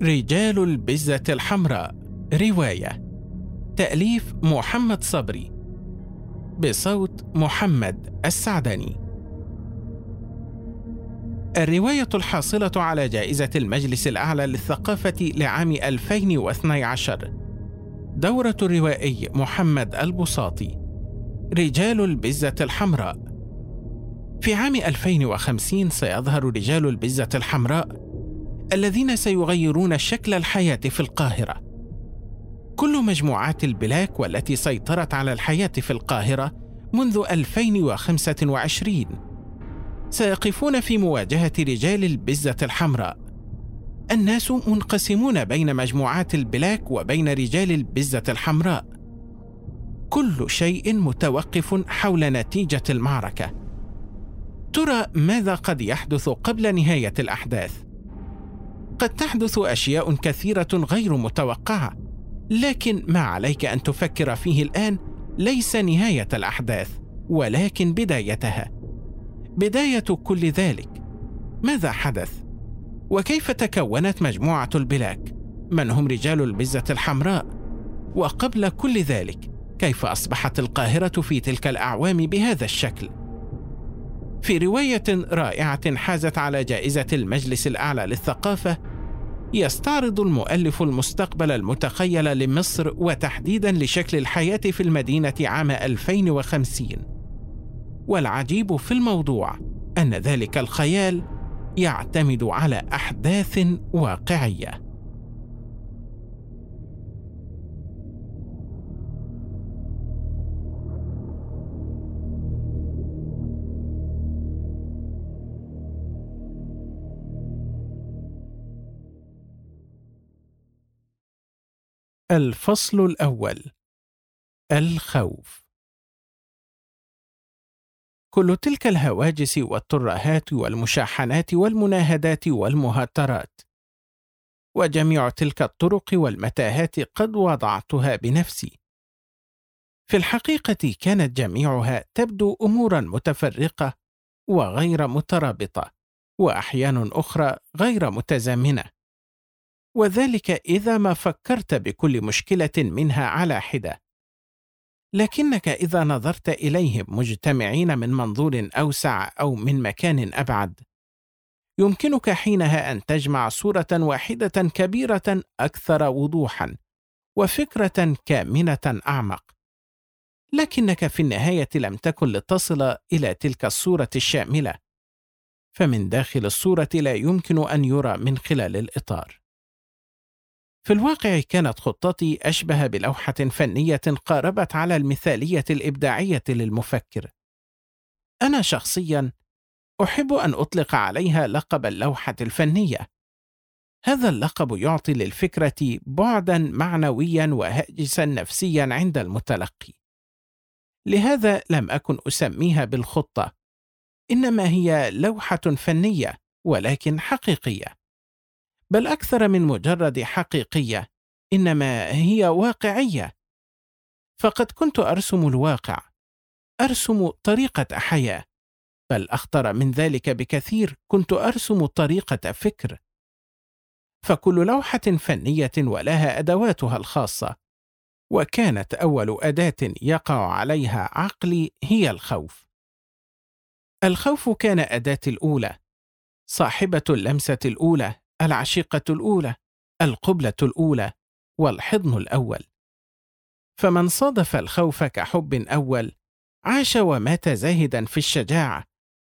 رجال البزة الحمراء، رواية، تأليف محمد صبري، بصوت محمد السعدني. الرواية الحاصلة على جائزة المجلس الأعلى للثقافة لعام 2012، دورة الروائي محمد البساطي، رجال البزة الحمراء. في عام 2050 سيظهر رجال البزة الحمراء الذين سيغيرون شكل الحياة في القاهرة. كل مجموعات البلاك والتي سيطرت على الحياة في القاهرة منذ 2025 سيقفون في مواجهة رجال البزة الحمراء. الناس منقسمون بين مجموعات البلاك وبين رجال البزة الحمراء. كل شيء متوقف حول نتيجة المعركة. ترى ماذا قد يحدث قبل نهاية الأحداث؟ قد تحدث أشياء كثيرة غير متوقعة، لكن ما عليك أن تفكر فيه الآن ليس نهاية الأحداث، ولكن بدايتها. بداية كل ذلك. ماذا حدث؟ وكيف تكونت مجموعة البلاك؟ من هم رجال البزة الحمراء؟ وقبل كل ذلك، كيف أصبحت القاهرة في تلك الأعوام بهذا الشكل؟ في رواية رائعة حازت على جائزة المجلس الأعلى للثقافة، يستعرض المؤلف المستقبل المتخيل لمصر وتحديدا لشكل الحياة في المدينة عام 2050. والعجيب في الموضوع أن ذلك الخيال يعتمد على أحداث واقعية. الفصل الأول: الخوف. كل تلك الهواجس والترهات والمشاحنات والمناهدات والمهاترات، وجميع تلك الطرق والمتاهات قد وضعتها بنفسي. في الحقيقة كانت جميعها تبدو أمورا متفرقة وغير مترابطة، وأحيان أخرى غير متزامنة، وذلك إذا ما فكرت بكل مشكلة منها على حدة. لكنك إذا نظرت إليهم مجتمعين من منظور أوسع أو من مكان أبعد، يمكنك حينها أن تجمع صورة واحدة كبيرة أكثر وضوحا وفكرة كامنة أعمق. لكنك في النهاية لم تكن لتصل إلى تلك الصورة الشاملة، فمن داخل الصورة لا يمكن أن يرى من خلال الإطار. في الواقع كانت خطتي أشبه بلوحة فنية قاربت على المثالية الإبداعية للمفكر. أنا شخصياً أحب أن أطلق عليها لقب اللوحة الفنية. هذا اللقب يعطي للفكرة بعداً معنوياً وهاجساً نفسياً عند المتلقي. لهذا لم أكن أسميها بالخطة، إنما هي لوحة فنية ولكن حقيقية، بل أكثر من مجرد حقيقية، إنما هي واقعية. فقد كنت أرسم الواقع، أرسم طريقة حياة، بل أخطر من ذلك بكثير، كنت أرسم طريقة فكر. فكل لوحة فنية ولها أدواتها الخاصة، وكانت أول أداة يقع عليها عقلي هي الخوف. الخوف كان أداتي الأولى، صاحبة اللمسة الأولى، العشيقة الأولى، القبلة الأولى، والحضن الأول. فمن صادف الخوف كحب أول عاش ومات زاهدا في الشجاعة،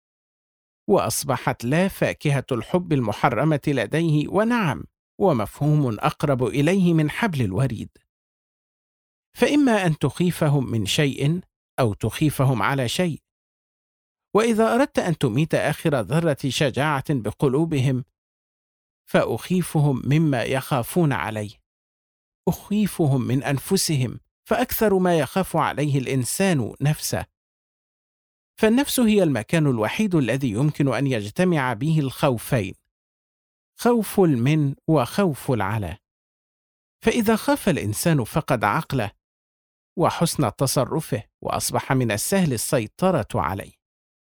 وأصبحت لا فاكهة الحب المحرمة لديه، ونعم، ومفهوم أقرب إليه من حبل الوريد. فإما أن تخيفهم من شيء أو تخيفهم على شيء. وإذا أردت أن تميت آخر ذرة شجاعة بقلوبهم، فأخيفهم مما يخافون عليه، أخيفهم من أنفسهم، فأكثر ما يخاف عليه الإنسان نفسه. فالنفس هي المكان الوحيد الذي يمكن أن يجتمع به الخوفين، خوف المن وخوف العلا. فإذا خاف الإنسان فقد عقله وحسن تصرفه، وأصبح من السهل السيطرة عليه.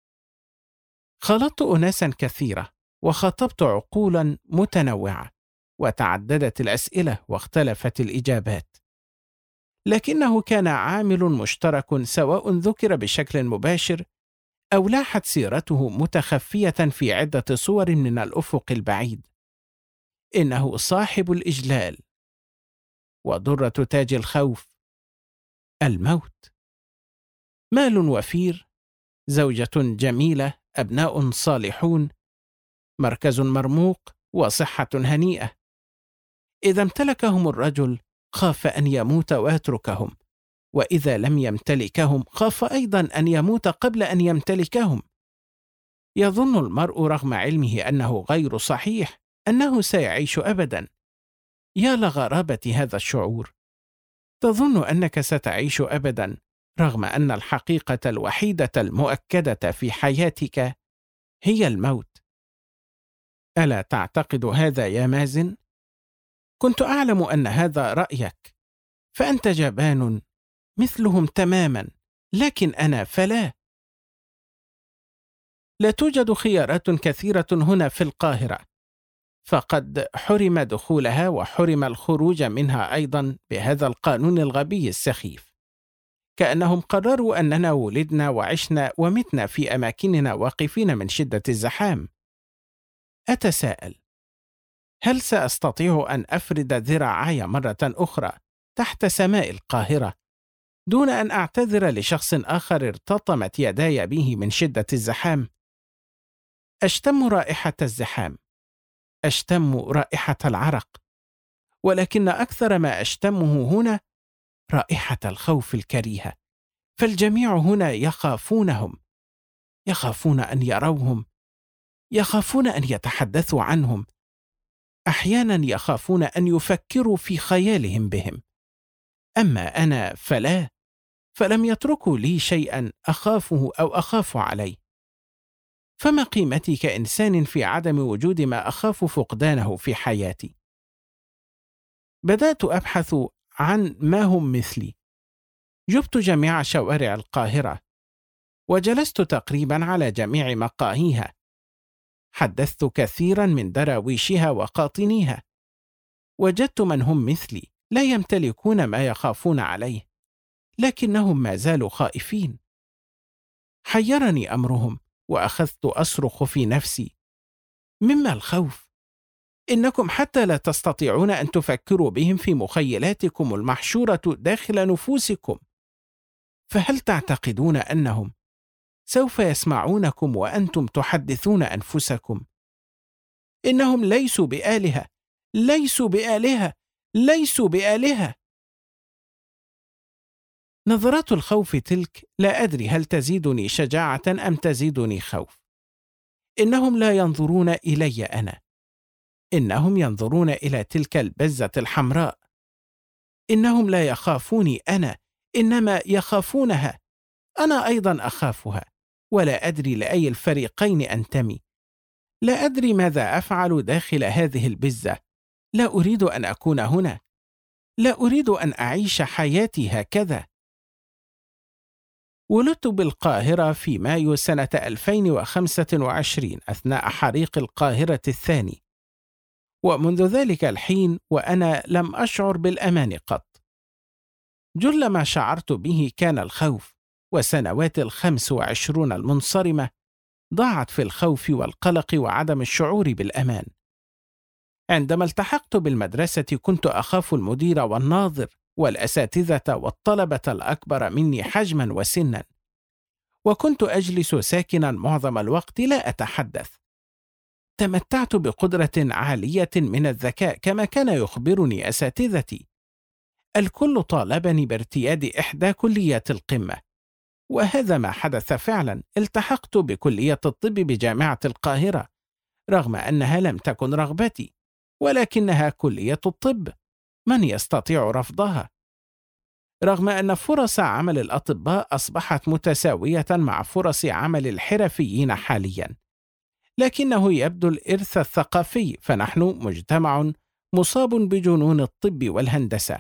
خلطت أناسا كثيرة وخاطبت عقولا متنوعة، وتعددت الأسئلة واختلفت الإجابات، لكنه كان عامل مشترك سواء ذكر بشكل مباشر أو لاحت سيرته متخفية في عدة صور من الأفق البعيد. إنه صاحب الإجلال وضرة تاج الخوف، الموت. مال وفير، زوجة جميلة، أبناء صالحون، مركز مرموق، وصحة هنيئة. إذا امتلكهم الرجل خاف أن يموت ويتركهم، وإذا لم يمتلكهم خاف أيضا أن يموت قبل أن يمتلكهم. يظن المرء رغم علمه أنه غير صحيح أنه سيعيش أبدا. يا لغرابة هذا الشعور! تظن أنك ستعيش أبدا رغم أن الحقيقة الوحيدة المؤكدة في حياتك هي الموت. ألا تعتقد هذا يا مازن؟ كنت أعلم أن هذا رأيك، فأنت جبان مثلهم تماما، لكن أنا فلا. لا توجد خيارات كثيرة هنا في القاهرة، فقد حرم دخولها وحرم الخروج منها أيضا بهذا القانون الغبي السخيف. كأنهم قرروا أننا ولدنا وعشنا ومتنا في أماكننا واقفين من شدة الزحام. أتساءل، هل سأستطيع أن أفرد ذراعاي مرة أخرى تحت سماء القاهرة دون أن أعتذر لشخص آخر ارتطمت يداي به من شدة الزحام؟ أشتم رائحة الزحام، أشتم رائحة العرق، ولكن أكثر ما أشتمه هنا رائحة الخوف الكريهة. فالجميع هنا يخافونهم، يخافون أن يروهم، يخافون أن يتحدثوا عنهم، أحيانا يخافون أن يفكروا في خيالهم بهم. أما أنا فلا، فلم يتركوا لي شيئا أخافه أو أخاف عليه. فما قيمتي كإنسان في عدم وجود ما أخاف فقدانه في حياتي؟ بدأت أبحث عن ما هم مثلي. جبت جميع شوارع القاهرة وجلست تقريبا على جميع مقاهيها. حدثت كثيرا من دراويشها وقاطنيها. وجدت من هم مثلي لا يمتلكون ما يخافون عليه، لكنهم ما زالوا خائفين. حيرني أمرهم وأخذت أصرخ في نفسي: مما الخوف؟ إنكم حتى لا تستطيعون أن تفكروا بهم في مخيلاتكم المحشورة داخل نفوسكم. فهل تعتقدون أنهم سوف يسمعونكم وأنتم تحدثون أنفسكم؟ إنهم ليسوا بآلهة، ليسوا بآلهة، ليسوا بآلهة. نظرات الخوف تلك لا أدري هل تزيدني شجاعة أم تزيدني خوف. إنهم لا ينظرون إلي أنا، إنهم ينظرون إلى تلك البزة الحمراء. إنهم لا يخافوني أنا، إنما يخافونها. أنا أيضا أخافها، ولا أدري لأي الفريقين أنتمي. لا أدري ماذا أفعل داخل هذه البزة. لا أريد أن أكون هنا، لا أريد أن أعيش حياتي هكذا. ولدت بالقاهرة في مايو سنة 2025 أثناء حريق القاهرة الثاني، ومنذ ذلك الحين وأنا لم أشعر بالأمان قط. جل ما شعرت به كان الخوف، وسنوات 25 المنصرمة ضاعت في الخوف والقلق وعدم الشعور بالأمان. عندما التحقت بالمدرسة كنت أخاف المدير والناظر والأساتذة والطلبة الأكبر مني حجما وسنا، وكنت أجلس ساكنا معظم الوقت لا أتحدث. تمتعت بقدرة عالية من الذكاء كما كان يخبرني أساتذتي. الكل طالبني بارتياد إحدى كليات القمة، وهذا ما حدث فعلا. التحقت بكلية الطب بجامعة القاهرة رغم أنها لم تكن رغبتي، ولكنها كلية الطب، من يستطيع رفضها؟ رغم أن فرص عمل الأطباء أصبحت متساوية مع فرص عمل الحرفيين حاليا، لكنه يبدو الإرث الثقافي، فنحن مجتمع مصاب بجنون الطب والهندسة.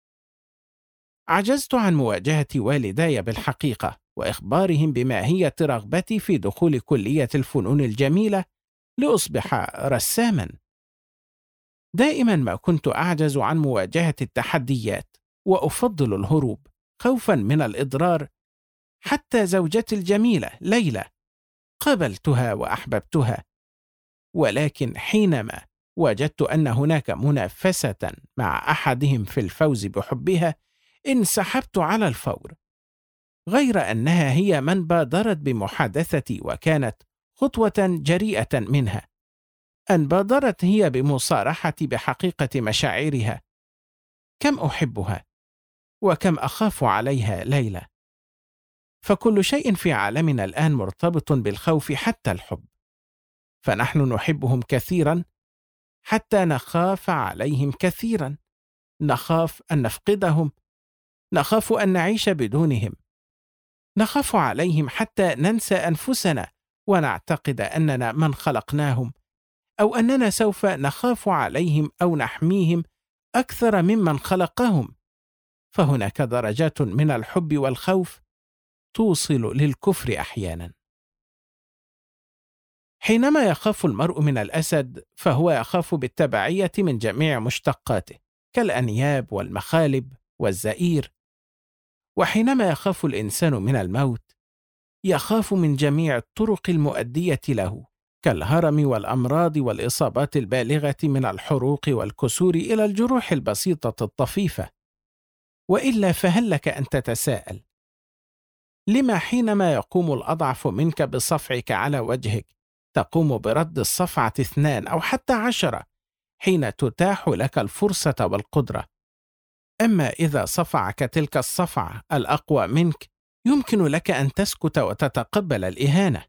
عجزت عن مواجهة والداي بالحقيقة وإخبارهم بماهية رغبتي في دخول كلية الفنون الجميلة لأصبح رساما. دائما ما كنت أعجز عن مواجهة التحديات وأفضل الهروب خوفا من الإضرار. حتى زوجتي الجميلة ليلى قابلتها وأحببتها، ولكن حينما وجدت أن هناك منافسة مع أحدهم في الفوز بحبها انسحبت على الفور، غير أنها هي من بادرت بمحادثتي، وكانت خطوة جريئة منها أن بادرت هي بمصارحتي بحقيقة مشاعرها. كم أحبها وكم أخاف عليها ليلى، فكل شيء في عالمنا الآن مرتبط بالخوف حتى الحب، فنحن نحبهم كثيرا حتى نخاف عليهم كثيرا، نخاف أن نفقدهم، نخاف أن نعيش بدونهم، نخاف عليهم حتى ننسى أنفسنا ونعتقد أننا من خلقناهم، أو أننا سوف نخاف عليهم أو نحميهم أكثر ممن خلقهم. فهناك درجات من الحب والخوف توصل للكفر أحيانا. حينما يخاف المرء من الأسد فهو يخاف بالتبعية من جميع مشتقاته كالأنياب والمخالب والزئير، وحينما يخاف الإنسان من الموت يخاف من جميع الطرق المؤدية له كالهرم والأمراض والإصابات البالغة من الحروق والكسور إلى الجروح البسيطة الطفيفة. وإلا فهل لك أن تتساءل لما حينما يقوم الأضعف منك بصفعك على وجهك تقوم برد الصفعة 2 أو حتى 10 حين تتاح لك الفرصة والقدرة؟ أما إذا صفعك تلك الصفعة الأقوى منك يمكن لك أن تسكت وتتقبل الإهانة،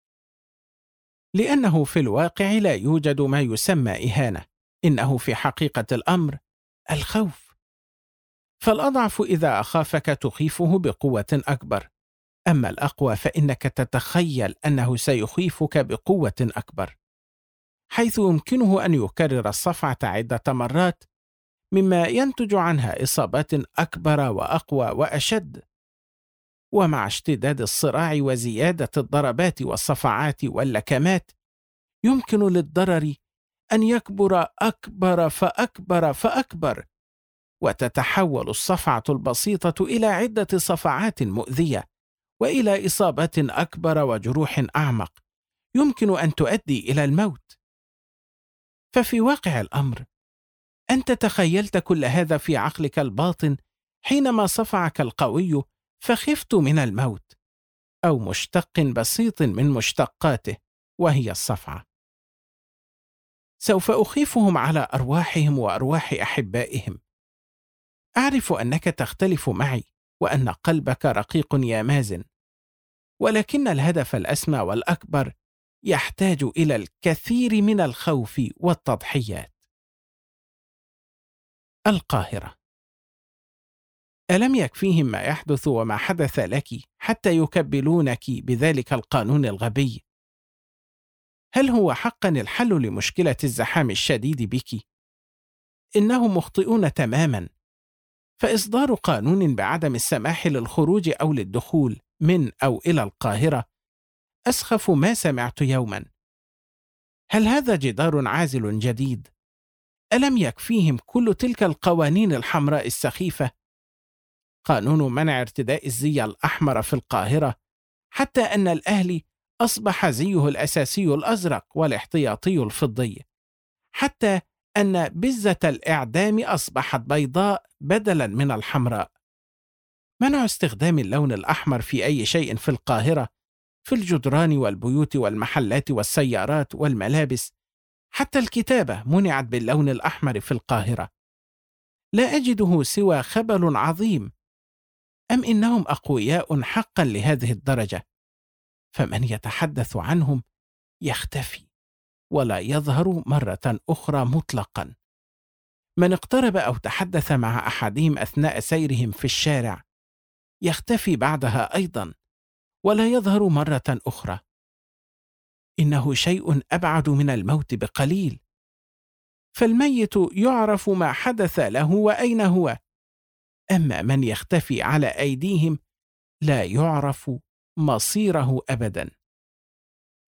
لأنه في الواقع لا يوجد ما يسمى إهانة، إنه في حقيقة الأمر الخوف. فالأضعف إذا أخافك تخيفه بقوة أكبر، أما الأقوى فإنك تتخيل أنه سيخيفك بقوة أكبر، حيث يمكنه أن يكرر الصفعة عدة مرات، مما ينتج عنها إصابات أكبر وأقوى وأشد. ومع اشتداد الصراع وزيادة الضربات والصفعات واللكمات يمكن للضرر أن يكبر أكبر فأكبر فأكبر، وتتحول الصفعة البسيطة إلى عدة صفعات مؤذية وإلى إصابات أكبر وجروح أعمق يمكن أن تؤدي إلى الموت. ففي واقع الأمر أنت تخيلت كل هذا في عقلك الباطن حينما صفعك القوي فخفت من الموت أو مشتق بسيط من مشتقاته وهي الصفعة. سوف أخيفهم على أرواحهم وأرواح أحبائهم. أعرف أنك تختلف معي وأن قلبك رقيق يا مازن، ولكن الهدف الأسمى والأكبر يحتاج إلى الكثير من الخوف والتضحيات. القاهرة. ألم يكفيهم ما يحدث وما حدث لك حتى يكبلونك بذلك القانون الغبي؟ هل هو حقا الحل لمشكلة الزحام الشديد بك؟ إنهم مخطئون تماما، فإصدار قانون بعدم السماح للخروج أو للدخول من أو إلى القاهرة أسخف ما سمعت يوما. هل هذا جدار عازل جديد؟ ألم يكفيهم كل تلك القوانين الحمراء السخيفة؟ قانون منع ارتداء الزي الأحمر في القاهرة، حتى أن الأهلي أصبح زيه الأساسي الأزرق والاحتياطي الفضي، حتى أن بزة الإعدام أصبحت بيضاء بدلا من الحمراء. منع استخدام اللون الأحمر في أي شيء في القاهرة، في الجدران والبيوت والمحلات والسيارات والملابس، حتى الكتابة منعت باللون الأحمر في القاهرة. لا أجده سوى خبل عظيم. أم إنهم أقوياء حقا لهذه الدرجة؟ فمن يتحدث عنهم يختفي ولا يظهر مرة أخرى مطلقا. من اقترب أو تحدث مع أحدهم أثناء سيرهم في الشارع يختفي بعدها أيضا ولا يظهر مرة أخرى. إنه شيء أبعد من الموت بقليل، فالميت يعرف ما حدث له وأين هو، أما من يختفي على أيديهم لا يعرف مصيره أبدا.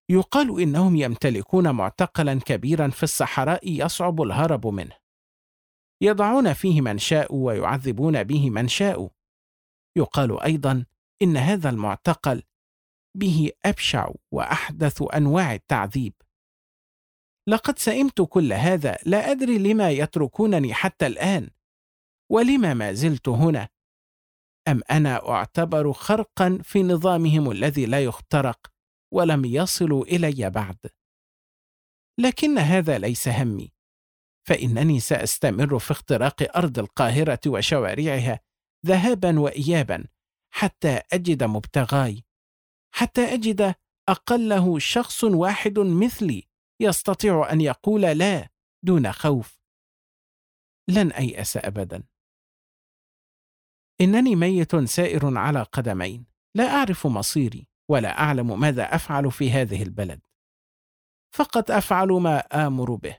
يقال إنهم يمتلكون معتقلا كبيرا في الصحراء يصعب الهرب منه، يضعون فيه من شاءوا ويعذبون به من شاءوا. يقال أيضا إن هذا المعتقل به أبشع وأحدث أنواع التعذيب. لقد سئمت كل هذا، لا أدري لما يتركونني حتى الآن، ولما ما زلت هنا. أم أنا أعتبر خرقا في نظامهم الذي لا يخترق ولم يصلوا إلي بعد؟ لكن هذا ليس همي، فإنني سأستمر في اختراق أرض القاهرة وشوارعها ذهابا وإيابا حتى أجد مبتغاي، حتى أجد أقله شخص واحد مثلي يستطيع أن يقول لا دون خوف. لن أيأس أبدا. إنني ميت سائر على قدمين، لا أعرف مصيري ولا أعلم ماذا أفعل في هذه البلد، فقط أفعل ما آمر به.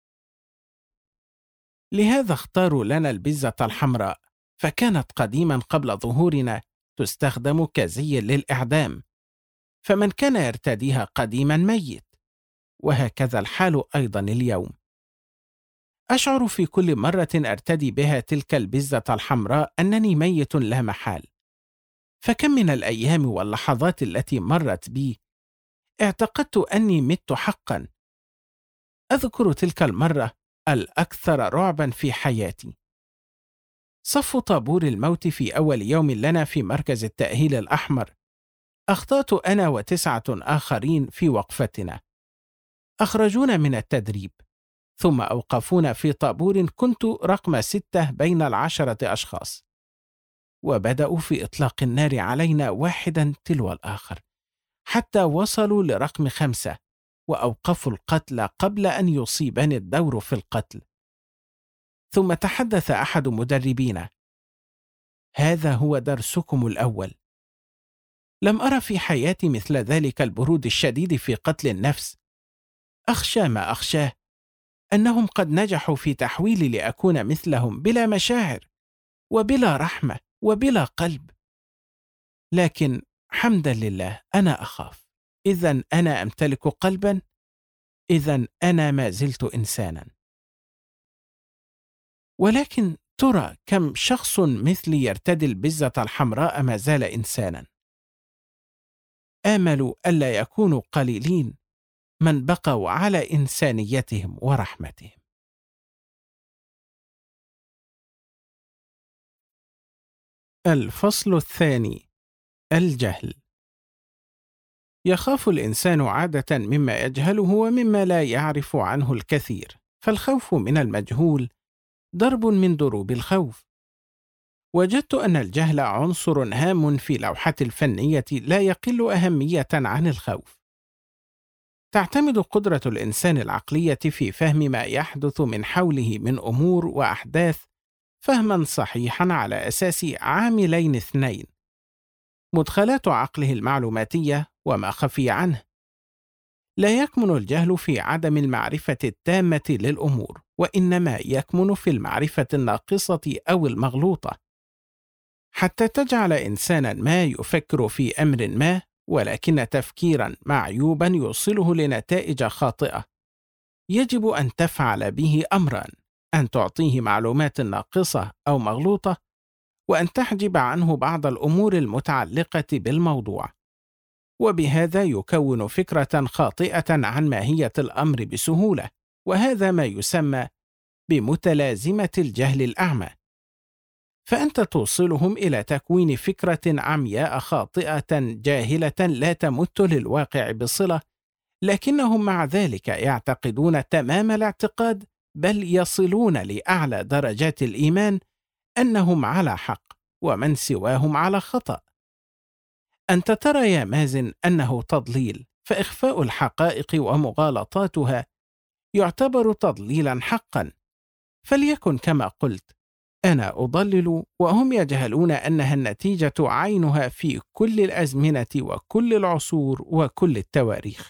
لهذا اختاروا لنا البزة الحمراء، فكانت قديما قبل ظهورنا تستخدم كزي للإعدام، فمن كان يرتديها قديما ميت، وهكذا الحال أيضا اليوم. أشعر في كل مرة أرتدي بها تلك البزة الحمراء أنني ميت لا محال. فكم من الأيام واللحظات التي مرت بي اعتقدت أني مت حقا. أذكر تلك المرة الأكثر رعبا في حياتي، صف طابور الموت في أول يوم لنا في مركز التأهيل الأحمر. أخطأت أنا و9 آخرين في وقفتنا، أخرجونا من التدريب، ثم أوقفونا في طابور كنت رقم 6 بين 10 أشخاص، وبدأوا في إطلاق النار علينا واحدا تلو الآخر حتى وصلوا لرقم 5 وأوقفوا القتل قبل أن يصيبني الدور في القتل. ثم تحدث أحد مدربينا: هذا هو درسكم الأول. لم أرى في حياتي مثل ذلك البرود الشديد في قتل النفس. أخشى ما أخشاه أنهم قد نجحوا في تحويلي لأكون مثلهم بلا مشاعر وبلا رحمة وبلا قلب. لكن حمدا لله أنا أخاف. إذن أنا أمتلك قلبا، إذن أنا ما زلت إنسانا. ولكن ترى كم شخص مثلي يرتدي البزة الحمراء ما زال إنسانا؟ آمل ألا يكونوا قليلين من بقوا على إنسانيتهم ورحمتهم. الفصل الثاني: الجهل. يخاف الإنسان عادة مما يجهله ومما لا يعرف عنه الكثير، فالخوف من المجهول ضرب من ضروب الخوف. وجدت أن الجهل عنصر هام في لوحة الفنية لا يقل أهمية عن الخوف. تعتمد قدرة الإنسان العقلية في فهم ما يحدث من حوله من أمور وأحداث فهما صحيحا على أساس عاملين اثنين: مدخلات عقله المعلوماتية وما خفي عنه. لا يكمن الجهل في عدم المعرفة التامة للأمور، وإنما يكمن في المعرفة الناقصة أو المغلوطة. حتى تجعل إنسانا ما يفكر في أمر ما، ولكن تفكيرا معيوبا يوصله لنتائج خاطئة، يجب أن تفعل به أمران: أن تعطيه معلومات ناقصة أو مغلوطة، وأن تحجب عنه بعض الأمور المتعلقة بالموضوع، وبهذا يكون فكرة خاطئة عن ماهية الأمر بسهولة. وهذا ما يسمى بمتلازمة الجهل الأعمى. فأنت توصلهم إلى تكوين فكرة عمياء خاطئة جاهلة لا تمت للواقع بصلة، لكنهم مع ذلك يعتقدون تمام الاعتقاد، بل يصلون لأعلى درجات الإيمان أنهم على حق ومن سواهم على خطأ. أنت ترى يا مازن أنه تضليل، فإخفاء الحقائق ومغالطاتها يعتبر تضليلا حقا. فليكن كما قلت، أنا أضلل وهم يجهلون أنها النتيجة عينها في كل الأزمنة وكل العصور وكل التواريخ.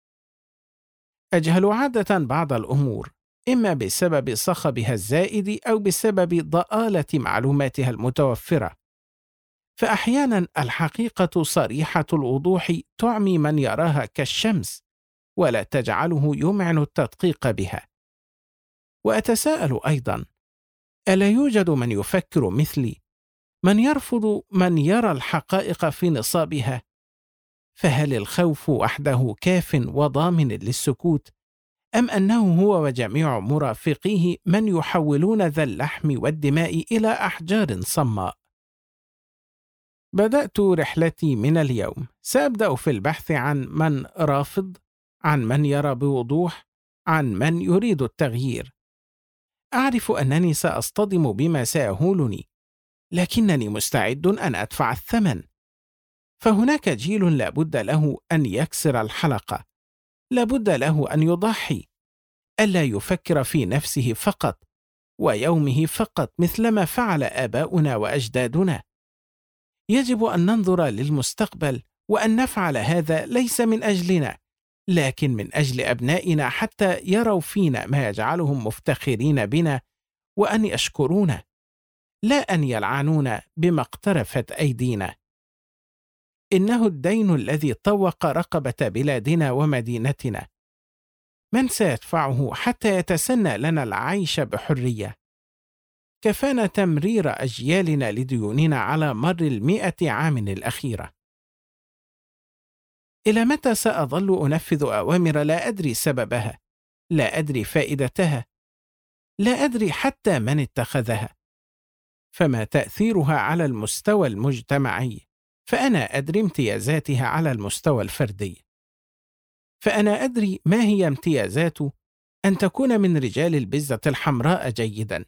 أجهل عادة بعض الأمور، إما بسبب صخبها الزائد أو بسبب ضآلة معلوماتها المتوفرة. فأحيانا الحقيقة صريحة الوضوح تعمي من يراها كالشمس ولا تجعله يمعن التدقيق بها. وأتساءل أيضا: ألا يوجد من يفكر مثلي، من يرفض من يرى الحقائق في نصابها؟ فهل الخوف وحده كاف وضامن للسكوت، أم أنه هو وجميع مرافقيه من يحولون ذا اللحم والدماء إلى أحجار صماء؟ بدأت رحلتي من اليوم. سأبدأ في البحث عن من رافض، عن من يرى بوضوح، عن من يريد التغيير. أعرف أنني سأصطدم بما سيهولني، لكنني مستعد أن أدفع الثمن. فهناك جيل لابد له أن يكسر الحلقة، لابد له أن يضحي، ألا يفكر في نفسه فقط ويومه فقط مثلما فعل آباؤنا وأجدادنا. يجب أن ننظر للمستقبل وأن نفعل هذا ليس من أجلنا، لكن من أجل أبنائنا، حتى يروا فينا ما يجعلهم مفتخرين بنا وأن يشكرونا، لا أن يلعنونا بما اقترفت أيدينا. إنه الدين الذي طوق رقبة بلادنا ومدينتنا. من سيدفعه حتى يتسنى لنا العيش بحرية؟ كفانا تمرير أجيالنا لديوننا على مر 100 عام الأخيرة. إلى متى سأظل أنفذ أوامر لا أدري سببها، لا أدري فائدتها، لا أدري حتى من اتخذها؟ فما تأثيرها على المستوى المجتمعي؟ فأنا أدري امتيازاتها على المستوى الفردي. فأنا أدري ما هي امتيازات أن تكون من رجال البزة الحمراء جيدا: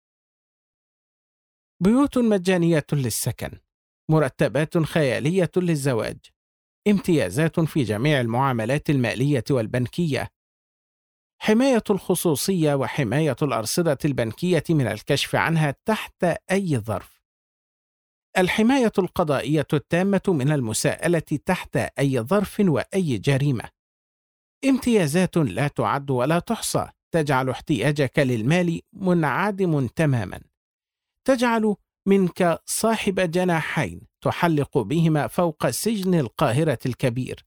بيوت مجانية للسكن، مرتبات خيالية للزواج، امتيازات في جميع المعاملات المالية والبنكية، حماية الخصوصية وحماية الأرصدة البنكية من الكشف عنها تحت أي ظرف، الحماية القضائية التامة من المساءلة تحت أي ظرف وأي جريمة، امتيازات لا تعد ولا تحصى تجعل احتياجك للمال منعدم تماما، تجعل منك صاحب جناحين تحلق بهما فوق سجن القاهرة الكبير.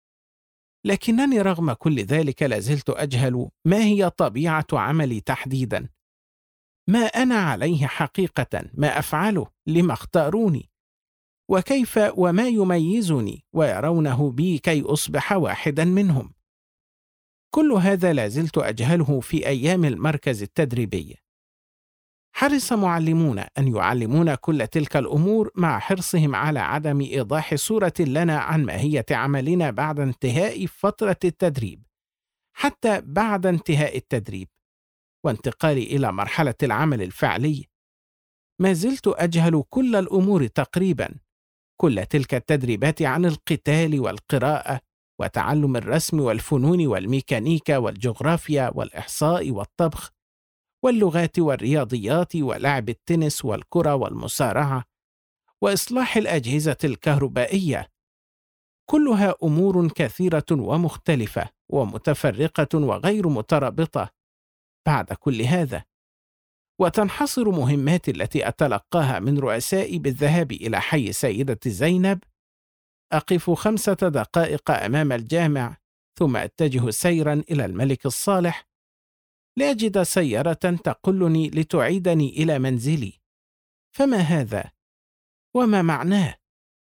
لكنني رغم كل ذلك لازلت أجهل ما هي طبيعة عملي تحديدا، ما أنا عليه حقيقة، ما أفعله، لما اختاروني، وكيف وما يميزني ويرونه بي كي أصبح واحدا منهم. كل هذا لازلت أجهله في أيام المركز التدريبي. حرص معلمون أن يعلمون كل تلك الأمور مع حرصهم على عدم إيضاح صورة لنا عن ماهية عملنا بعد انتهاء فترة التدريب، حتى بعد انتهاء التدريب وانتقالي إلى مرحلة العمل الفعلي. ما زلت أجهل كل الأمور تقريبا، كل تلك التدريبات عن القتال والقراءة وتعلم الرسم والفنون والميكانيكا والجغرافيا والإحصاء والطبخ واللغات والرياضيات ولعب التنس والكرة والمصارعة وإصلاح الأجهزة الكهربائية، كلها أمور كثيرة ومختلفة ومتفرقة وغير مترابطة. بعد كل هذا، وتنحصر مهماتي التي أتلقاها من رؤسائي بالذهاب إلى حي سيدة زينب، أقف 5 دقائق أمام الجامع، ثم أتجه سيرا إلى الملك الصالح لأجد سيارة تقلني لتعيدني إلى منزلي. فما هذا؟ وما معناه؟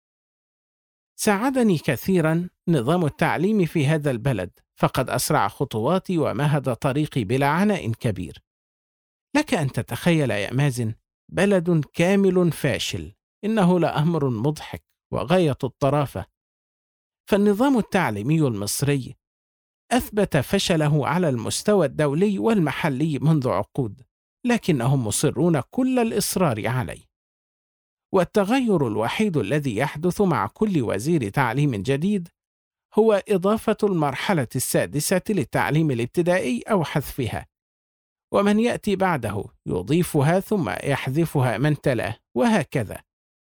ساعدني كثيرا نظام التعليم في هذا البلد، فقد أسرع خطواتي ومهد طريقي بلا عناء كبير. لك أن تتخيل يا مازن، بلد كامل فاشل، إنه لأمر مضحك وغاية الطرافة. فالنظام التعليمي المصري أثبت فشله على المستوى الدولي والمحلي منذ عقود، لكنهم مصرون كل الإصرار عليه. والتغير الوحيد الذي يحدث مع كل وزير تعليم جديد هو إضافة المرحلة السادسة للتعليم الابتدائي أو حذفها، ومن يأتي بعده يضيفها ثم يحذفها من تلاه، وهكذا.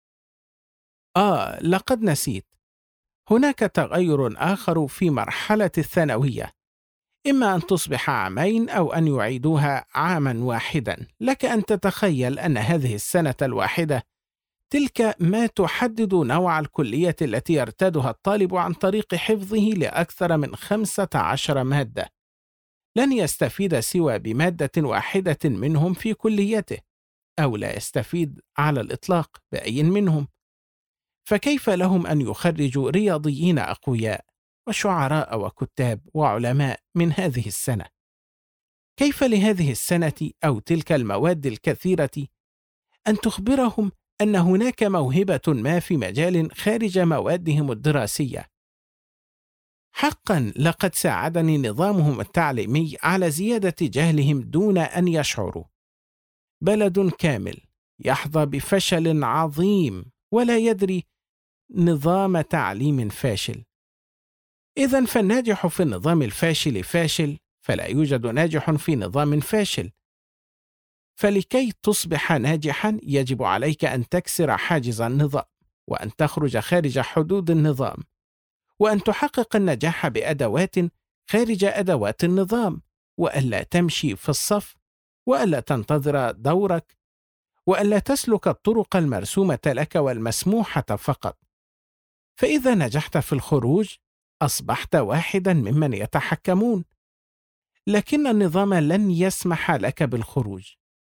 لقد نسيت، هناك تغير آخر في مرحلة الثانوية، إما أن تصبح عامين أو أن يعيدوها عاما واحدا. لك أن تتخيل أن هذه السنة الواحدة تلك ما تحدد نوع الكلية التي يرتادها الطالب عن طريق حفظه لأكثر من 15 مادة. لن يستفيد سوى بمادة واحدة منهم في كليته، أو لا يستفيد على الإطلاق بأي منهم. فكيف لهم أن يخرجوا رياضيين أقوياء وشعراء وكتاب وعلماء من هذه السنة؟ كيف لهذه السنة أو تلك المواد الكثيرة أن تخبرهم أن هناك موهبة ما في مجال خارج موادهم الدراسية؟ حقا لقد ساعدني نظامهم التعليمي على زيادة جهلهم دون أن يشعروا. بلد كامل يحظى بفشل عظيم ولا يدري نظام تعليم فاشل. إذن فالناجح في النظام الفاشل فاشل، فلا يوجد ناجح في نظام فاشل. فلكي تصبح ناجحا يجب عليك أن تكسر حاجز النظام، وأن تخرج خارج حدود النظام، وأن تحقق النجاح بأدوات خارج أدوات النظام، وألا تمشي في الصف، وألا تنتظر دورك، وألا تسلك الطرق المرسومة لك والمسموحة فقط. فإذا نجحت في الخروج أصبحت واحدا ممن يتحكمون، لكن النظام لن يسمح لك بالخروج.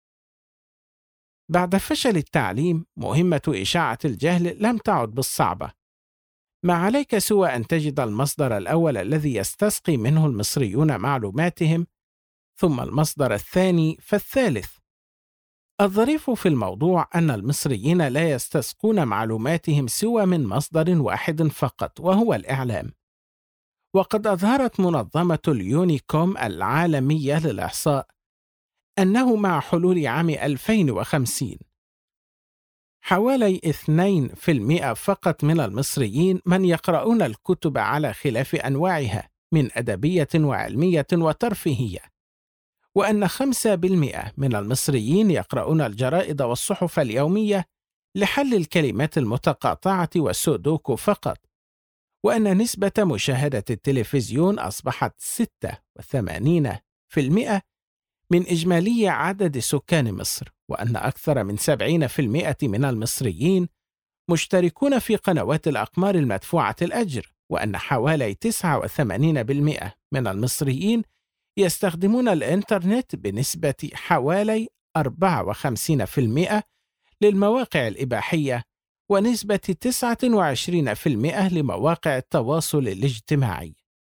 بعد فشل التعليم مهمة إشاعة الجهل لم تعد بالصعبة. ما عليك سوى أن تجد المصدر الأول الذي يستسقي منه المصريون معلوماتهم، ثم المصدر الثاني فالثالث. الظريف في الموضوع أن المصريين لا يستسقون معلوماتهم سوى من مصدر واحد فقط، وهو الإعلام. وقد أظهرت منظمة اليونيكوم العالمية للإحصاء أنه مع حلول عام 2050 حوالي 2% فقط من المصريين من يقرؤون الكتب على خلاف أنواعها من أدبية وعلمية وترفيهية، وأن 5% من المصريين يقرؤون الجرائد والصحف اليومية لحل الكلمات المتقاطعة والسودوكو فقط، وأن نسبة مشاهدة التلفزيون أصبحت 86% من إجمالي عدد سكان مصر، وأن أكثر من 70% من المصريين مشتركون في قنوات الأقمار المدفوعة الأجر، وأن حوالي 89% من المصريين يستخدمون الإنترنت بنسبة حوالي 54% للمواقع الإباحية، ونسبة 29% لمواقع التواصل الاجتماعي.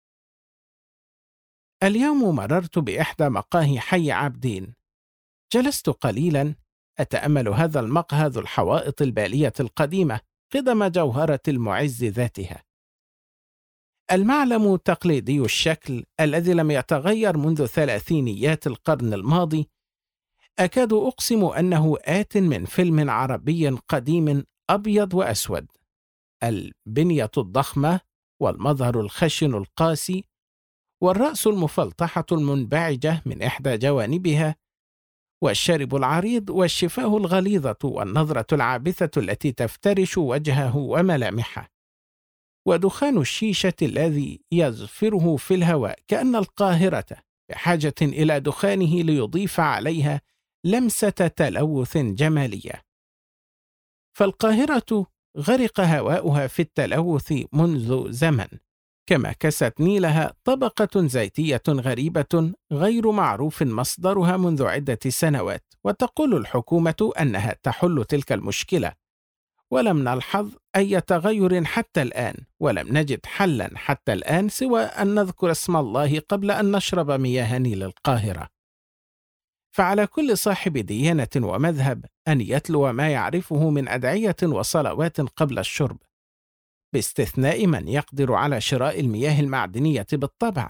اليوم مررت بإحدى مقاهي حي عابدين. جلست قليلا أتأمل هذا المقهى ذو الحوائط البالية القديمة قدم جوهرة المعز ذاتها. المعلم تقليدي الشكل الذي لم يتغير منذ ثلاثينيات القرن الماضي، أكاد أقسم أنه آت من فيلم عربي قديم أبيض وأسود. البنية الضخمة والمظهر الخشن القاسي والرأس المفلطحة المنبعجة من إحدى جوانبها، والشارب العريض والشفاه الغليظة والنظرة العابثة التي تفترش وجهه وملامحه، ودخان الشيشة الذي يزفره في الهواء، كأن القاهرة بحاجة إلى دخانه ليضيف عليها لمسة تلوث جمالية. فالقاهرة غرق هواؤها في التلوث منذ زمن، كما كست نيلها طبقة زيتية غريبة غير معروف مصدرها منذ عدة سنوات، وتقول الحكومة أنها تحل تلك المشكلة، ولم نلحظ أي تغير حتى الآن، ولم نجد حلا حتى الآن سوى أن نذكر اسم الله قبل أن نشرب مياه نيل القاهرة. فعلى كل صاحب ديانة ومذهب أن يتلو ما يعرفه من أدعية وصلوات قبل الشرب، باستثناء من يقدر على شراء المياه المعدنية بالطبع.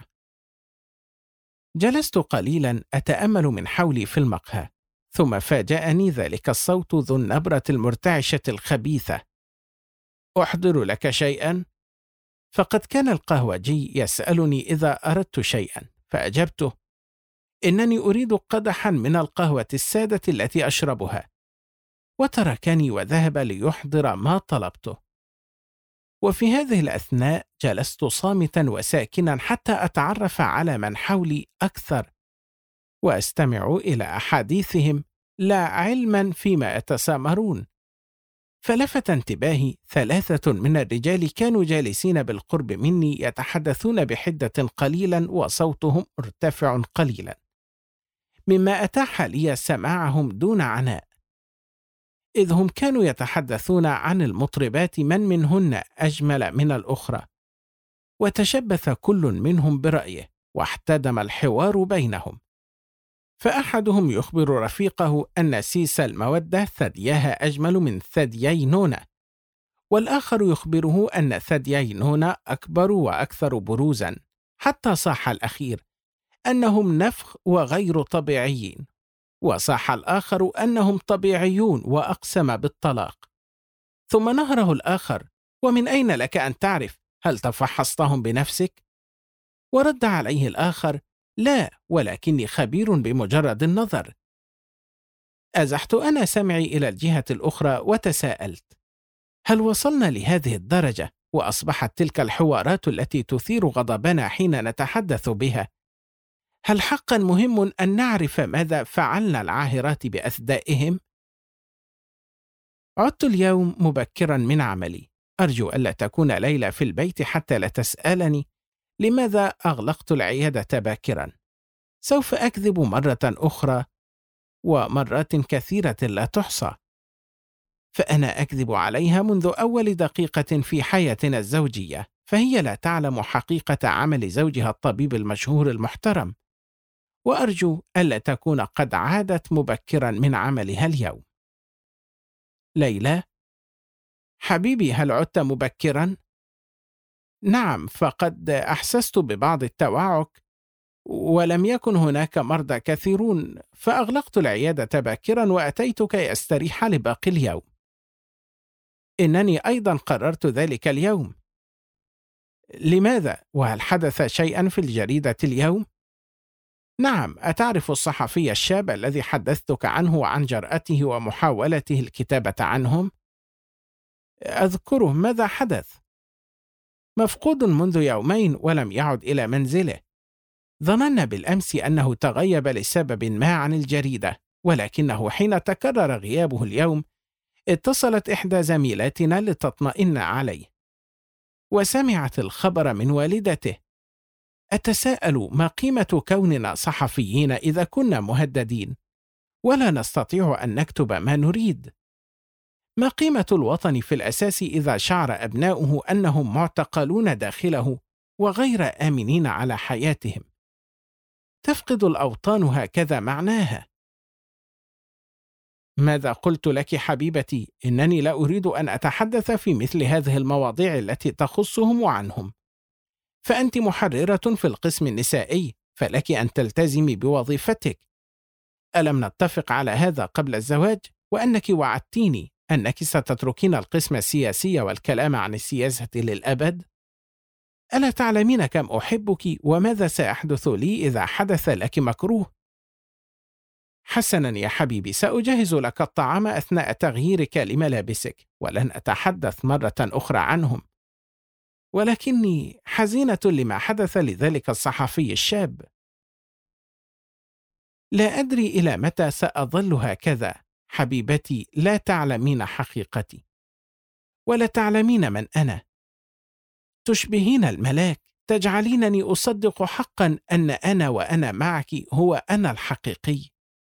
جلست قليلا أتأمل من حولي في المقهى، ثم فاجأني ذلك الصوت ذو النبرة المرتعشة الخبيثة: أحضر لك شيئا؟ فقد كان القهوجي يسألني إذا أردت شيئا، فأجبته: إنني أريد قدحا من القهوة السادة التي أشربها، وتركني وذهب ليحضر ما طلبته. وفي هذه الأثناء جلست صامتا وساكنا حتى أتعرف على من حولي أكثر، وأستمع إلى أحاديثهم لا علما فيما يتسامرون. فلفت انتباهي 3 من الرجال كانوا جالسين بالقرب مني يتحدثون بحدة قليلا وصوتهم مرتفع قليلا، مما أتاح لي سماعهم دون عناء، إذ هم كانوا يتحدثون عن المطربات من منهن أجمل من الأخرى، وتشبث كل منهم برأيه، واحتدم الحوار بينهم. فأحدهم يخبر رفيقه أن سيس المودة ثديها أجمل من ثديي نونا، والآخر يخبره أن ثديي نونا أكبر وأكثر بروزا، حتى صاح الأخير أنهم نفخ وغير طبيعيين، وصاح الآخر أنهم طبيعيون وأقسم بالطلاق. ثم نهره الآخر: ومن أين لك أن تعرف؟ هل تفحصتهم بنفسك؟ ورد عليه الآخر: لا، ولكني خبير بمجرد النظر. أزحت أنا سمعي إلى الجهة الأخرى وتساءلت: هل وصلنا لهذه الدرجة وأصبحت تلك الحوارات التي تثير غضبنا حين نتحدث بها؟ هل حقا مهم أن نعرف ماذا فعلنا العاهرات بأثدائهم؟ عدت اليوم مبكرا من عملي. أرجو ألا تكون ليلى في البيت حتى لا تسألني لماذا أغلقت العيادة باكرا. سوف أكذب مرة أخرى ومرات كثيرة لا تحصى، فأنا أكذب عليها منذ أول دقيقة في حياتنا الزوجية، فهي لا تعلم حقيقة عمل زوجها الطبيب المشهور المحترم، وأرجو ألا تكون قد عادت مبكرا من عملها اليوم. ليلى: حبيبي، هل عدت مبكرا؟ نعم، فقد أحسست ببعض التوعك، ولم يكن هناك مرضى كثيرون، فأغلقت العيادة باكرا وأتيت كي أستريح لباقي اليوم. إنني أيضا قررت ذلك اليوم. لماذا؟ وهل حدث شيئا في الجريدة اليوم؟ نعم، أتعرف الصحفي الشاب الذي حدثتك عنه وعن جرأته ومحاولته الكتابة عنهم؟ أذكره. ماذا حدث؟ مفقود منذ يومين ولم يعد إلى منزله. ظننا بالأمس أنه تغيب لسبب ما عن الجريدة، ولكنه حين تكرر غيابه اليوم اتصلت إحدى زميلاتنا لتطمئن عليه، وسمعت الخبر من والدته. أتساءل ما قيمة كوننا صحفيين إذا كنا مهددين ولا نستطيع أن نكتب ما نريد؟ ما قيمة الوطن في الأساس إذا شعر أبناؤه أنهم معتقلون داخله وغير آمنين على حياتهم؟ تفقد الأوطان هكذا معناها. ماذا قلت لك حبيبتي؟ إنني لا أريد أن أتحدث في مثل هذه المواضيع التي تخصهم وعنهم، فأنت محررة في القسم النسائي، فلك أن تلتزمي بوظيفتك. ألم نتفق على هذا قبل الزواج؟ وأنك وعدتيني أنك ستتركين القسم السياسي والكلام عن السياسة للأبد؟ ألا تعلمين كم أحبك وماذا سيحدث لي إذا حدث لك مكروه؟ حسنا يا حبيبي، سأجهز لك الطعام أثناء تغييرك لملابسك، ولن أتحدث مرة أخرى عنهم، ولكني حزينة لما حدث لذلك الصحفي الشاب. لا أدري إلى متى سأظل هكذا حبيبتي. لا تعلمين حقيقتي ولا تعلمين من أنا. تشبهين الملاك، تجعلينني أصدق حقا أن أنا وأنا معك هو أنا الحقيقي،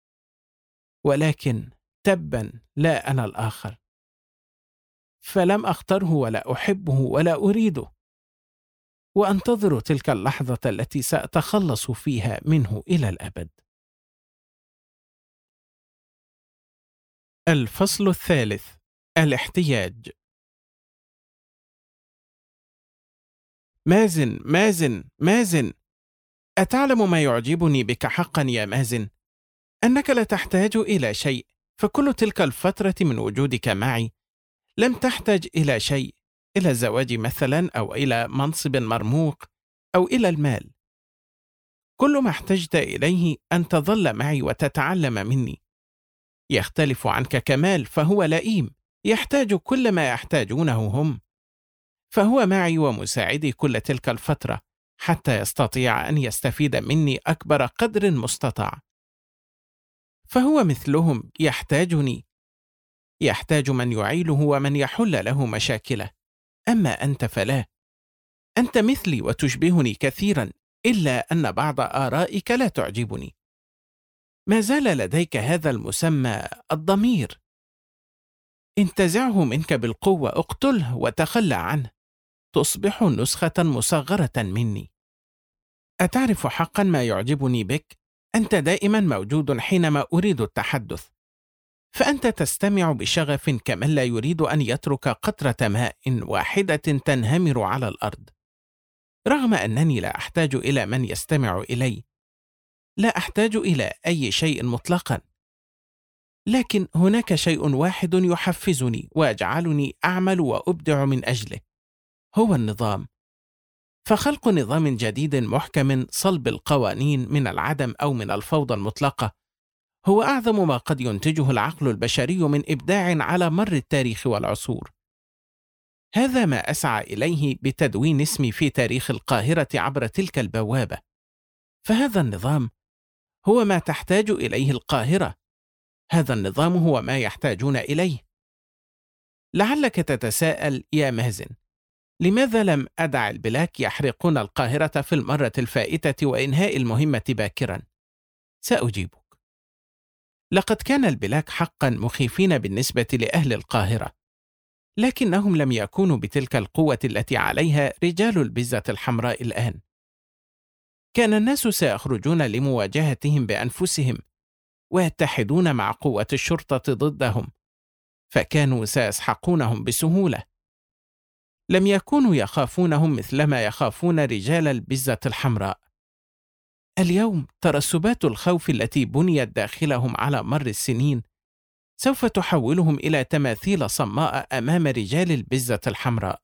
ولكن تبا لا أنا الآخر، فلم أختره ولا أحبه ولا أريده، وأنتظر تلك اللحظة التي سأتخلص فيها منه إلى الأبد. الفصل 3: الاحتياج. مازن مازن مازن، أتعلم ما يعجبني بك حقا يا مازن؟ أنك لا تحتاج إلى شيء، فكل تلك الفترة من وجودك معي لم تحتاج إلى شيء، إلى الزواج مثلا، أو إلى منصب مرموق، أو إلى المال. كل ما احتجت إليه أن تظل معي وتتعلم مني. يختلف عنك كمال، فهو لئيم، يحتاج كل ما يحتاجونه هم، فهو معي ومساعدي كل تلك الفترة حتى يستطيع أن يستفيد مني أكبر قدر مستطاع. فهو مثلهم، يحتاجني، يحتاج من يعيله ومن يحل له مشاكله، أما أنت فلا. أنت مثلي وتشبهني كثيرا، إلا أن بعض آرائك لا تعجبني. ما زال لديك هذا المسمى الضمير. انتزعه منك بالقوة، اقتله وتخلى عنه، تصبح نسخة مصغرة مني. أتعرف حقا ما يعجبني بك؟ أنت دائما موجود حينما أريد التحدث، فأنت تستمع بشغف كمن لا يريد أن يترك قطرة ماء واحدة تنهمر على الأرض. رغم أنني لا أحتاج إلى من يستمع إلي، لا أحتاج إلى أي شيء مطلقا، لكن هناك شيء واحد يحفزني ويجعلني أعمل وأبدع من أجله، هو النظام. فخلق نظام جديد محكم صلب القوانين من العدم أو من الفوضى المطلقة هو أعظم ما قد ينتجه العقل البشري من إبداع على مر التاريخ والعصور. هذا ما أسعى إليه بتدوين اسمي في تاريخ القاهرة عبر تلك البوابة. فهذا النظام هو ما تحتاج إليه القاهرة، هذا النظام هو ما يحتاجون إليه. لعلك تتساءل يا مازن، لماذا لم أدع البلاك يحرقون القاهرة في المرة الفائتة وإنهاء المهمة باكرا؟ سأجيبك. لقد كان البلاك حقا مخيفين بالنسبة لأهل القاهرة، لكنهم لم يكونوا بتلك القوة التي عليها رجال البزة الحمراء الآن. كان الناس سيخرجون لمواجهتهم بأنفسهم ويتحدون مع قوة الشرطة ضدهم، فكانوا سيسحقونهم بسهولة. لم يكونوا يخافونهم مثلما يخافون رجال البزة الحمراء. اليوم ترسبات الخوف التي بنيت داخلهم على مر السنين سوف تحولهم إلى تماثيل صماء أمام رجال البزة الحمراء.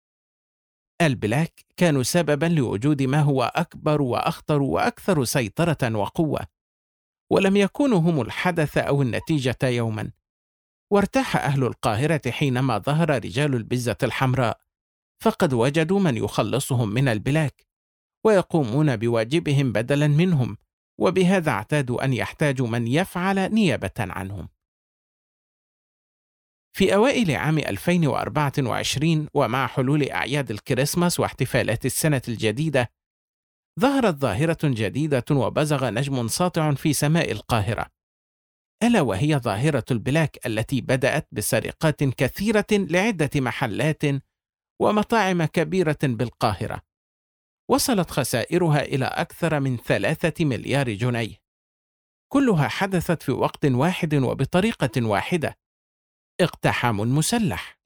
البلاك كانوا سببا لوجود ما هو أكبر وأخطر وأكثر سيطرة وقوة، ولم يكونوا هم الحدث أو النتيجة يوما. وارتاح أهل القاهرة حينما ظهر رجال البزة الحمراء، فقد وجدوا من يخلصهم من البلاك ويقومون بواجبهم بدلا منهم، وبهذا اعتادوا أن يحتاجوا من يفعل نيابة عنهم. في أوائل عام 2024 ومع حلول أعياد الكريسماس واحتفالات السنة الجديدة، ظهرت ظاهرة جديدة وبزغ نجم ساطع في سماء القاهرة، ألا وهي ظاهرة البلاك التي بدأت بسرقات كثيرة لعدة محلات ومطاعم كبيرة بالقاهرة، وصلت خسائرها إلى أكثر من 3 مليار جنيه، كلها حدثت في وقت واحد وبطريقة واحدة: اقتحام مسلح.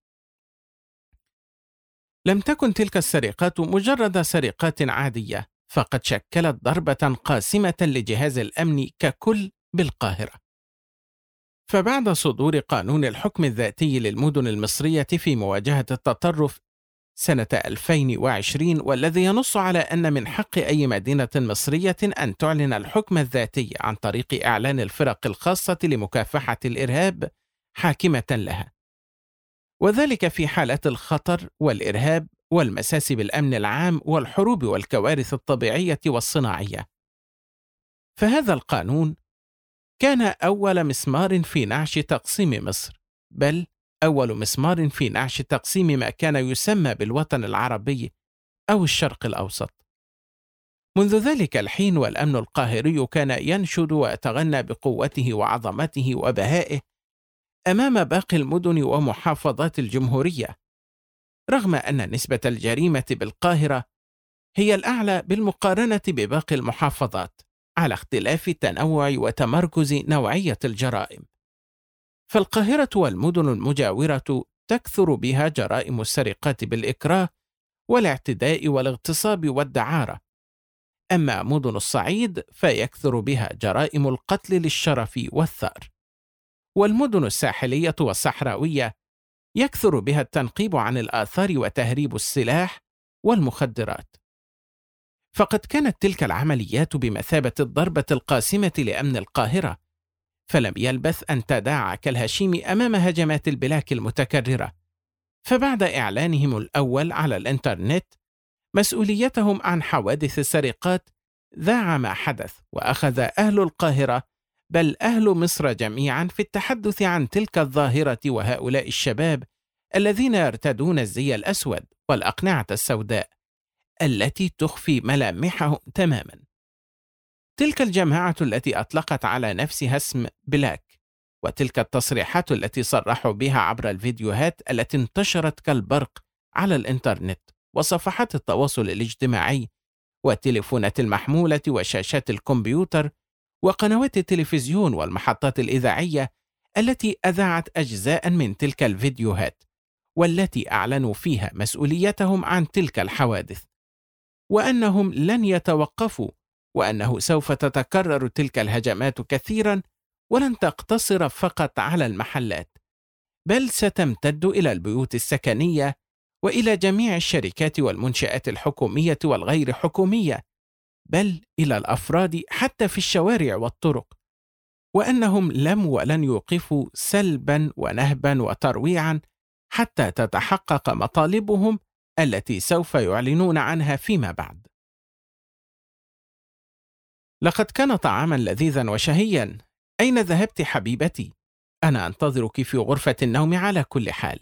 لم تكن تلك السرقات مجرد سرقات عادية، فقد شكلت ضربة قاسمة لجهاز الأمن ككل بالقاهرة. فبعد صدور قانون الحكم الذاتي للمدن المصرية في مواجهة التطرف سنة 2020، والذي ينص على أن من حق أي مدينة مصرية أن تعلن الحكم الذاتي عن طريق إعلان الفرق الخاصة لمكافحة الإرهاب حاكمة لها، وذلك في حالات الخطر والإرهاب والمساس بالأمن العام والحروب والكوارث الطبيعية والصناعية. فهذا القانون كان أول مسمار في نعش تقسيم مصر، بل أول مسمار في نعش تقسيم ما كان يسمى بالوطن العربي أو الشرق الأوسط. منذ ذلك الحين والأمن القاهري كان ينشد ويتغنى بقوته وعظمته وبهائه أمام باقي المدن ومحافظات الجمهورية، رغم أن نسبة الجريمة بالقاهرة هي الأعلى بالمقارنة بباقي المحافظات، على اختلاف تنوع وتمركز نوعية الجرائم. فالقاهرة والمدن المجاورة تكثر بها جرائم السرقات بالإكراه والاعتداء والاغتصاب والدعارة، أما مدن الصعيد فيكثر بها جرائم القتل للشرف والثأر، والمدن الساحلية والصحراوية يكثر بها التنقيب عن الآثار وتهريب السلاح والمخدرات. فقد كانت تلك العمليات بمثابة الضربة القاسمة لأمن القاهرة، فلم يلبث أن تداعى كالهشيم أمام هجمات البلاك المتكررة. فبعد إعلانهم الأول على الإنترنت مسؤوليتهم عن حوادث السرقات، ذاع ما حدث، وأخذ أهل القاهرة بل أهل مصر جميعا في التحدث عن تلك الظاهرة وهؤلاء الشباب الذين يرتدون الزي الأسود والأقنعة السوداء التي تخفي ملامحهم تماما. تلك الجماعة التي أطلقت على نفسها اسم بلاك، وتلك التصريحات التي صرحوا بها عبر الفيديوهات التي انتشرت كالبرق على الإنترنت وصفحات التواصل الاجتماعي والتليفونات المحمولة وشاشات الكمبيوتر وقنوات التلفزيون والمحطات الإذاعية التي أذاعت أجزاء من تلك الفيديوهات، والتي أعلنوا فيها مسؤوليتهم عن تلك الحوادث، وأنهم لن يتوقفوا، وأنه سوف تتكرر تلك الهجمات كثيرا ولن تقتصر فقط على المحلات، بل ستمتد إلى البيوت السكنية وإلى جميع الشركات والمنشآت الحكومية والغير حكومية، بل إلى الأفراد حتى في الشوارع والطرق، وأنهم لم ولن يوقفوا سلبا ونهبا وترويعا حتى تتحقق مطالبهم التي سوف يعلنون عنها فيما بعد. لقد كان طعاما لذيذا وشهيا. أين ذهبت حبيبتي؟ أنا أنتظرك في غرفة النوم على كل حال.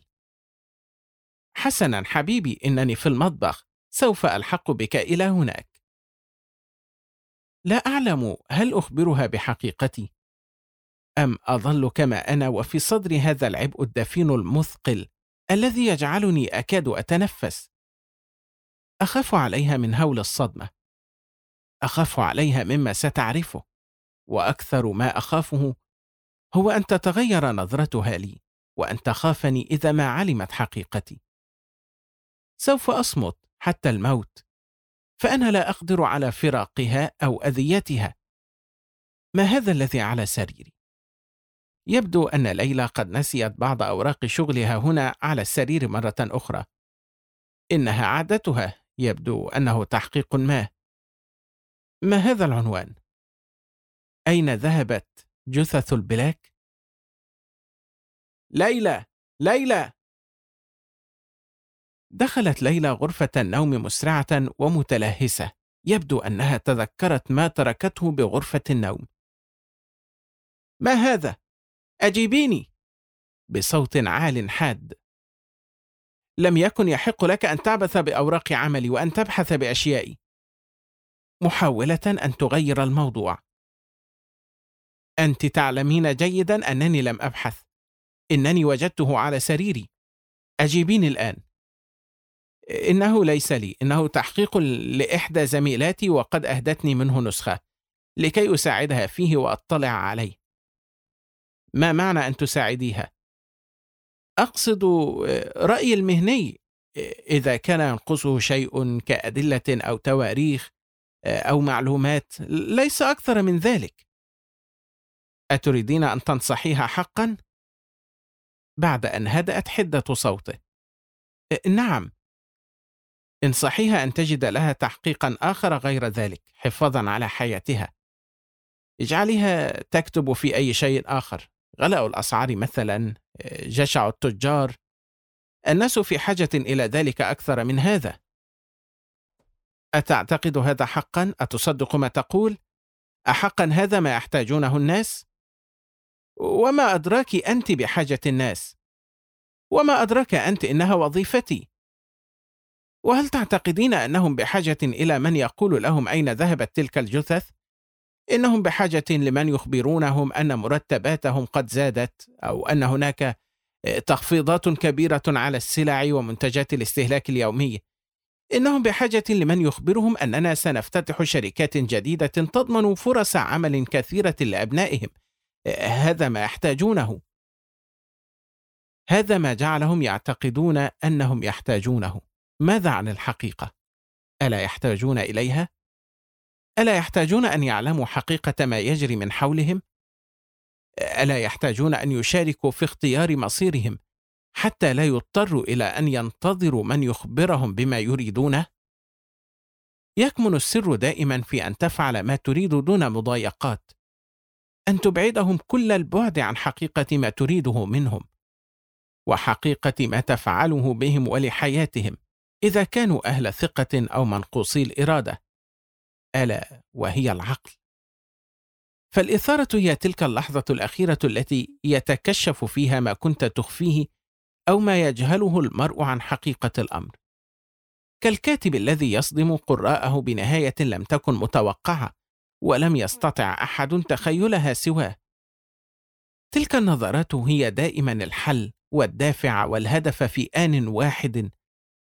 حسنا حبيبي، إنني في المطبخ، سوف ألحق بك إلى هناك. لا أعلم هل أخبرها بحقيقتي أم أظل كما أنا وفي صدري هذا العبء الدفين المثقل الذي يجعلني أكاد أتنفس. أخاف عليها من هول الصدمة، أخاف عليها مما ستعرفه، وأكثر ما أخافه هو أن تتغير نظرتها لي وأن تخافني إذا ما علمت حقيقتي. سوف أصمت حتى الموت، فأنا لا أقدر على فراقها أو أذيتها. ما هذا الذي على سريري؟ يبدو أن ليلى قد نسيت بعض أوراق شغلها هنا على السرير مرة أخرى. إنها عادتها، يبدو أنه تحقيق ما. ما هذا العنوان؟ أين ذهبت جثث البلاك؟ ليلى، ليلى! دخلت ليلى غرفة النوم مسرعة ومتلهسة، يبدو أنها تذكرت ما تركته بغرفة النوم. ما هذا؟ أجيبيني! بصوت عال حاد. لم يكن يحق لك أن تعبث بأوراق عملي وأن تبحث بأشيائي. محاولة أن تغير الموضوع. أنت تعلمين جيدا أنني لم أبحث، إنني وجدته على سريري. أجيبيني الآن. إنه ليس لي، إنه تحقيق لإحدى زميلاتي وقد أهدتني منه نسخة لكي أساعدها فيه وأطلع عليه. ما معنى أن تساعديها؟ أقصد رأيي المهني، إذا كان ينقصه شيء كأدلة أو تواريخ أو معلومات، ليس أكثر من ذلك. أتريدين أن تنصحيها حقا؟ بعد أن هدأت حدة صوته. نعم، انصحيها أن تجد لها تحقيقا آخر غير ذلك حفاظا على حياتها. اجعليها تكتب في أي شيء آخر، غلاء الأسعار مثلا، جشع التجار. الناس في حاجة إلى ذلك أكثر من هذا. أتعتقد هذا حقا؟ أتصدق ما تقول؟ أحقا هذا ما يحتاجونه الناس؟ وما أدراك أنت بحاجة الناس؟ وما أدراك أنت إنها وظيفتي؟ وهل تعتقدين أنهم بحاجة إلى من يقول لهم أين ذهبت تلك الجثث؟ إنهم بحاجة لمن يخبرونهم أن مرتباتهم قد زادت، أو أن هناك تخفيضات كبيرة على السلع ومنتجات الاستهلاك اليومي. إنهم بحاجة لمن يخبرهم أننا سنفتتح شركات جديدة تضمن فرص عمل كثيرة لأبنائهم. هذا ما يحتاجونه. هذا ما جعلهم يعتقدون أنهم يحتاجونه. ماذا عن الحقيقة؟ ألا يحتاجون إليها؟ ألا يحتاجون أن يعلموا حقيقة ما يجري من حولهم؟ ألا يحتاجون أن يشاركوا في اختيار مصيرهم حتى لا يضطروا إلى أن ينتظروا من يخبرهم بما يريدونه؟ يكمن السر دائما في أن تفعل ما تريد دون مضايقات، أن تبعدهم كل البعد عن حقيقة ما تريده منهم، وحقيقة ما تفعله بهم ولحياتهم إذا كانوا أهل ثقة أو منقوصي الإرادة، ألا وهي العقل. فالإثارة هي تلك اللحظة الأخيرة التي يتكشف فيها ما كنت تخفيه أو ما يجهله المرء عن حقيقة الأمر، كالكاتب الذي يصدم قراءه بنهاية لم تكن متوقعة ولم يستطع أحد تخيلها سواه. تلك النظرات هي دائما الحل والدافع والهدف في آن واحد،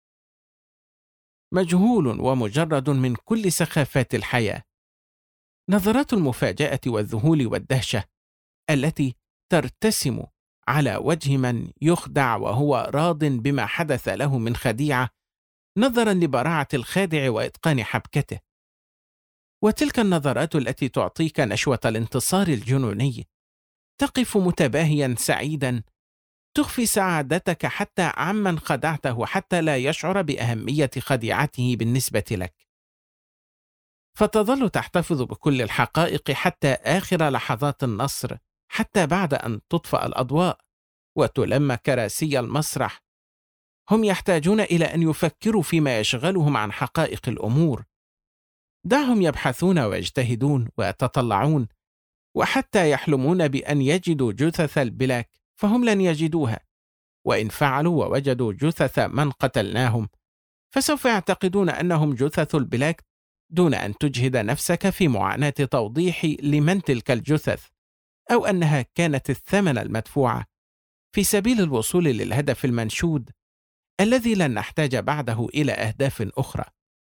مجهول ومجرد من كل سخافات الحياة. نظرات المفاجأة والذهول والدهشة التي ترتسم على وجه من يخدع وهو راض بما حدث له من خديعة، نظرا لبراعة الخادع وإتقان حبكته. وتلك النظرات التي تعطيك نشوة الانتصار الجنوني، تقف متباهيا سعيدا، تخفي سعادتك حتى عمن خدعته حتى لا يشعر بأهمية خديعته بالنسبة لك، فتظل تحتفظ بكل الحقائق حتى آخر لحظات النصر، حتى بعد أن تطفأ الأضواء وتلم كراسي المسرح. هم يحتاجون إلى أن يفكروا فيما يشغلهم عن حقائق الأمور. دعهم يبحثون ويجتهدون ويتطلعون، وحتى يحلمون بأن يجدوا جثث البلاك فهم لن يجدوها، وإن فعلوا ووجدوا جثث من قتلناهم فسوف يعتقدون أنهم جثث البلاك دون أن تجهد نفسك في معاناة توضيح لمن تلك الجثث، أو أنها كانت الثمن المدفوع في سبيل الوصول للهدف المنشود الذي لن نحتاج بعده إلى أهداف أخرى.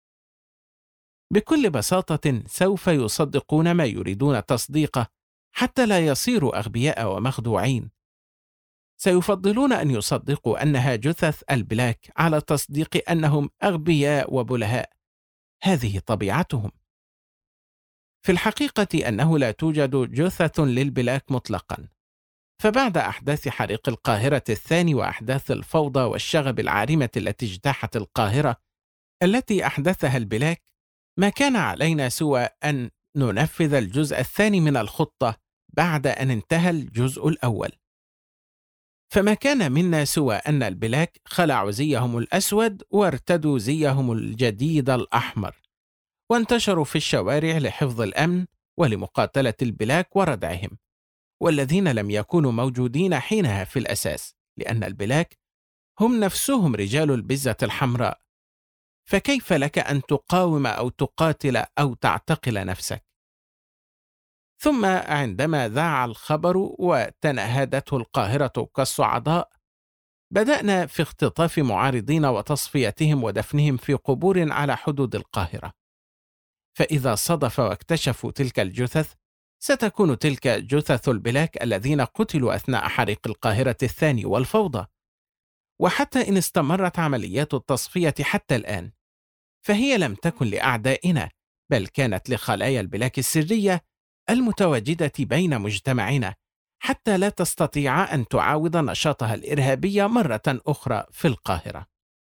بكل بساطة سوف يصدقون ما يريدون تصديقه حتى لا يصيروا أغبياء ومخدوعين. سيفضلون أن يصدقوا أنها جثث البلاك على تصديق أنهم أغبياء وبلهاء. هذه طبيعتهم. في الحقيقة أنه لا توجد جثث للبلاك مطلقا، فبعد أحداث حريق القاهرة الثاني وأحداث الفوضى والشغب العارمة التي اجتاحت القاهرة التي أحدثها البلاك، ما كان علينا سوى أن ننفذ الجزء الثاني من الخطة بعد أن انتهى الجزء الأول. فما كان منا سوى أن البلاك خلعوا زيهم الأسود وارتدوا زيهم الجديد الأحمر، وانتشروا في الشوارع لحفظ الأمن ولمقاتلة البلاك وردعهم، والذين لم يكونوا موجودين حينها في الأساس، لأن البلاك هم نفسهم رجال البزة الحمراء. فكيف لك أن تقاوم أو تقاتل أو تعتقل نفسك؟ ثم عندما ذاع الخبر وتنهدته القاهرة كالصعداء، بدأنا في اختطاف معارضين وتصفيتهم ودفنهم في قبور على حدود القاهرة. فإذا صدف واكتشفوا تلك الجثث، ستكون تلك جثث البلاك الذين قتلوا أثناء حريق القاهرة الثاني والفوضى. وحتى إن استمرت عمليات التصفية حتى الآن، فهي لم تكن لأعدائنا، بل كانت لخلايا البلاك السرية المتواجدة بين مجتمعنا، حتى لا تستطيع أن تعاود نشاطها الإرهابي مرة أخرى في القاهرة.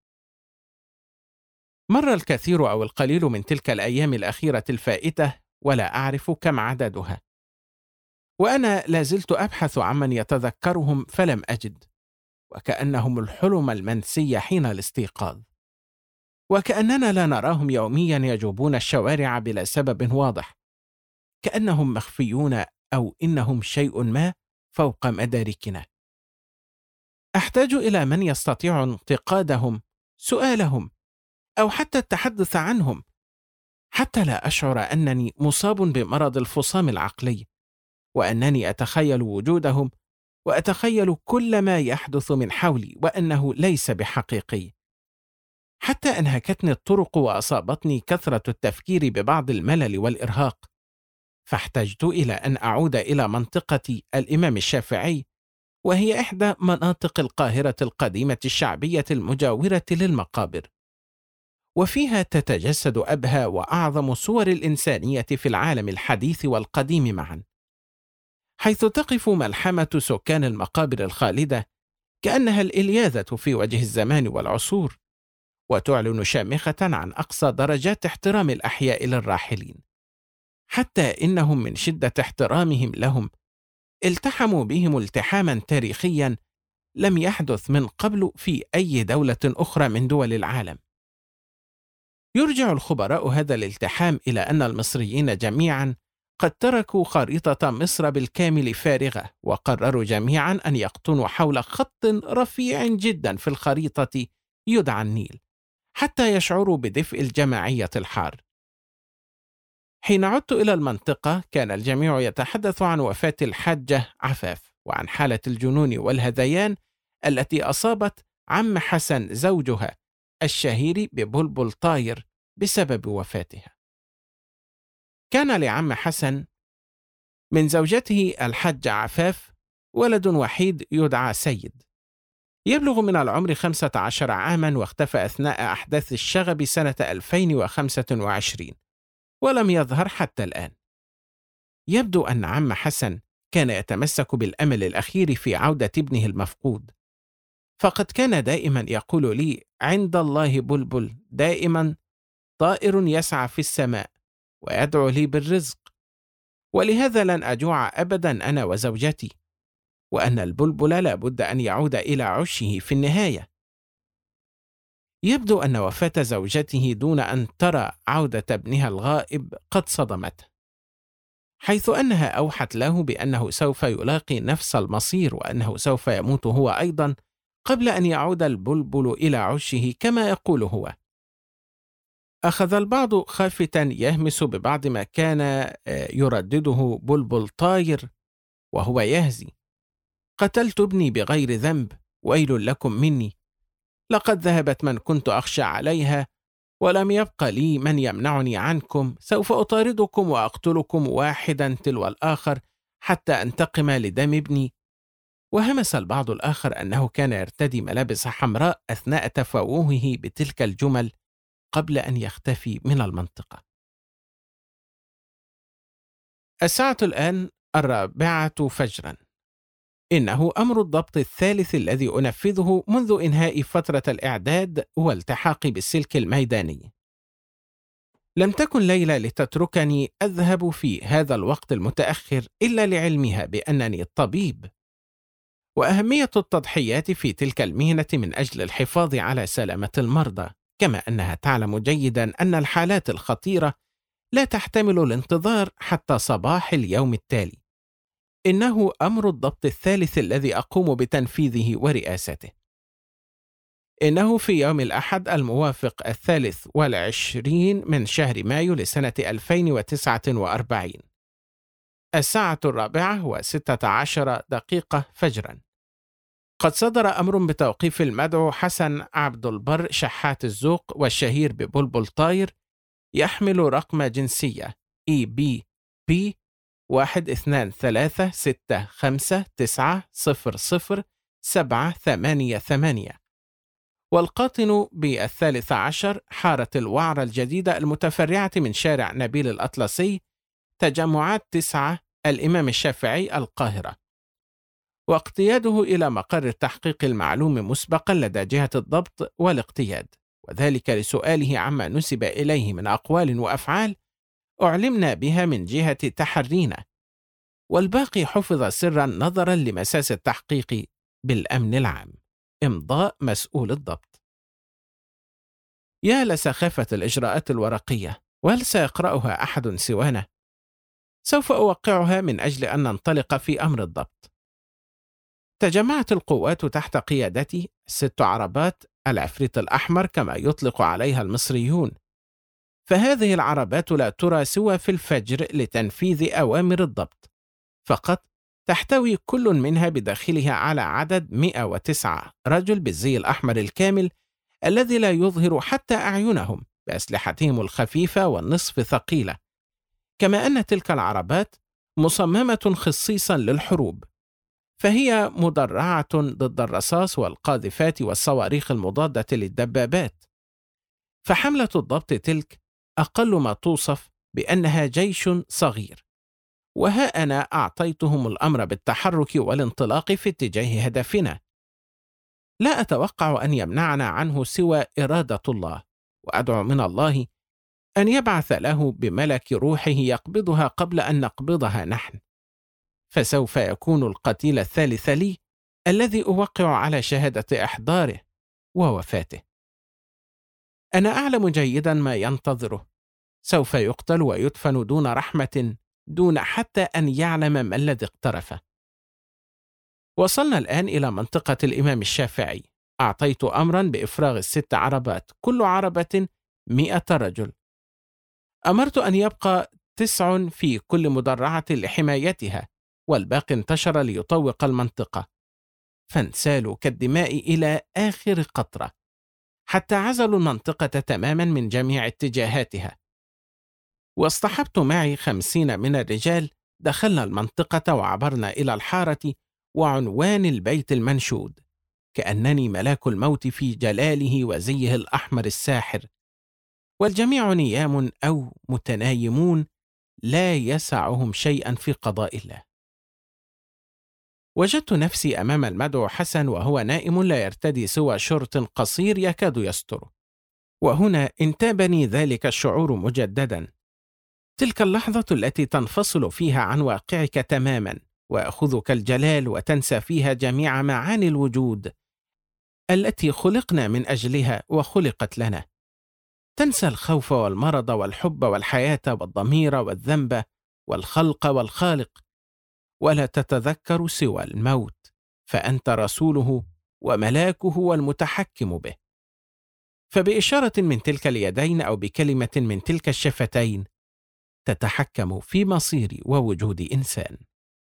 مر الكثير أو القليل من تلك الأيام الأخيرة الفائتة ولا أعرف كم عددها، وأنا لازلت أبحث عمن يتذكرهم فلم أجد، وكأنهم الحلم المنسي حين الاستيقاظ، وكأننا لا نراهم يوميا يجوبون الشوارع بلا سبب واضح، كأنهم مخفيون أو إنهم شيء ما فوق مداركنا. أحتاج إلى من يستطيع انتقادهم، سؤالهم، أو حتى التحدث عنهم، حتى لا أشعر أنني مصاب بمرض الفصام العقلي، وأنني أتخيل وجودهم وأتخيل كل ما يحدث من حولي وأنه ليس بحقيقي. حتى أنهكتني الطرق وأصابتني كثرة التفكير ببعض الملل والإرهاق، فاحتجت إلى أن أعود إلى منطقة الإمام الشافعي، وهي إحدى مناطق القاهرة القديمة الشعبية المجاورة للمقابر، وفيها تتجسد أبهى وأعظم صور الإنسانية في العالم الحديث والقديم معا، حيث تقف ملحمة سكان المقابر الخالدة كأنها الإلياذة في وجه الزمان والعصور، وتعلن شامخة عن أقصى درجات احترام الأحياء للراحلين، حتى إنهم من شدة احترامهم لهم التحموا بهم التحاما تاريخيا لم يحدث من قبل في أي دولة أخرى من دول العالم. يرجع الخبراء هذا الالتحام إلى أن المصريين جميعا قد تركوا خريطة مصر بالكامل فارغة، وقرروا جميعا أن يقطنوا حول خط رفيع جدا في الخريطة يدعى النيل، حتى يشعروا بدفء الجماعية الحار. حين عدت إلى المنطقة كان الجميع يتحدث عن وفاة الحاجة عفاف، وعن حالة الجنون والهذيان التي أصابت عم حسن زوجها الشهير ببلبل طاير بسبب وفاتها. كان لعم حسن من زوجته الحاجة عفاف ولد وحيد يدعى سيد، يبلغ من العمر 15 عاما، واختفى أثناء أحداث الشغب سنة 2025 ولم يظهر حتى الآن. يبدو أن عم حسن كان يتمسك بالأمل الأخير في عودة ابنه المفقود، فقد كان دائما يقول لي: عند الله بلبل دائما طائر يسعى في السماء ويدعو لي بالرزق، ولهذا لن أجوع أبدا أنا وزوجتي، وأن البلبل لا بد أن يعود إلى عشه في النهاية. يبدو أن وفاة زوجته دون أن ترى عودة ابنها الغائب قد صدمته، حيث أنها أوحت له بأنه سوف يلاقي نفس المصير، وأنه سوف يموت هو أيضا قبل أن يعود البلبل إلى عشه كما يقول هو. أخذ البعض خافتا يهمس ببعض ما كان يردده بلبل طاير وهو يهزي: قتلت ابني بغير ذنب، ويل لكم مني، لقد ذهبت من كنت أخشى عليها، ولم يبق لي من يمنعني عنكم، سوف أطاردكم وأقتلكم واحدا تلو الآخر حتى أنتقم لدم ابني. وهمس البعض الآخر أنه كان يرتدي ملابس حمراء أثناء تفوهه بتلك الجمل قبل أن يختفي من المنطقة. الساعة الآن 4 فجرا. إنه أمر الضبط الثالث الذي أنفذه منذ إنهاء فترة الإعداد والتحاقي بالسلك الميداني. لم تكن ليلى لتتركني أذهب في هذا الوقت المتأخر إلا لعلمها بأنني الطبيب، وأهمية التضحيات في تلك المهنة من أجل الحفاظ على سلامة المرضى، كما أنها تعلم جيدا أن الحالات الخطيرة لا تحتمل الانتظار حتى صباح اليوم التالي. إنه أمر الضبط الثالث الذي أقوم بتنفيذه ورئاسته. إنه في يوم الأحد الموافق 23 من شهر مايو لسنة 2049 الساعة 4:16 فجرا، قد صدر أمر بتوقيف المدعو حسن عبد البر شحات الزوق والشهير ببلبل طاير، يحمل رقم جنسية EBP 123659000788، والقاطن ب13 حارة الوعرة الجديدة المتفرعة من شارع نبيل الأطلسي تجمعات 9 الإمام الشافعي القاهرة، واقتياده إلى مقر التحقيق المعلوم مسبقا لدى جهة الضبط والاقتياد، وذلك لسؤاله عما نسب إليه من أقوال وأفعال أعلمنا بها من جهة تحرينا، والباقي حفظ سرا نظرا لمساس التحقيق بالأمن العام. إمضاء مسؤول الضبط. يا لسخافة الإجراءات الورقية، وهل سيقرأها أحد سوانا؟ سوف أوقعها من أجل أن ننطلق في أمر الضبط. تجمعت القوات تحت قيادتي 6 عربات العفريت الأحمر كما يطلق عليها المصريون، فهذه العربات لا ترى سوى في الفجر لتنفيذ أوامر الضبط فقط، تحتوي كل منها بداخلها على عدد 109 رجل بالزي الأحمر الكامل الذي لا يظهر حتى أعينهم، بأسلحتهم الخفيفة والنصف ثقيلة، كما أن تلك العربات مصممة خصيصا للحروب، فهي مدرعة ضد الرصاص والقاذفات والصواريخ المضادة للدبابات. فحملة الضبط تلك أقل ما توصف بأنها جيش صغير، وها أنا أعطيتهم الأمر بالتحرك والانطلاق في اتجاه هدفنا. لا أتوقع أن يمنعنا عنه سوى إرادة الله، وأدعو من الله أن يبعث له بملك روحه يقبضها قبل أن نقبضها نحن، فسوف يكون القتيل الثالث لي الذي أوقع على شهادة إحضاره ووفاته. أنا أعلم جيدا ما ينتظره، سوف يقتل ويدفن دون رحمة دون حتى أن يعلم ما الذي اقترفه. وصلنا الآن إلى منطقة الإمام الشافعي. أعطيت أمرا بإفراغ 6 عربات، كل عربة 100 رجل. أمرت أن يبقى 9 في كل مدرعة لحمايتها، والباقي انتشر ليطوق المنطقة، فانسالوا كالدماء إلى آخر قطرة، حتى عزلوا المنطقة تماما من جميع اتجاهاتها. واصطحبت معي 50 من الرجال. دخلنا المنطقة وعبرنا إلى الحارة وعنوان البيت المنشود، كأنني ملاك الموت في جلاله وزيه الأحمر الساحر، والجميع نيام أو متنايمون لا يسعهم شيئا في قضاء الله. وجدت نفسي أمام المدعو حسن وهو نائم لا يرتدي سوى شورت قصير يكاد يستره. وهنا انتابني ذلك الشعور مجددا، تلك اللحظة التي تنفصل فيها عن واقعك تماما ويأخذك الجلال وتنسى فيها جميع معاني الوجود التي خلقنا من أجلها وخلقت لنا. تنسى الخوف والمرض والحب والحياة والضمير والذنب والخلق والخالق، ولا تتذكر سوى الموت، فأنت رسوله وملاكه والمتحكم به. فبإشارة من تلك اليدين أو بكلمة من تلك الشفتين تتحكم في مصير ووجود إنسان.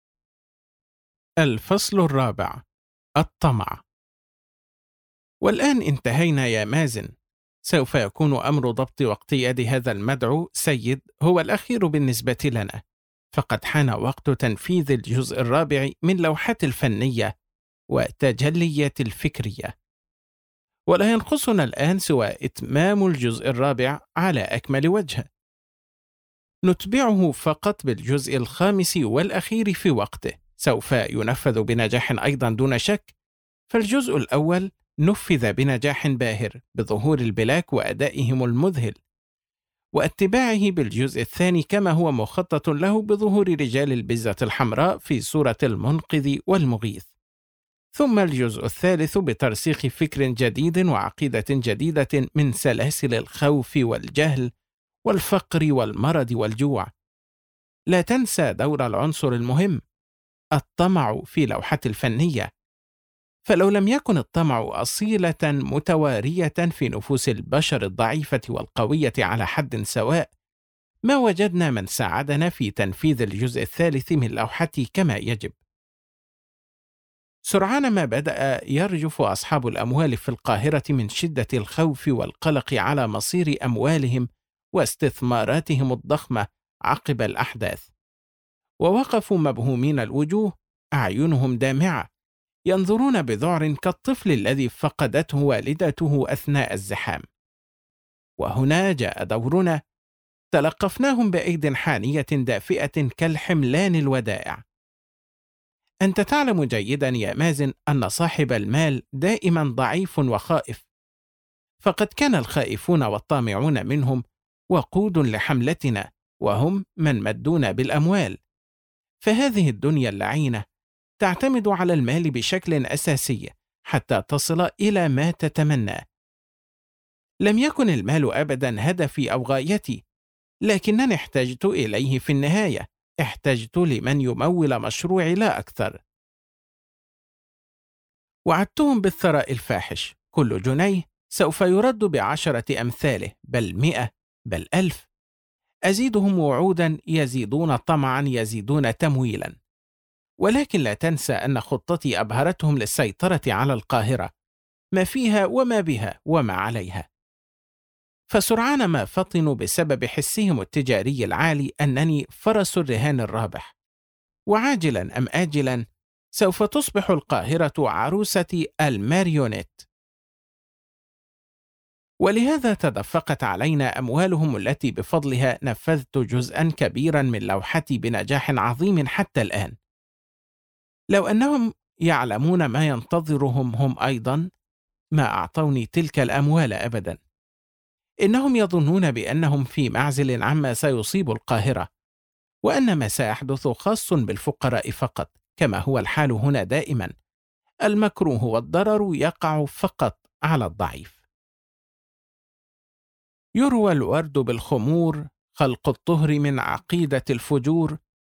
الفصل الرابع: الطمع. والآن انتهينا يا مازن. سوف يكون أمر ضبط واقتياد هذا المدعو سيد هو الأخير بالنسبة لنا، فقد حان وقت تنفيذ الجزء الرابع من لوحات الفنية وتجليات الفكرية، ولا ينقصنا الآن سوى إتمام الجزء الرابع على أكمل وجه. نتبعه فقط بالجزء الخامس والأخير في وقته، سوف ينفذ بنجاح أيضا دون شك. فالجزء الأول نفذ بنجاح باهر بظهور البلاك وأدائهم المذهل، واتباعه بالجزء الثاني كما هو مخطط له بظهور رجال البزة الحمراء في صورة المنقذ والمغيث، ثم الجزء الثالث بترسيخ فكر جديد وعقيدة جديدة من سلاسل الخوف والجهل والفقر والمرض والجوع. لا تنسى دور العنصر المهم الطمع في لوحة الفنية، فلو لم يكن الطمع أصيلة متوارية في نفوس البشر الضعيفة والقوية على حد سواء، ما وجدنا من ساعدنا في تنفيذ الجزء الثالث من لوحتي كما يجب. سرعان ما بدأ يرجف أصحاب الأموال في القاهرة من شدة الخوف والقلق على مصير أموالهم واستثماراتهم الضخمة عقب الأحداث، ووقفوا مبهومين الوجوه، أعينهم دامعة، ينظرون بذعر كالطفل الذي فقدته والدته أثناء الزحام. وهنا جاء دورنا، تلقفناهم بأيد حانية دافئة كالحملان الودائع. أنت تعلم جيدا يا مازن أن صاحب المال دائما ضعيف وخائف، فقد كان الخائفون والطامعون منهم وقود لحملتنا، وهم من مدونا بالأموال. فهذه الدنيا اللعينة تعتمد على المال بشكل أساسي حتى تصل إلى ما تتمناه. لم يكن المال أبدا هدفي أو غايتي، لكنني احتجت إليه في النهاية، احتجت لمن يمول مشروعي لا أكثر. وعدتهم بالثراء الفاحش، كل جنيه سوف يرد ب10 أمثاله، بل 100، بل 1000. أزيدهم وعودا يزيدون طمعا يزيدون تمويلا. ولكن لا تنسى أن خطتي أبهرتهم للسيطرة على القاهرة، ما فيها وما بها وما عليها. فسرعان ما فطنوا بسبب حسهم التجاري العالي أنني فرس الرهان الرابح، وعاجلا أم آجلا سوف تصبح القاهرة عروسة الماريونيت. ولهذا تدفقت علينا أموالهم التي بفضلها نفذت جزءا كبيرا من لوحتي بنجاح عظيم حتى الآن. لو أنهم يعلمون ما ينتظرهم هم أيضا ما أعطوني تلك الأموال أبدا. إنهم يظنون بأنهم في معزل عما سيصيب القاهرة، وأن ما سيحدث خاص بالفقراء فقط، كما هو الحال هنا دائما. المكروه والضرر يقع فقط على الضعيف. يروى الورد بالخمور، خلق الطهر من عقيدة الفجور،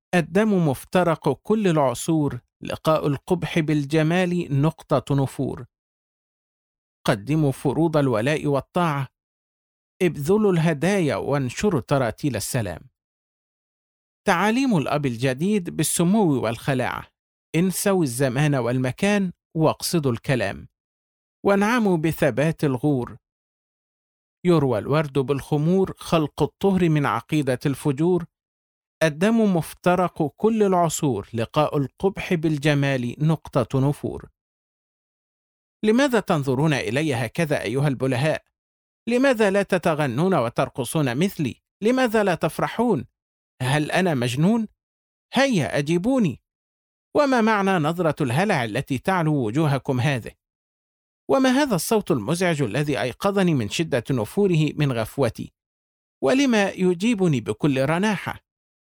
الدم مفترق كل العصور، لقاء القبح بالجمال نقطة نفور. قدموا فروض الولاء والطاعة، ابذلوا الهدايا وانشروا تراتيل السلام. تعاليم الأب الجديد بالسمو والخلاعة، انسوا الزمان والمكان واقصدوا الكلام، وانعموا بثبات الغور. يروى الورد بالخمور، خلق الطهر من عقيدة الفجور. الدم مفترق كل العصور، لقاء القبح بالجمال نقطة نفور. لماذا تنظرون إلي هكذا أيها البلهاء؟ لماذا لا تتغنون وترقصون مثلي؟ لماذا لا تفرحون؟ هل أنا مجنون؟ هيا أجيبوني. وما معنى نظرة الهلع التي تعلو وجوهكم هذه؟ وما هذا الصوت المزعج الذي أيقظني من شدة نفوره من غفوتي؟ ولما يجيبني بكل رناحة؟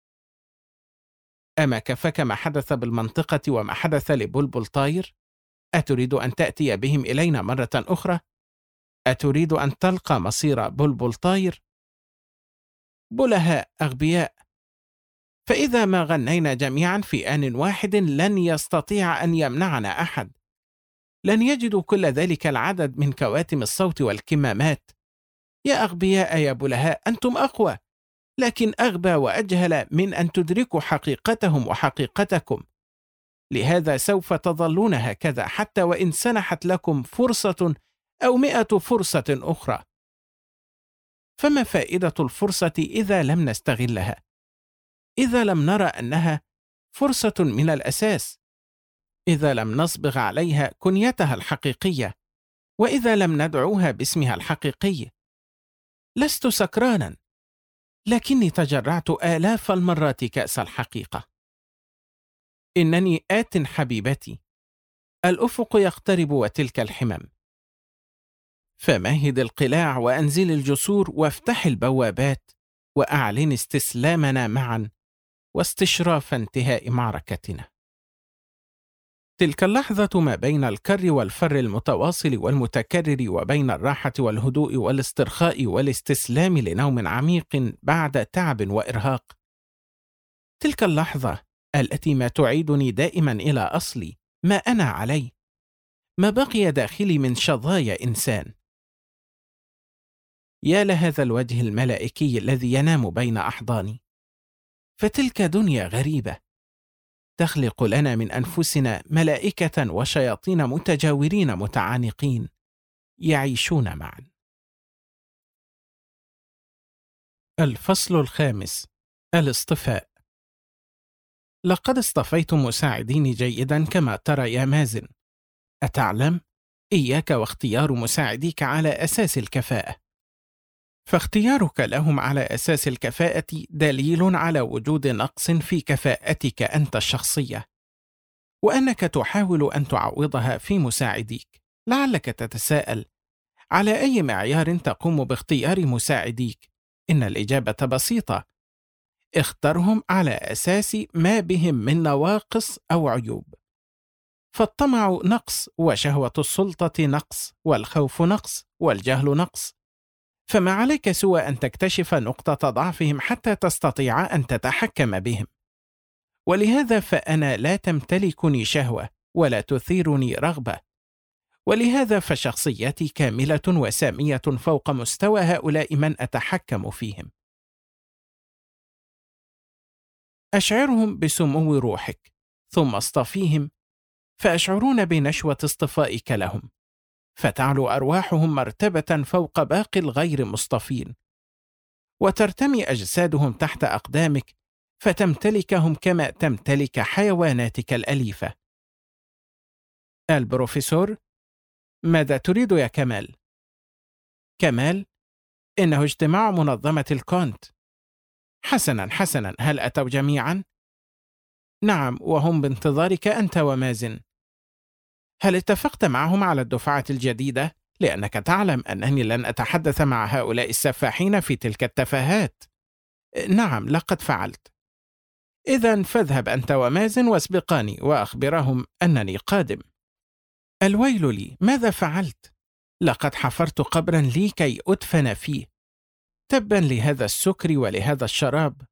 أما كفاك ما حدث بالمنطقة وما حدث لبلبل طاير؟ أتريد أن تأتي بهم إلينا مرة أخرى؟ أتريد أن تلقى مصير بلبل طاير؟ بلهاء أغبياء، فإذا ما غنينا جميعا في آن واحد لن يستطيع أن يمنعنا أحد. لن يجدوا كل ذلك العدد من كواتم الصوت والكمامات. يا أغبياء يا بلهاء، أنتم أقوى، لكن أغبى وأجهل من أن تدركوا حقيقتهم وحقيقتكم. لهذا سوف تظلون هكذا حتى وإن سنحت لكم فرصة أو 100 فرصة أخرى. فما فائدة الفرصة إذا لم نستغلها؟ إذا لم نرى أنها فرصة من الأساس؟ إذا لم نصبغ عليها كنيتها الحقيقية؟ وإذا لم ندعوها باسمها الحقيقي؟ لست سكرانا، لكني تجرعت آلاف المرات كأس الحقيقة. إنني آت حبيبتي، الأفق يقترب وتلك الحمم. فمهد القلاع وأنزل الجسور وافتح البوابات، وأعلن استسلامنا معا واستشراف انتهاء معركتنا. تلك اللحظة ما بين الكر والفر المتواصل والمتكرر، وبين الراحة والهدوء والاسترخاء والاستسلام لنوم عميق بعد تعب وإرهاق. تلك اللحظة التي ما تعيدني دائما إلى أصلي، ما أنا عليه، ما بقي داخلي من شظايا إنسان. يا لهذا الوجه الملائكي الذي ينام بين أحضاني. فتلك دنيا غريبة تخلق لنا من أنفسنا ملائكة وشياطين متجاورين متعانقين يعيشون معا. الفصل الخامس: الاصطفاء. لقد اصطفيت مساعدين جيدا كما ترى يا مازن. أتعلم؟ إياك واختيار مساعديك على أساس الكفاءة، فاختيارك لهم على أساس الكفاءة دليل على وجود نقص في كفاءتك أنت الشخصية، وأنك تحاول أن تعوضها في مساعديك. لعلك تتساءل: على أي معيار تقوم باختيار مساعديك؟ إن الإجابة بسيطة: اخترهم على أساس ما بهم من نواقص أو عيوب. فالطمع نقص، وشهوة السلطة نقص، والخوف نقص، والجهل نقص. فما عليك سوى أن تكتشف نقطة ضعفهم حتى تستطيع أن تتحكم بهم. ولهذا فأنا لا تمتلكني شهوة ولا تثيرني رغبة، ولهذا فشخصيتي كاملة وسامية فوق مستوى هؤلاء من أتحكم فيهم. أشعرهم بسمو روحك، ثم اصطفيهم، فأشعرون بنشوة اصطفائك لهم، فتعلو أرواحهم مرتبة فوق باقي الغير مصطفين، وترتمي أجسادهم تحت أقدامك، فتمتلكهم كما تمتلك حيواناتك الأليفة. البروفيسور: ماذا تريد يا كمال؟ كمال: إنه اجتماع منظمة الكونت. حسنا، هل أتوا جميعا؟ نعم، وهم بانتظارك أنت ومازن. هل اتفقت معهم على الدفعة الجديدة؟ لأنك تعلم أنني لن أتحدث مع هؤلاء السفاحين في تلك التفاهات. نعم، لقد فعلت. إذن فاذهب أنت ومازن واسبقاني وأخبرهم أنني قادم. الويل لي، ماذا فعلت؟ لقد حفرت قبرا لي كي أدفن فيه. تبا لهذا السكر ولهذا الشراب،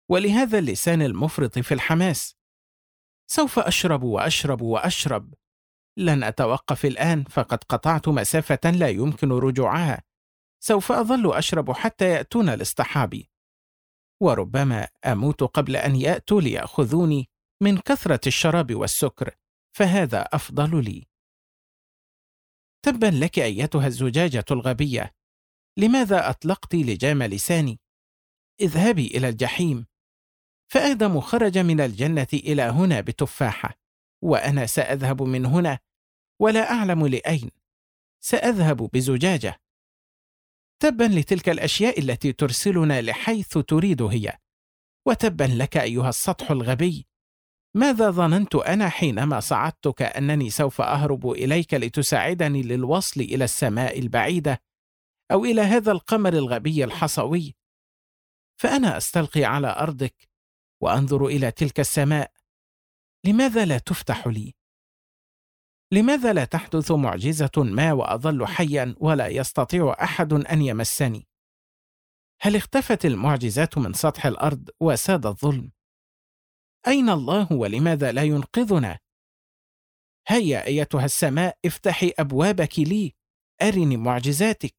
ولهذا اللسان المفرط في الحماس. سوف أشرب وأشرب وأشرب، لن أتوقف الآن، فقد قطعت مسافة لا يمكن رجوعها. سوف أظل أشرب حتى يأتون لاصطحابي، وربما أموت قبل أن يأتوا ليأخذوني من كثرة الشراب والسكر، فهذا أفضل لي. تبا لك أيتها الزجاجة الغبية، لماذا أطلقت لجام لساني؟ اذهبي إلى الجحيم. فآدم خرج من الجنة إلى هنا بتفاحة، وأنا سأذهب من هنا ولا أعلم لأين. سأذهب بزجاجة. تبا لتلك الأشياء التي ترسلنا لحيث تريد هي. وتبا لك أيها السطح الغبي، ماذا ظننت أنا حينما صعدتك أنني سوف أهرب إليك لتساعدني للوصل إلى السماء البعيدة أو إلى هذا القمر الغبي الحصوي؟ فأنا أستلقي على أرضك وأنظر إلى تلك السماء. لماذا لا تفتح لي؟ لماذا لا تحدث معجزة ما وأظل حيا ولا يستطيع أحد أن يمسني؟ هل اختفت المعجزات من سطح الأرض وساد الظلم؟ أين الله ولماذا لا ينقذنا؟ هيا أيتها السماء، افتحي أبوابك لي، أرني معجزاتك.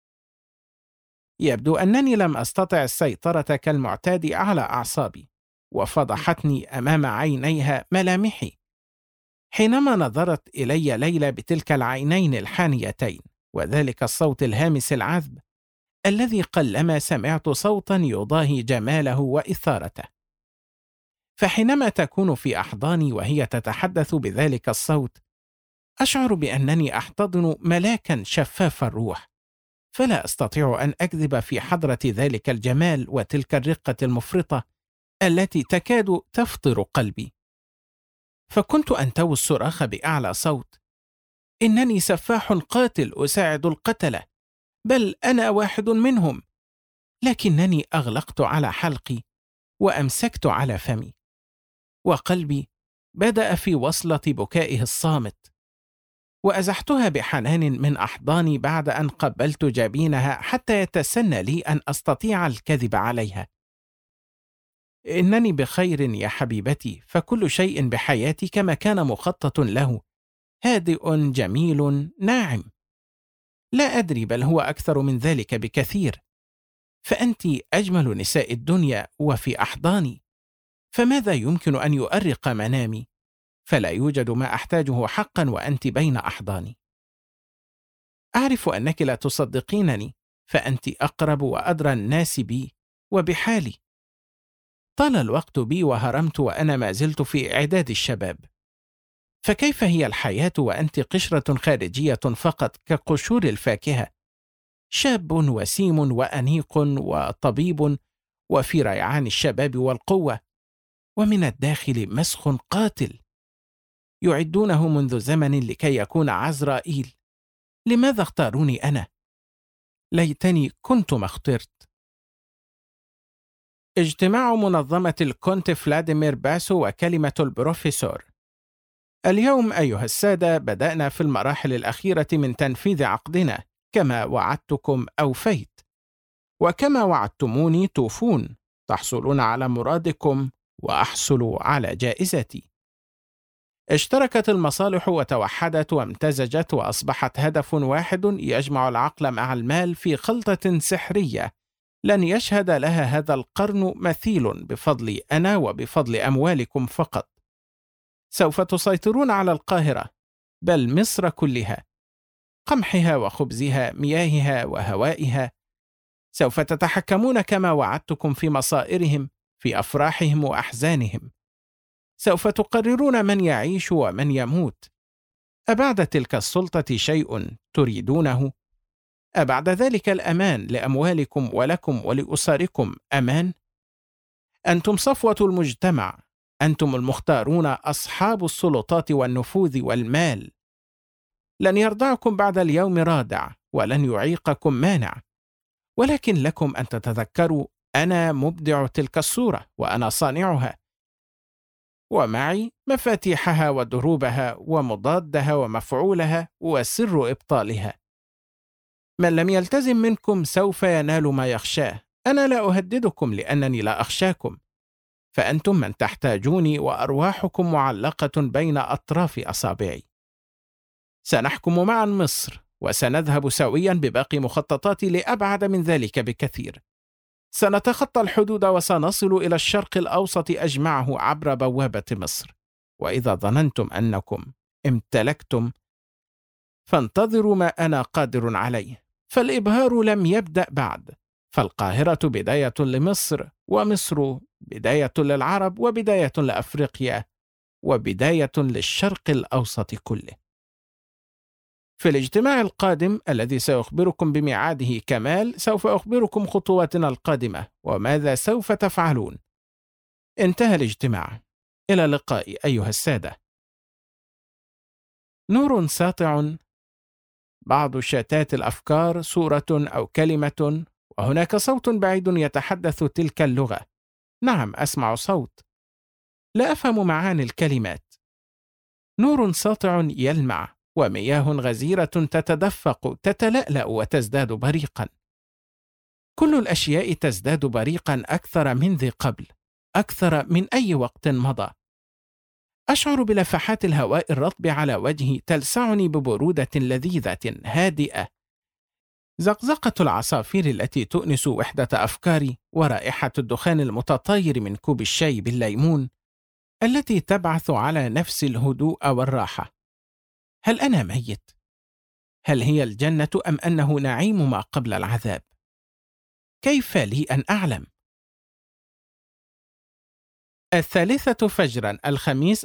يبدو أنني لم أستطع السيطرة كالمعتاد على أعصابي، وفضحتني أمام عينيها ملامحي حينما نظرت إلي ليلى بتلك العينين الحانيتين، وذلك الصوت الهامس العذب الذي قلما سمعت صوتا يضاهي جماله وإثارته. فحينما تكون في أحضاني وهي تتحدث بذلك الصوت، أشعر بأنني أحتضن ملاكا شفاف الروح، فلا أستطيع أن أكذب في حضرة ذلك الجمال وتلك الرقة المفرطة التي تكاد تفطر قلبي. فكنت أنتوي الصراخ بأعلى صوت: إنني سفاح قاتل أساعد القتلة، بل أنا واحد منهم. لكنني أغلقت على حلقي وأمسكت على فمي، وقلبي بدأ في وصلة بكائه الصامت، وأزحتها بحنان من أحضاني بعد أن قبلت جبينها حتى يتسنى لي أن أستطيع الكذب عليها. إنني بخير يا حبيبتي، فكل شيء بحياتي كما كان مخطط له، هادئ جميل ناعم. لا أدري، بل هو أكثر من ذلك بكثير، فأنت أجمل نساء الدنيا وفي أحضاني، فماذا يمكن أن يؤرق منامي؟ فلا يوجد ما أحتاجه حقا وأنت بين أحضاني. أعرف أنك لا تصدقينني، فأنت أقرب وأدرى الناس بي وبحالي. طال الوقت بي وهرمت وأنا ما زلت في إعداد الشباب، فكيف هي الحياة وأنت قشرة خارجية فقط كقشور الفاكهة، شاب وسيم وأنيق وطبيب وفي ريعان الشباب والقوة، ومن الداخل مسخ قاتل يعدونه منذ زمن لكي يكون عزرائيل. لماذا اختاروني أنا؟ ليتني كنت ما اخترت. اجتماع منظمة الكونت فلاديمير باسو وكلمة البروفيسور. اليوم أيها السادة بدأنا في المراحل الأخيرة من تنفيذ عقدنا، كما وعدتكم أوفيت، وكما وعدتموني توفون، تحصلون على مرادكم وأحصل على جائزتي. اشتركت المصالح وتوحدت وامتزجت وأصبحت هدف واحد يجمع العقل مع المال في خلطة سحرية لن يشهد لها هذا القرن مثيل بفضلي أنا وبفضل أموالكم فقط. سوف تسيطرون على القاهرة، بل مصر كلها، قمحها وخبزها، مياهها وهوائها. سوف تتحكمون كما وعدتكم في مصائرهم، في أفراحهم وأحزانهم. سوف تقررون من يعيش ومن يموت. أبعد تلك السلطة شيء تريدونه؟ أبعد ذلك الأمان لأموالكم ولكم ولأسركم أمان؟ أنتم صفوة المجتمع، أنتم المختارون، أصحاب السلطات والنفوذ والمال. لن يرضعكم بعد اليوم رادع، ولن يعيقكم مانع، ولكن لكم أن تتذكروا أنا مبدع تلك الصورة وأنا صانعها، ومعي مفاتيحها ودروبها ومضادها ومفعولها وسر إبطالها. من لم يلتزم منكم سوف ينال ما يخشاه. أنا لا أهددكم لأنني لا أخشاكم، فأنتم من تحتاجوني وأرواحكم معلقة بين أطراف أصابعي. سنحكم معا مصر، وسنذهب سويا بباقي مخططاتي لأبعد من ذلك بكثير. سنتخطى الحدود وسنصل إلى الشرق الأوسط أجمعه عبر بوابة مصر. وإذا ظننتم أنكم امتلكتم فانتظروا ما أنا قادر عليه، فالإبهار لم يبدأ بعد، فالقاهرة بداية لمصر، ومصر بداية للعرب، وبداية لأفريقيا، وبداية للشرق الأوسط كله. في الاجتماع القادم الذي سأخبركم بميعاده كمال، سوف أخبركم خطواتنا القادمة وماذا سوف تفعلون. انتهى الاجتماع. إلى اللقاء أيها السادة. نور ساطع، بعض شتات الأفكار، صورة أو كلمة، وهناك صوت بعيد يتحدث تلك اللغة. نعم، أسمع صوت، لا أفهم معاني الكلمات. نور ساطع يلمع، ومياه غزيرة تتدفق، تتلألأ وتزداد بريقا. كل الأشياء تزداد بريقا أكثر من ذي قبل، أكثر من أي وقت مضى. أشعر بلفحات الهواء الرطب على وجهي تلسعني ببرودة لذيذة هادئة، زقزقة العصافير التي تؤنس وحدة أفكاري، ورائحة الدخان المتطاير من كوب الشاي بالليمون التي تبعث على نفس الهدوء والراحة. هل أنا ميت؟ هل هي الجنة أم أنه نعيم ما قبل العذاب؟ كيف لي أن أعلم؟ 3 فجرا، الخميس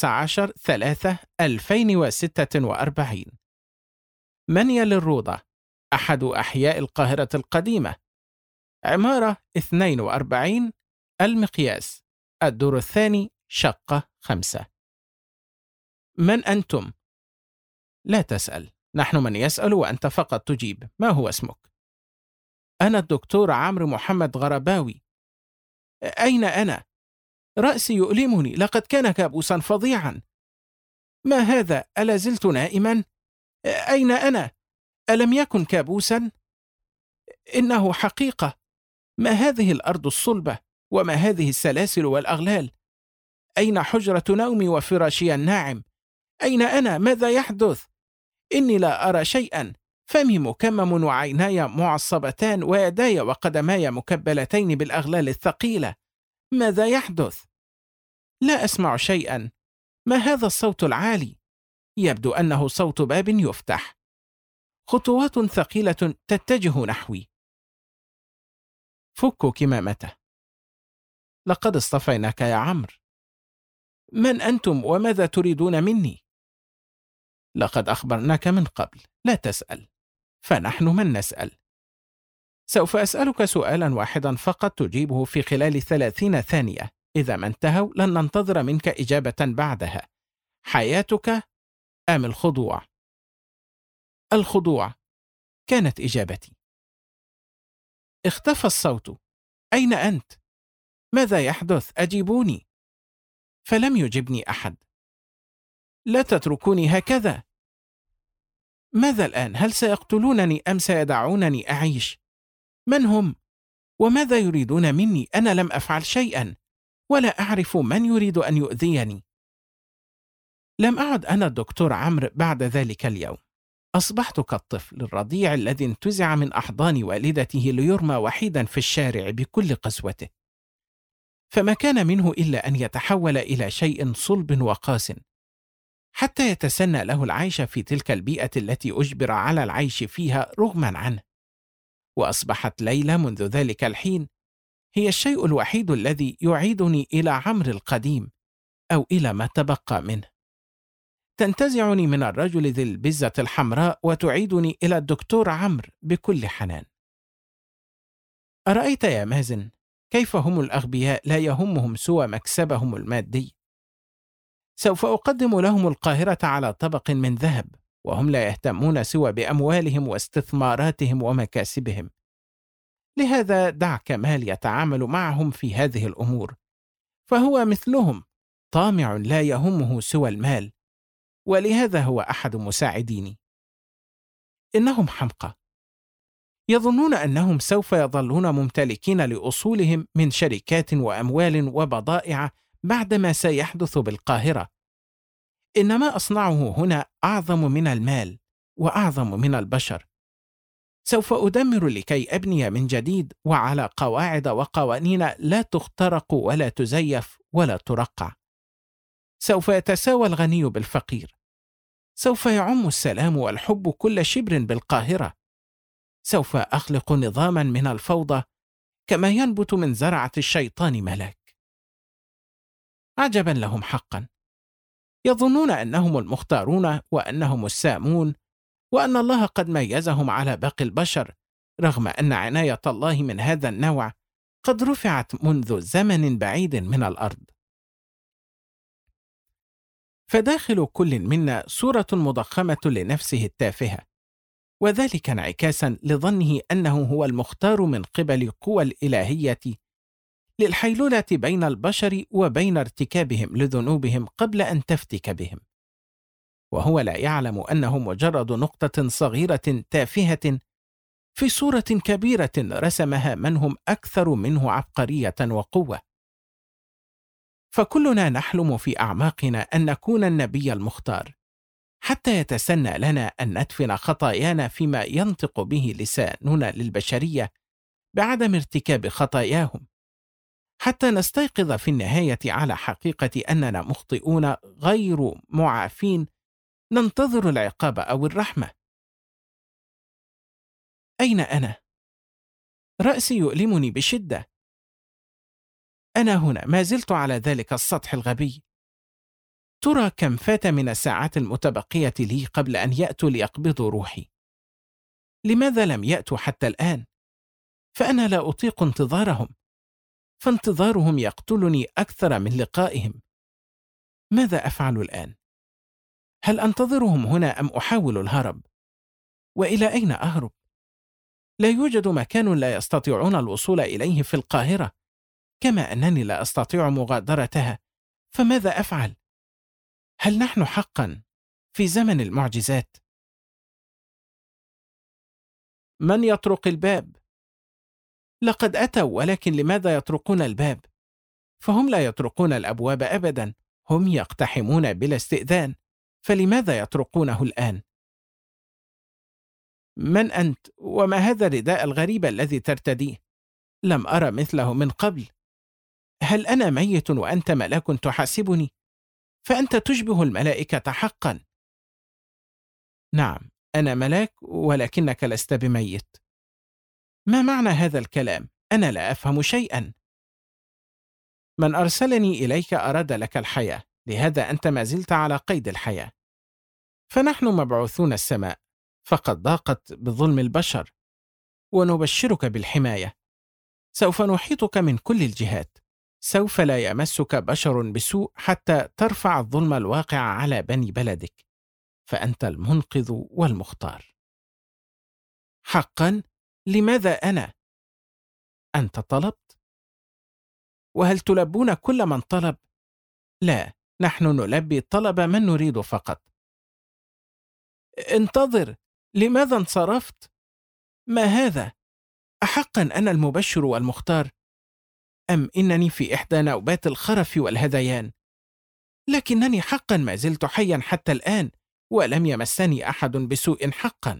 15/3/2046. منيا للروضة، أحد أحياء القاهرة القديمة. عمارة 42 المقياس، الدور الثاني، شقة 5. من أنتم؟ لا تسأل، نحن من يسأل وأنت فقط تجيب. ما هو اسمك؟ أنا الدكتور عمرو محمد غرباوي. أين أنا؟ رأسي يؤلمني، لقد كان كابوسا فظيعا. ما هذا؟ ألا زلت نائما؟ أين أنا؟ ألم يكن كابوسا؟ إنه حقيقة. ما هذه الأرض الصلبة؟ وما هذه السلاسل والأغلال؟ أين حجرة نومي وفراشي الناعم؟ أين أنا؟ ماذا يحدث؟ إني لا أرى شيئا، فمي مكمم وعيناي معصبتان ويداي وقدماي مكبلتين بالأغلال الثقيلة. ماذا يحدث؟ لا أسمع شيئا. ما هذا الصوت العالي؟ يبدو أنه صوت باب يفتح. خطوات ثقيلة تتجه نحوي. فك كمامته. لقد اصطفيناك يا عمرو. من أنتم وماذا تريدون مني؟ لقد أخبرناك من قبل، لا تسأل، فنحن من نسأل. سوف أسألك سؤالا واحدا فقط تجيبه في خلال 30 ثانية. إذا ما انتهوا لن ننتظر منك إجابة بعدها. حياتك أم الخضوع؟ الخضوع كانت إجابتي. اختفى الصوت. أين أنت؟ ماذا يحدث؟ أجيبوني. فلم يجبني أحد. لا تتركوني هكذا. ماذا الآن؟ هل سيقتلونني أم سيدعونني أعيش؟ من هم؟ وماذا يريدون مني؟ أنا لم أفعل شيئا، ولا أعرف من يريد أن يؤذيني. لم أعد أنا الدكتور عمرو بعد ذلك اليوم. أصبحت كالطفل الرضيع الذي انتزع من أحضان والدته ليرمى وحيدا في الشارع بكل قسوته، فما كان منه إلا أن يتحول إلى شيء صلب وقاس، حتى يتسنى له العيش في تلك البيئة التي أجبر على العيش فيها رغما عنه. وأصبحت ليلى منذ ذلك الحين هي الشيء الوحيد الذي يعيدني إلى عمرو القديم، أو إلى ما تبقى منه. تنتزعني من الرجل ذي البزة الحمراء وتعيدني إلى الدكتور عمرو بكل حنان. أرأيت يا مازن كيف هم الأغبياء لا يهمهم سوى مكسبهم المادي؟ سوف أقدم لهم القاهرة على طبق من ذهب، وهم لا يهتمون سوى بأموالهم واستثماراتهم ومكاسبهم. لهذا دع كمال يتعامل معهم في هذه الأمور، فهو مثلهم، طامع لا يهمه سوى المال، ولهذا هو أحد مساعديني. إنهم حمقى. يظنون أنهم سوف يظلون ممتلكين لأصولهم من شركات وأموال وبضائع بعدما سيحدث بالقاهرة. إن ما أصنعه هنا أعظم من المال وأعظم من البشر. سوف أدمر لكي أبني من جديد وعلى قواعد وقوانين لا تخترق ولا تزيف ولا ترقع. سوف يتساوى الغني بالفقير. سوف يعم السلام والحب كل شبر بالقاهرة. سوف أخلق نظاما من الفوضى كما ينبت من زرعة الشيطان ملاك. عجبا لهم حقا. يظنون أنهم المختارون وأنهم السامون، وأن الله قد ميزهم على باقي البشر، رغم أن عناية الله من هذا النوع قد رفعت منذ زمن بعيد من الأرض. فداخل كل منا صورة مضخمة لنفسه التافهة، وذلك انعكاسا لظنه أنه هو المختار من قبل قوى الإلهية للحيلولة بين البشر وبين ارتكابهم لذنوبهم قبل أن تفتك بهم، وهو لا يعلم أنه مجرد نقطة صغيرة تافهة في صورة كبيرة رسمها من هم أكثر منه عبقرية وقوة. فكلنا نحلم في أعماقنا أن نكون النبي المختار، حتى يتسنى لنا أن ندفن خطايانا فيما ينطق به لساننا للبشرية بعدم ارتكاب خطاياهم، حتى نستيقظ في النهاية على حقيقة أننا مخطئون غير معافين ننتظر العقاب أو الرحمة. أين أنا؟ رأسي يؤلمني بشدة. أنا هنا ما زلت على ذلك السطح الغبي. ترى كم فات من الساعات المتبقية لي قبل أن يأتوا ليقبضوا روحي؟ لماذا لم يأتوا حتى الآن؟ فأنا لا أطيق انتظارهم، فانتظارهم يقتلني أكثر من لقائهم. ماذا أفعل الآن؟ هل أنتظرهم هنا أم أحاول الهرب؟ وإلى أين أهرب؟ لا يوجد مكان لا يستطيعون الوصول إليه في القاهرة، كما أنني لا أستطيع مغادرتها، فماذا أفعل؟ هل نحن حقا في زمن المعجزات؟ من يطرق الباب؟ لقد أتوا، ولكن لماذا يطرقون الباب؟ فهم لا يطرقون الأبواب أبدا، هم يقتحمون بلا استئذان، فلماذا يطرقونه الآن؟ من أنت؟ وما هذا الرداء الغريب الذي ترتديه؟ لم أرى مثله من قبل. هل أنا ميت وأنت ملاك تحاسبني؟ فأنت تشبه الملائكة حقا. نعم، أنا ملاك ولكنك لست بميت. ما معنى هذا الكلام؟ أنا لا أفهم شيئا. من أرسلني إليك أراد لك الحياة، لهذا أنت ما زلت على قيد الحياة. فنحن مبعوثون السماء، فقد ضاقت بظلم البشر، ونبشرك بالحماية. سوف نحيطك من كل الجهات، سوف لا يمسك بشر بسوء حتى ترفع الظلم الواقع على بني بلدك، فأنت المنقذ والمختار. حقا؟ لماذا أنا؟ أنت طلبت؟ وهل تلبون كل من طلب؟ لا، نحن نلبي طلب من نريد فقط. انتظر، لماذا انصرفت؟ ما هذا؟ أحقا أنا المبشر والمختار؟ أم إنني في إحدى نوبات الخرف والهذيان؟ لكنني حقا ما زلت حيا حتى الآن، ولم يمسني أحد بسوء حقا.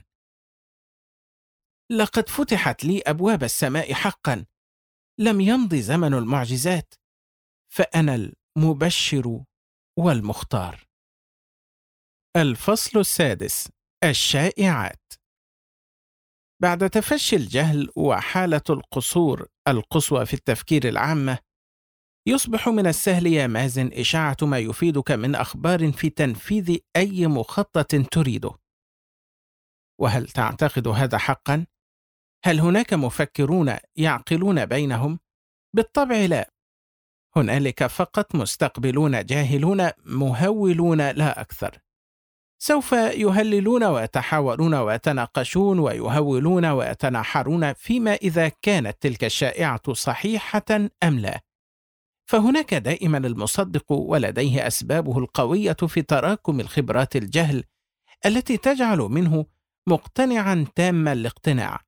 لقد فتحت لي أبواب السماء حقا، لم يمض زمن المعجزات، فأنا المبشر والمختار. الفصل السادس: الشائعات. بعد تفشي الجهل وحالة القصور القصوى في التفكير العامة، يصبح من السهل يا مازن إشاعة ما يفيدك من أخبار في تنفيذ أي مخطط تريده. وهل تعتقد هذا حقا؟ هل هناك مفكرون يعقلون بينهم؟ بالطبع لا، هنالك فقط مستقبلون جاهلون مهولون لا أكثر. سوف يهللون ويتحاورون ويتناقشون ويهولون ويتناحرون فيما إذا كانت تلك الشائعة صحيحة أم لا. فهناك دائما المصدق ولديه أسبابه القوية في تراكم الخبرات الجهل التي تجعل منه مقتنعا تام الاقتناع،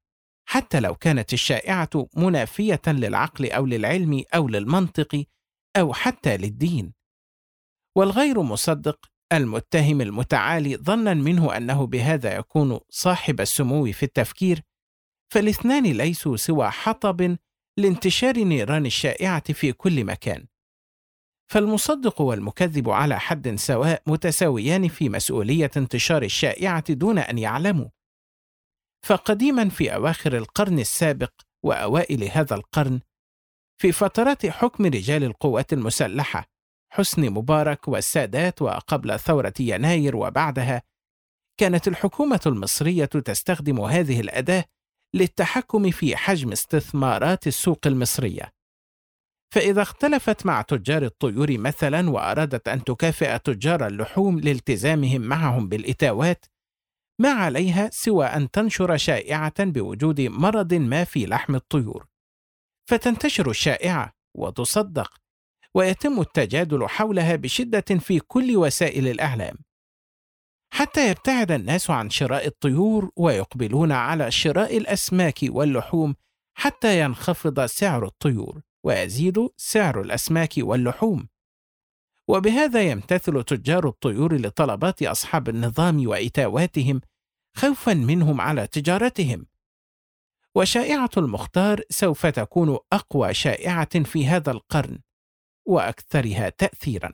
حتى لو كانت الشائعة منافية للعقل أو للعلم أو للمنطق أو حتى للدين. والغير مصدق المتهم المتعالي ظنا منه أنه بهذا يكون صاحب السمو في التفكير، فالاثنان ليسوا سوى حطب لانتشار نيران الشائعة في كل مكان. فالمصدق والمكذب على حد سواء متساويان في مسؤولية انتشار الشائعة دون أن يعلموا. فقديما في أواخر القرن السابق وأوائل هذا القرن، في فترات حكم رجال القوات المسلحة حسني مبارك والسادات وقبل ثورة يناير وبعدها، كانت الحكومة المصرية تستخدم هذه الأداة للتحكم في حجم استثمارات السوق المصرية. فإذا اختلفت مع تجار الطيور مثلا وأرادت أن تكافئ تجار اللحوم لالتزامهم معهم بالإتاوات، ما عليها سوى أن تنشر شائعة بوجود مرض ما في لحم الطيور، فتنتشر الشائعة وتصدق، ويتم التجادل حولها بشدة في كل وسائل الإعلام، حتى يبتعد الناس عن شراء الطيور ويقبلون على شراء الأسماك واللحوم حتى ينخفض سعر الطيور ويزيد سعر الأسماك واللحوم. وبهذا يمتثل تجار الطيور لطلبات أصحاب النظام وإتاواتهم خوفا منهم على تجارتهم. وشائعة المختار سوف تكون أقوى شائعة في هذا القرن وأكثرها تأثيرا.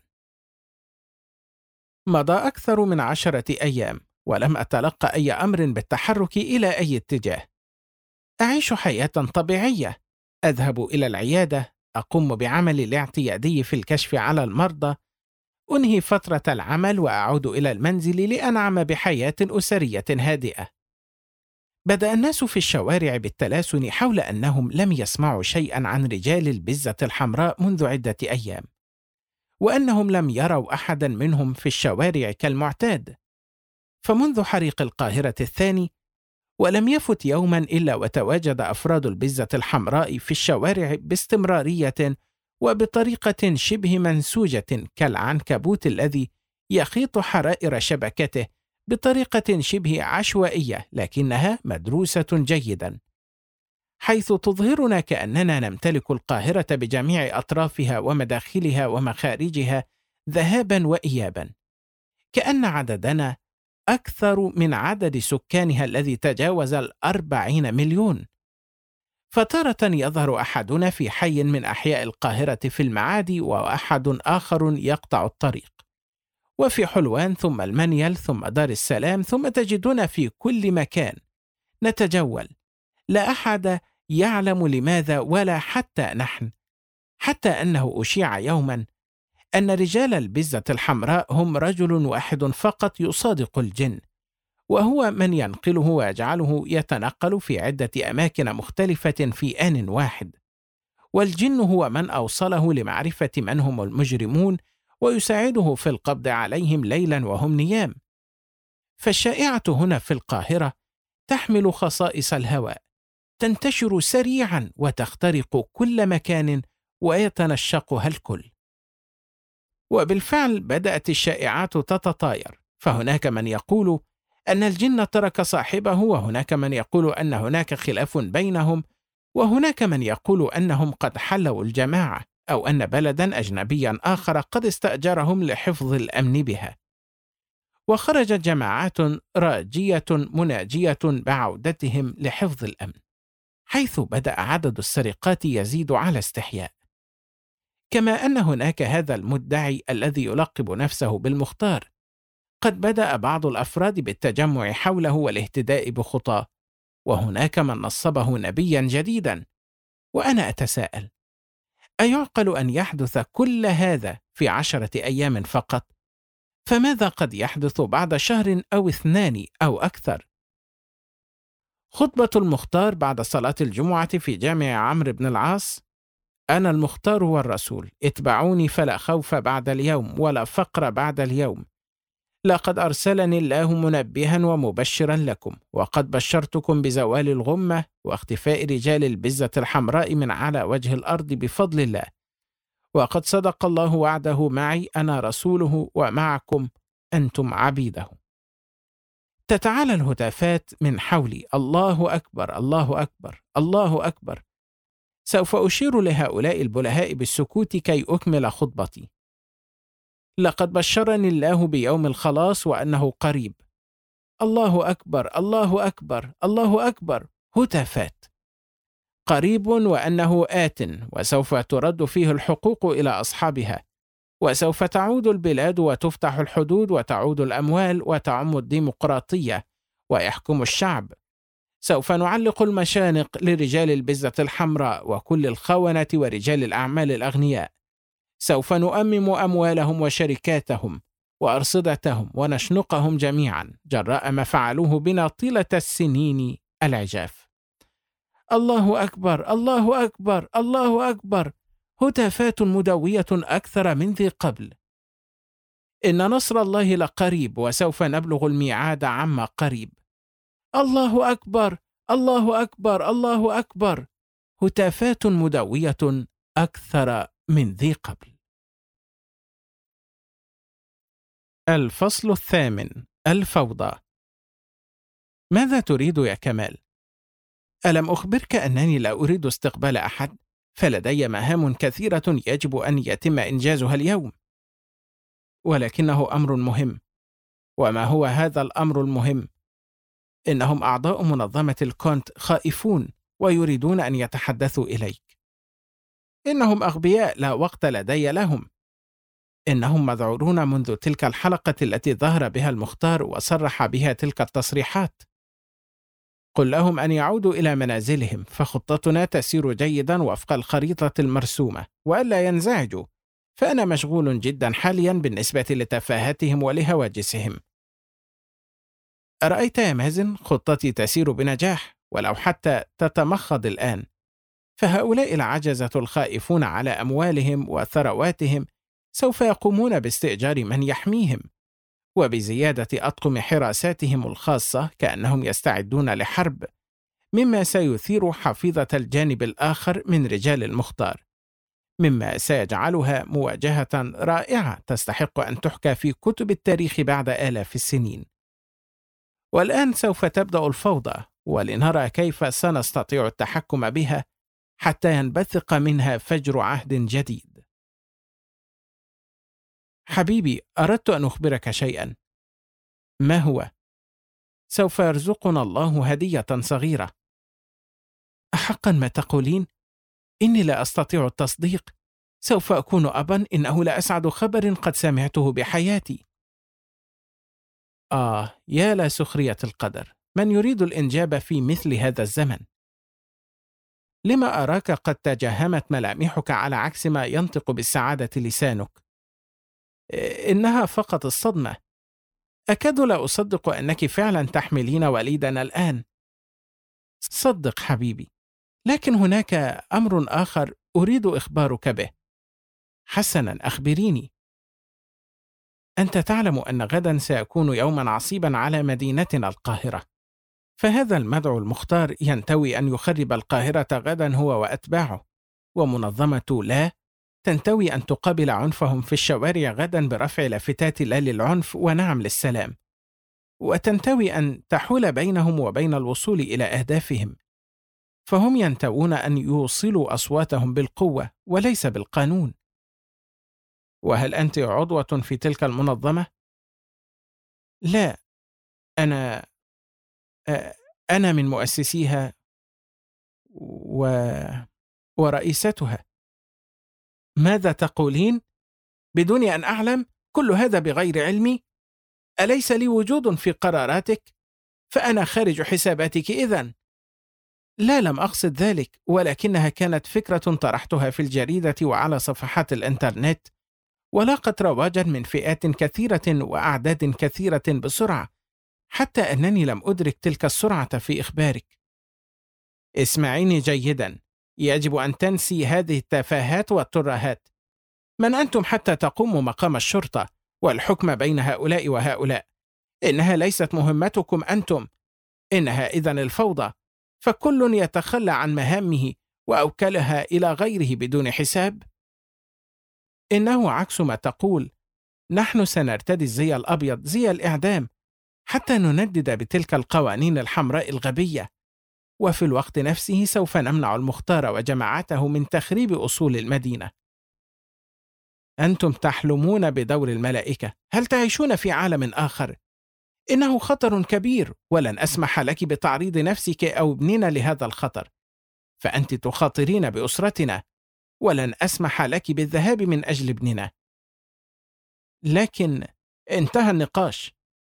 مضى أكثر من 10 أيام ولم أتلقى أي أمر بالتحرك إلى أي اتجاه. أعيش حياة طبيعية، أذهب إلى العيادة، أقوم بعملي الاعتيادي في الكشف على المرضى، أنهي فترة العمل وأعود إلى المنزل لأنعم بحياة أسرية هادئة. بدأ الناس في الشوارع بالتلاسن حول أنهم لم يسمعوا شيئا عن رجال البزة الحمراء منذ عدة أيام، وأنهم لم يروا أحدا منهم في الشوارع كالمعتاد. فمنذ حريق القاهرة الثاني ولم يفت يوما إلا وتواجد أفراد البزة الحمراء في الشوارع باستمرارية وبطريقة شبه منسوجة كالعنكبوت الذي يخيط حرائر شبكته بطريقة شبه عشوائية لكنها مدروسة جيدا، حيث تظهرنا كأننا نمتلك القاهرة بجميع أطرافها ومداخلها ومخارجها ذهابا وإيابا، كأن عددنا أكثر من عدد سكانها الذي تجاوز 40 مليون. فتارة يظهر أحدنا في حي من أحياء القاهرة في المعادي، وأحد آخر يقطع الطريق، وفي حلوان، ثم المنيل، ثم دار السلام، ثم تجدنا في كل مكان نتجول، لا أحد يعلم لماذا ولا حتى نحن، حتى أنه أشيع يوما أن رجال البزة الحمراء هم رجل واحد فقط يصادق الجن، وهو من ينقله ويجعله يتنقل في عدة أماكن مختلفة في آن واحد، والجن هو من أوصله لمعرفة من هم المجرمون ويساعده في القبض عليهم ليلا وهم نيام. فالشائعة هنا في القاهرة تحمل خصائص الهواء، تنتشر سريعا وتخترق كل مكان ويتنشقها الكل. وبالفعل بدأت الشائعات تتطاير، فهناك من يقول أن الجن ترك صاحبه، وهناك من يقول أن هناك خلاف بينهم، وهناك من يقول أنهم قد حلوا الجماعة، أو أن بلدا أجنبيا آخر قد استأجرهم لحفظ الأمن بها. وخرجت جماعات راجية مناجية بعودتهم لحفظ الأمن، حيث بدأ عدد السرقات يزيد على استحياء. كما أن هناك هذا المدعي الذي يلقب نفسه بالمختار، قد بدأ بعض الأفراد بالتجمع حوله والاهتداء بخطاه، وهناك من نصبه نبيا جديدا. وأنا أتساءل، أيعقل أن يحدث كل هذا في 10 أيام فقط؟ فماذا قد يحدث بعد شهر أو 2 أو أكثر؟ خطبة المختار بعد صلاة الجمعة في جامع عمرو بن العاص: أنا المختار والرسول، اتبعوني فلا خوف بعد اليوم ولا فقر بعد اليوم. لقد أرسلني الله منبها ومبشرا لكم، وقد بشرتكم بزوال الغمة واختفاء رجال البزة الحمراء من على وجه الأرض بفضل الله، وقد صدق الله وعده معي، أنا رسوله ومعكم أنتم عبيده. تتعالى الهتافات من حولي: الله أكبر، الله أكبر، الله أكبر. سوف أشير لهؤلاء البلهاء بالسكوت كي أكمل خطبتي. لقد بشرني الله بيوم الخلاص وأنه قريب. الله أكبر، الله أكبر، الله أكبر. هتافات. قريب وأنه آت، وسوف ترد فيه الحقوق إلى أصحابها، وسوف تعود البلاد وتفتح الحدود وتعود الأموال وتعم الديمقراطية ويحكم الشعب. سوف نعلق المشانق لرجال البزة الحمراء وكل الخونة ورجال الأعمال الأغنياء. سوف نؤمم أموالهم وشركاتهم وأرصدتهم ونشنقهم جميعا جراء ما فعلوه بنا طيلة السنين العجاف. الله أكبر، الله أكبر، الله أكبر. هتافات مدوية أكثر من ذي قبل. إن نصر الله لقريب وسوف نبلغ الميعاد عما قريب. الله أكبر، الله أكبر، الله أكبر. هتافات مدوية أكثر من ذي قبل. الفصل الثامن: الفوضى. ماذا تريد يا كمال؟ ألم أخبرك أنني لا أريد استقبال أحد؟ فلدي مهام كثيرة يجب أن يتم إنجازها اليوم. ولكنه أمر مهم. وما هو هذا الأمر المهم؟ إنهم أعضاء منظمة الكونت خائفون ويريدون أن يتحدثوا إليك. إنهم أغبياء لا وقت لدي لهم. إنهم مذعورون منذ تلك الحلقة التي ظهر بها المختار وصرح بها تلك التصريحات. قل لهم أن يعودوا إلى منازلهم، فخطتنا تسير جيدا وفق الخريطة المرسومة، وألا ينزعجوا، فأنا مشغول جدا حاليا بالنسبة لتفاهتهم ولهواجسهم. أرأيت يا مازن؟ خطتي تسير بنجاح، ولو حتى تتمخض الآن، فهؤلاء العجزة الخائفون على أموالهم وثرواتهم سوف يقومون باستئجار من يحميهم، وبزيادة أطقم حراساتهم الخاصة كأنهم يستعدون لحرب، مما سيثير حفيظة الجانب الآخر من رجال المختار، مما سيجعلها مواجهة رائعة تستحق أن تحكى في كتب التاريخ بعد آلاف السنين. والآن سوف تبدأ الفوضى، ولنرى كيف سنستطيع التحكم بها حتى ينبثق منها فجر عهد جديد. حبيبي، أردت أن أخبرك شيئا. ما هو؟ سوف يرزقنا الله هدية صغيرة. أحقا ما تقولين؟ إني لا أستطيع التصديق. سوف أكون أبا. إنه لأسعد خبر قد سمعته بحياتي. يا لا سخرية القدر، من يريد الإنجاب في مثل هذا الزمن؟ لما أراك قد تجهمت ملامحك على عكس ما ينطق بالسعادة لسانك؟ إنها فقط الصدمة. أكاد لا أصدق أنك فعلا تحملين وليدنا الآن. صدق حبيبي، لكن هناك أمر آخر أريد إخبارك به. حسنا، أخبريني. أنت تعلم أن غدا سيكون يوما عصيبا على مدينتنا القاهرة، فهذا المدعو المختار ينتوي أن يخرب القاهرة غدا هو وأتباعه، ومنظمة لا تنتوي أن تقابل عنفهم في الشوارع غدا برفع لافتات لا للعنف ونعم للسلام، وتنتوي أن تحول بينهم وبين الوصول إلى أهدافهم، فهم ينتوون أن يوصلوا أصواتهم بالقوة وليس بالقانون. وهل أنت عضوة في تلك المنظمة؟ لا، أنا من مؤسسيها ورئيستها. ماذا تقولين؟ بدون أن أعلم؟ كل هذا بغير علمي؟ أليس لي وجود في قراراتك؟ فأنا خارج حساباتك إذن. لا، لم أقصد ذلك، ولكنها كانت فكرة طرحتها في الجريدة وعلى صفحات الإنترنت، ولاقت رواجا من فئات كثيرة وأعداد كثيرة بسرعة، حتى أنني لم أدرك تلك السرعة في إخبارك. اسمعيني جيدا، يجب أن تنسي هذه التفاهات والترهات. من أنتم حتى تقوموا مقام الشرطة والحكم بين هؤلاء وهؤلاء؟ إنها ليست مهمتكم أنتم، إنها إذن الفوضى، فكل يتخلى عن مهامه وأوكلها إلى غيره بدون حساب. إنه عكس ما تقول. نحن سنرتدي الزي الأبيض، زي الإعدام، حتى نندد بتلك القوانين الحمراء الغبية، وفي الوقت نفسه سوف نمنع المختار وجماعته من تخريب أصول المدينة. أنتم تحلمون بدور الملائكة، هل تعيشون في عالم آخر؟ إنه خطر كبير، ولن أسمح لك بتعريض نفسك أو ابننا لهذا الخطر، فأنت تخاطرين بأسرتنا، ولن أسمح لك بالذهاب من أجل ابننا. لكن انتهى النقاش.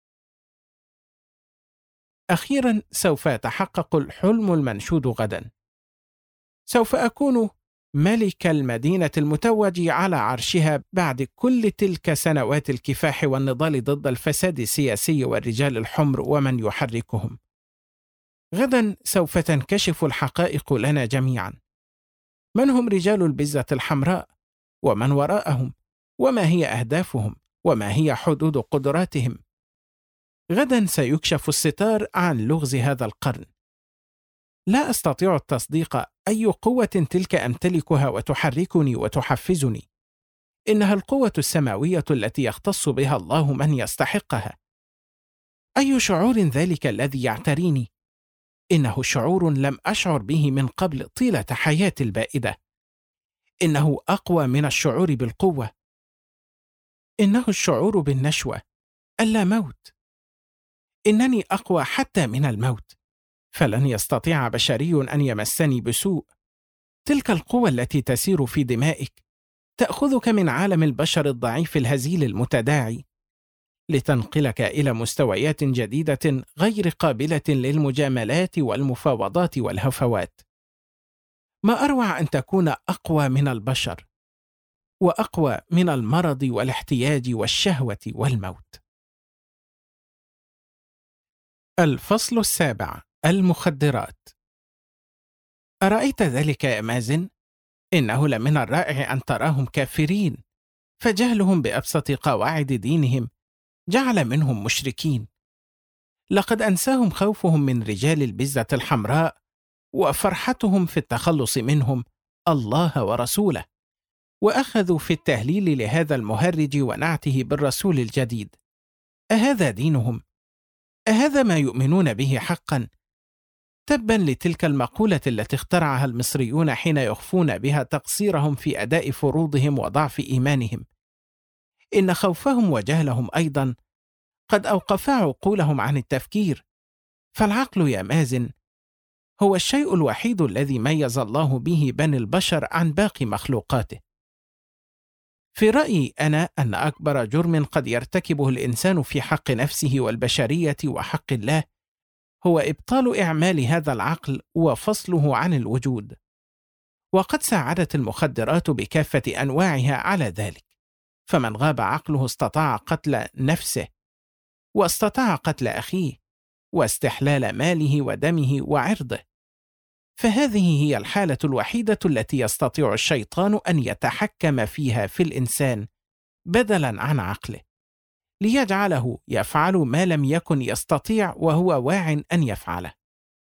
أخيرا سوف يتحقق الحلم المنشود غدا. سوف أكون ملك المدينة المتوج على عرشها بعد كل تلك سنوات الكفاح والنضال ضد الفساد السياسي والرجال الحمر ومن يحركهم. غدا سوف تنكشف الحقائق لنا جميعا. من هم رجال البزة الحمراء؟ ومن وراءهم؟ وما هي أهدافهم؟ وما هي حدود قدراتهم؟ غدا سيكشف الستار عن لغز هذا القرن. لا أستطيع التصديق أي قوة تلك أمتلكها وتحركني وتحفزني. إنها القوة السماوية التي يختص بها الله من يستحقها. أي شعور ذلك الذي يعتريني؟ إنه شعور لم أشعر به من قبل طيلة حياتي البائدة. إنه أقوى من الشعور بالقوة. إنه الشعور بالنشوة، اللاموت. إنني أقوى حتى من الموت، فلن يستطيع بشري أن يمسني بسوء. تلك القوة التي تسير في دمائك تأخذك من عالم البشر الضعيف الهزيل المتداعي لتنقلك إلى مستويات جديدة غير قابلة للمجاملات والمفاوضات والهفوات. ما أروع أن تكون أقوى من البشر، وأقوى من المرض والاحتياج والشهوة والموت. الفصل 7: المخدرات. أرأيت ذلك يا مازن؟ إنه لمن الرائع أن تراهم كافرين، فجهلهم بأبسط قواعد دينهم جعل منهم مشركين. لقد أنساهم خوفهم من رجال البزة الحمراء وفرحتهم في التخلص منهم الله ورسوله، وأخذوا في التهليل لهذا المهرج ونعته بالرسول الجديد. أهذا دينهم؟ أهذا ما يؤمنون به حقا؟ تبا لتلك المقولة التي اخترعها المصريون حين يخفون بها تقصيرهم في أداء فروضهم وضعف إيمانهم. إن خوفهم وجهلهم أيضا قد أوقفا عقولهم عن التفكير، فالعقل يا مازن هو الشيء الوحيد الذي ميز الله به بني البشر عن باقي مخلوقاته. في رأيي أنا أن أكبر جرم قد يرتكبه الإنسان في حق نفسه والبشرية وحق الله هو إبطال إعمال هذا العقل وفصله عن الوجود. وقد ساعدت المخدرات بكافة أنواعها على ذلك، فمن غاب عقله استطاع قتل نفسه، واستطاع قتل أخيه، واستحلال ماله ودمه وعرضه. فهذه هي الحالة الوحيدة التي يستطيع الشيطان أن يتحكم فيها في الإنسان بدلاً عن عقله، ليجعله يفعل ما لم يكن يستطيع وهو واع أن يفعله.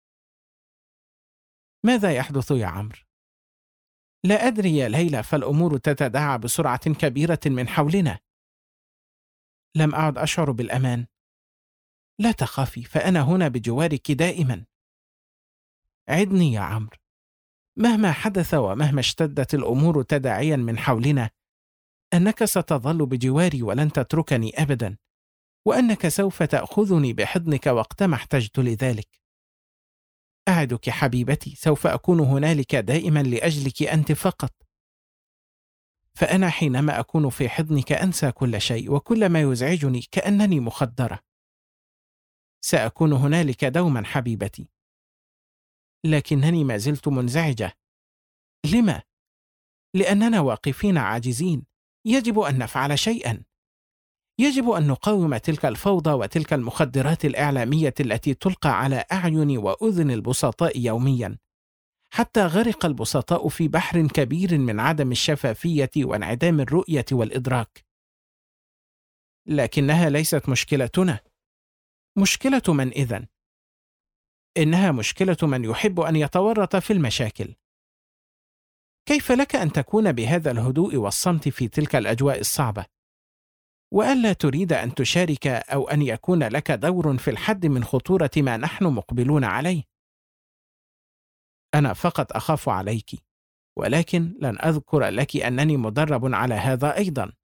ماذا يحدث يا عمرو؟ لا أدري يا ليلى، فالأمور تتداعى بسرعة كبيرة من حولنا. لم أعد أشعر بالأمان. لا تخافي، فأنا هنا بجوارك دائما. عدني يا عمرو، مهما حدث ومهما اشتدت الأمور تداعيا من حولنا، أنك ستظل بجواري ولن تتركني أبدا، وأنك سوف تأخذني بحضنك وقتما احتجت لذلك. أعدك حبيبتي، سوف أكون هنالك دائما لأجلك أنت فقط. فأنا حينما أكون في حضنك أنسى كل شيء وكل ما يزعجني كأنني مخدرة. سأكون هنالك دوما حبيبتي. لكنني ما زلت منزعجة. لما؟ لأننا واقفين عاجزين. يجب أن نفعل شيئا. يجب أن نقاوم تلك الفوضى وتلك المخدرات الإعلامية التي تلقى على أعين وأذن البسطاء يوميا، حتى غرق البسطاء في بحر كبير من عدم الشفافية وانعدام الرؤية والإدراك. لكنها ليست مشكلتنا. مشكلة من إذن؟ إنها مشكلة من يحب أن يتورط في المشاكل. كيف لك أن تكون بهذا الهدوء والصمت في تلك الأجواء الصعبة؟ وألا تريد أن تشارك أو أن يكون لك دور في الحد من خطورة ما نحن مقبلون عليه. أنا فقط أخاف عليك، ولكن لن أذكر لك أنني مدرب على هذا أيضا.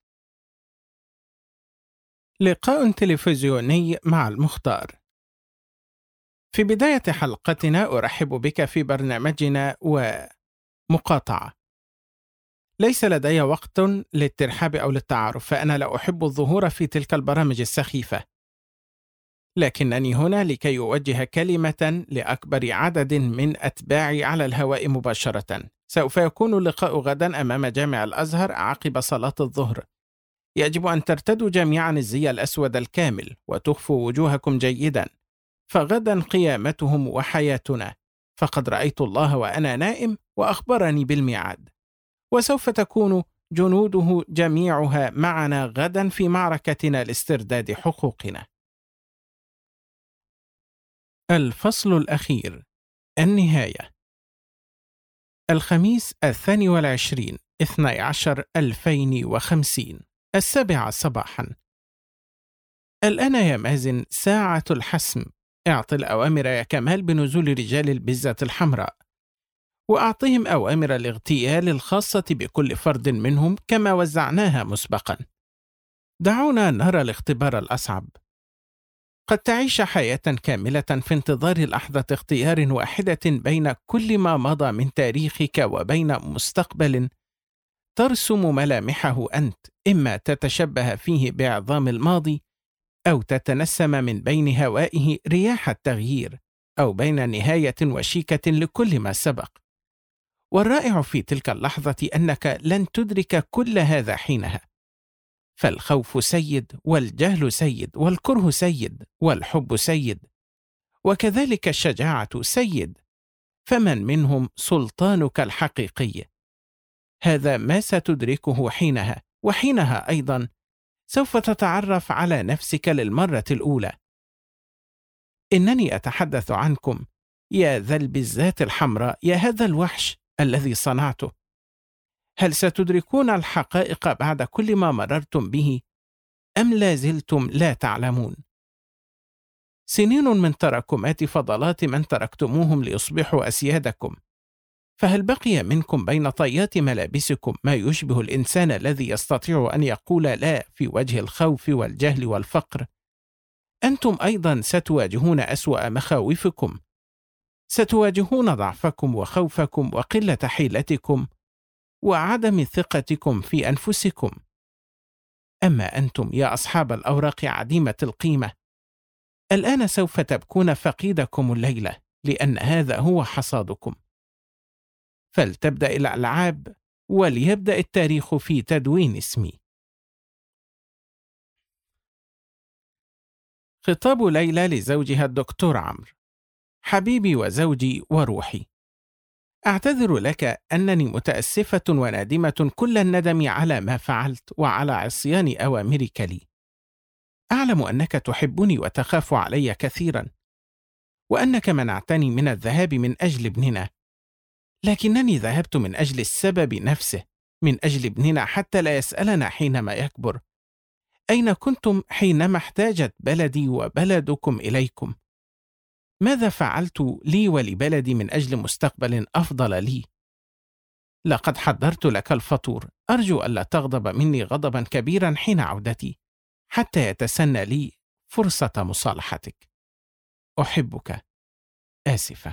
لقاء تلفزيوني مع المختار. في بداية حلقتنا أرحب بك في برنامجنا ومقاطعة. ليس لدي وقت للترحاب أو للتعارف، فأنا لا أحب الظهور في تلك البرامج السخيفة، لكنني هنا لكي أوجه كلمة لأكبر عدد من أتباعي على الهواء مباشرة. سوف يكون اللقاء غدا أمام جامع الأزهر عقب صلاة الظهر. يجب أن ترتدوا جميعا الزي الأسود الكامل وتخفوا وجوهكم جيدا، فغدا قيامتهم وحياتنا، فقد رأيت الله وأنا نائم وأخبرني بالميعاد، وسوف تكون جنوده جميعها معنا غدا في معركتنا لاسترداد حقوقنا. الفصل الأخير، النهاية. الخميس 22/12/2050، 7 صباحا. الآن يا مازن ساعة الحسم. اعط الأوامر يا كمال بنزول رجال البزة الحمراء، وأعطهم أوامر الاغتيال الخاصة بكل فرد منهم كما وزعناها مسبقا. دعونا نرى الاختبار الأصعب. قد تعيش حياة كاملة في انتظار لحظة اختيار واحدة بين كل ما مضى من تاريخك وبين مستقبل ترسم ملامحه أنت، إما تتشبه فيه بعظام الماضي أو تتنسم من بين هوائه رياح التغيير، أو بين نهاية وشيكة لكل ما سبق. والرائع في تلك اللحظة أنك لن تدرك كل هذا حينها، فالخوف سيد، والجهل سيد، والكره سيد، والحب سيد، وكذلك الشجاعة سيد، فمن منهم سلطانك الحقيقي؟ هذا ما ستدركه حينها، وحينها أيضا سوف تتعرف على نفسك للمرة الأولى. إنني أتحدث عنكم يا ذا البزات الحمراء، يا هذا الوحش الذي صنعته. هل ستدركون الحقائق بعد كل ما مررتم به، أم لا زلتم لا تعلمون؟ سنين من تراكمات فضلات من تركتموهم ليصبحوا أسيادكم، فهل بقي منكم بين طيات ملابسكم ما يشبه الإنسان الذي يستطيع أن يقول لا في وجه الخوف والجهل والفقر؟ أنتم أيضا ستواجهون أسوأ مخاوفكم، ستواجهون ضعفكم وخوفكم وقلة حيلتكم وعدم ثقتكم في أنفسكم. أما أنتم يا أصحاب الأوراق عديمة القيمة، الآن سوف تبكون فقيدكم الليلة، لأن هذا هو حصادكم. فلتبدأ الألعاب، وليبدأ التاريخ في تدوين اسمي. خطاب ليلى لزوجها الدكتور عمرو. حبيبي وزوجي وروحي، أعتذر لك أنني متأسفة وندمة كل الندم على ما فعلت وعلى عصيان أوامرك لي. أعلم أنك تحبني وتخاف علي كثيرا، وأنك منعتني من الذهاب من أجل ابننا، لكنني ذهبت من أجل السبب نفسه، من أجل ابننا حتى لا يسألنا حينما يكبر أين كنتم حينما احتاجت بلدي وبلدكم إليكم. ماذا فعلت لي ولبلدي من أجل مستقبل أفضل لي؟ لقد حضرت لك الفطور، أرجو ألا تغضب مني غضبا كبيرا حين عودتي، حتى يتسنى لي فرصة مصالحتك. أحبك. آسفة.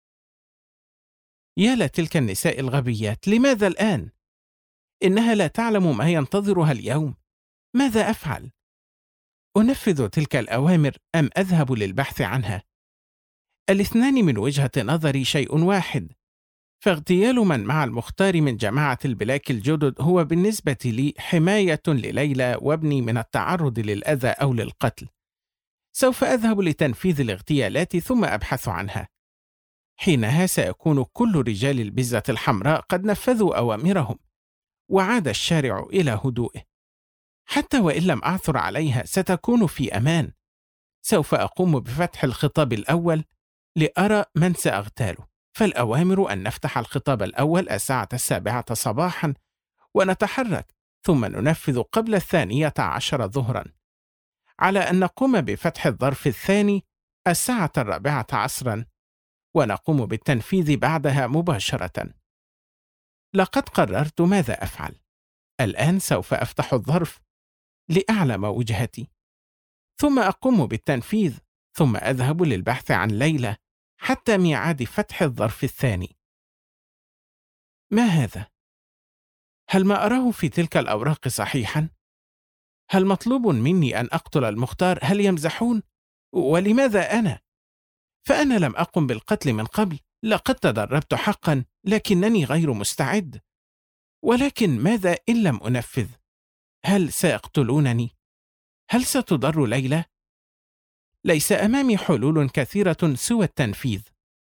يا لتلك النساء الغبيات، لماذا الآن؟ إنها لا تعلم ما ينتظرها اليوم. ماذا أفعل؟ أنفذ تلك الأوامر أم أذهب للبحث عنها؟ الاثنان من وجهة نظري شيء واحد، فاغتيال من مع المختار من جماعة البلاك الجدد هو بالنسبة لي حماية لليلى وابني من التعرض للأذى أو للقتل. سوف أذهب لتنفيذ الاغتيالات ثم أبحث عنها. حينها سيكون كل رجال البزة الحمراء قد نفذوا أوامرهم، وعاد الشارع إلى هدوئه. حتى وإن لم أعثر عليها ستكون في أمان. سوف أقوم بفتح الخطاب الأول لأرى من سأغتاله، فالأوامر أن نفتح الخطاب الأول الساعة 7 صباحا، ونتحرك ثم ننفذ قبل 12 ظهرا، على أن نقوم بفتح الظرف الثاني 4 عصرا، ونقوم بالتنفيذ بعدها مباشرة. لقد قررت ماذا أفعل. الآن سوف أفتح الظرف لأعلم وجهتي، ثم أقوم بالتنفيذ، ثم أذهب للبحث عن ليلى حتى ميعاد فتح الظرف الثاني. ما هذا؟ هل ما أراه في تلك الأوراق صحيحا؟ هل مطلوب مني أن أقتل المختار؟ هل يمزحون؟ ولماذا أنا؟ فأنا لم أقم بالقتل من قبل، لقد تدربت حقا، لكنني غير مستعد. ولكن ماذا إن لم أنفذ؟ هل سيقتلونني؟ هل ستضر ليلى؟ ليس أمامي حلول كثيرة سوى التنفيذ.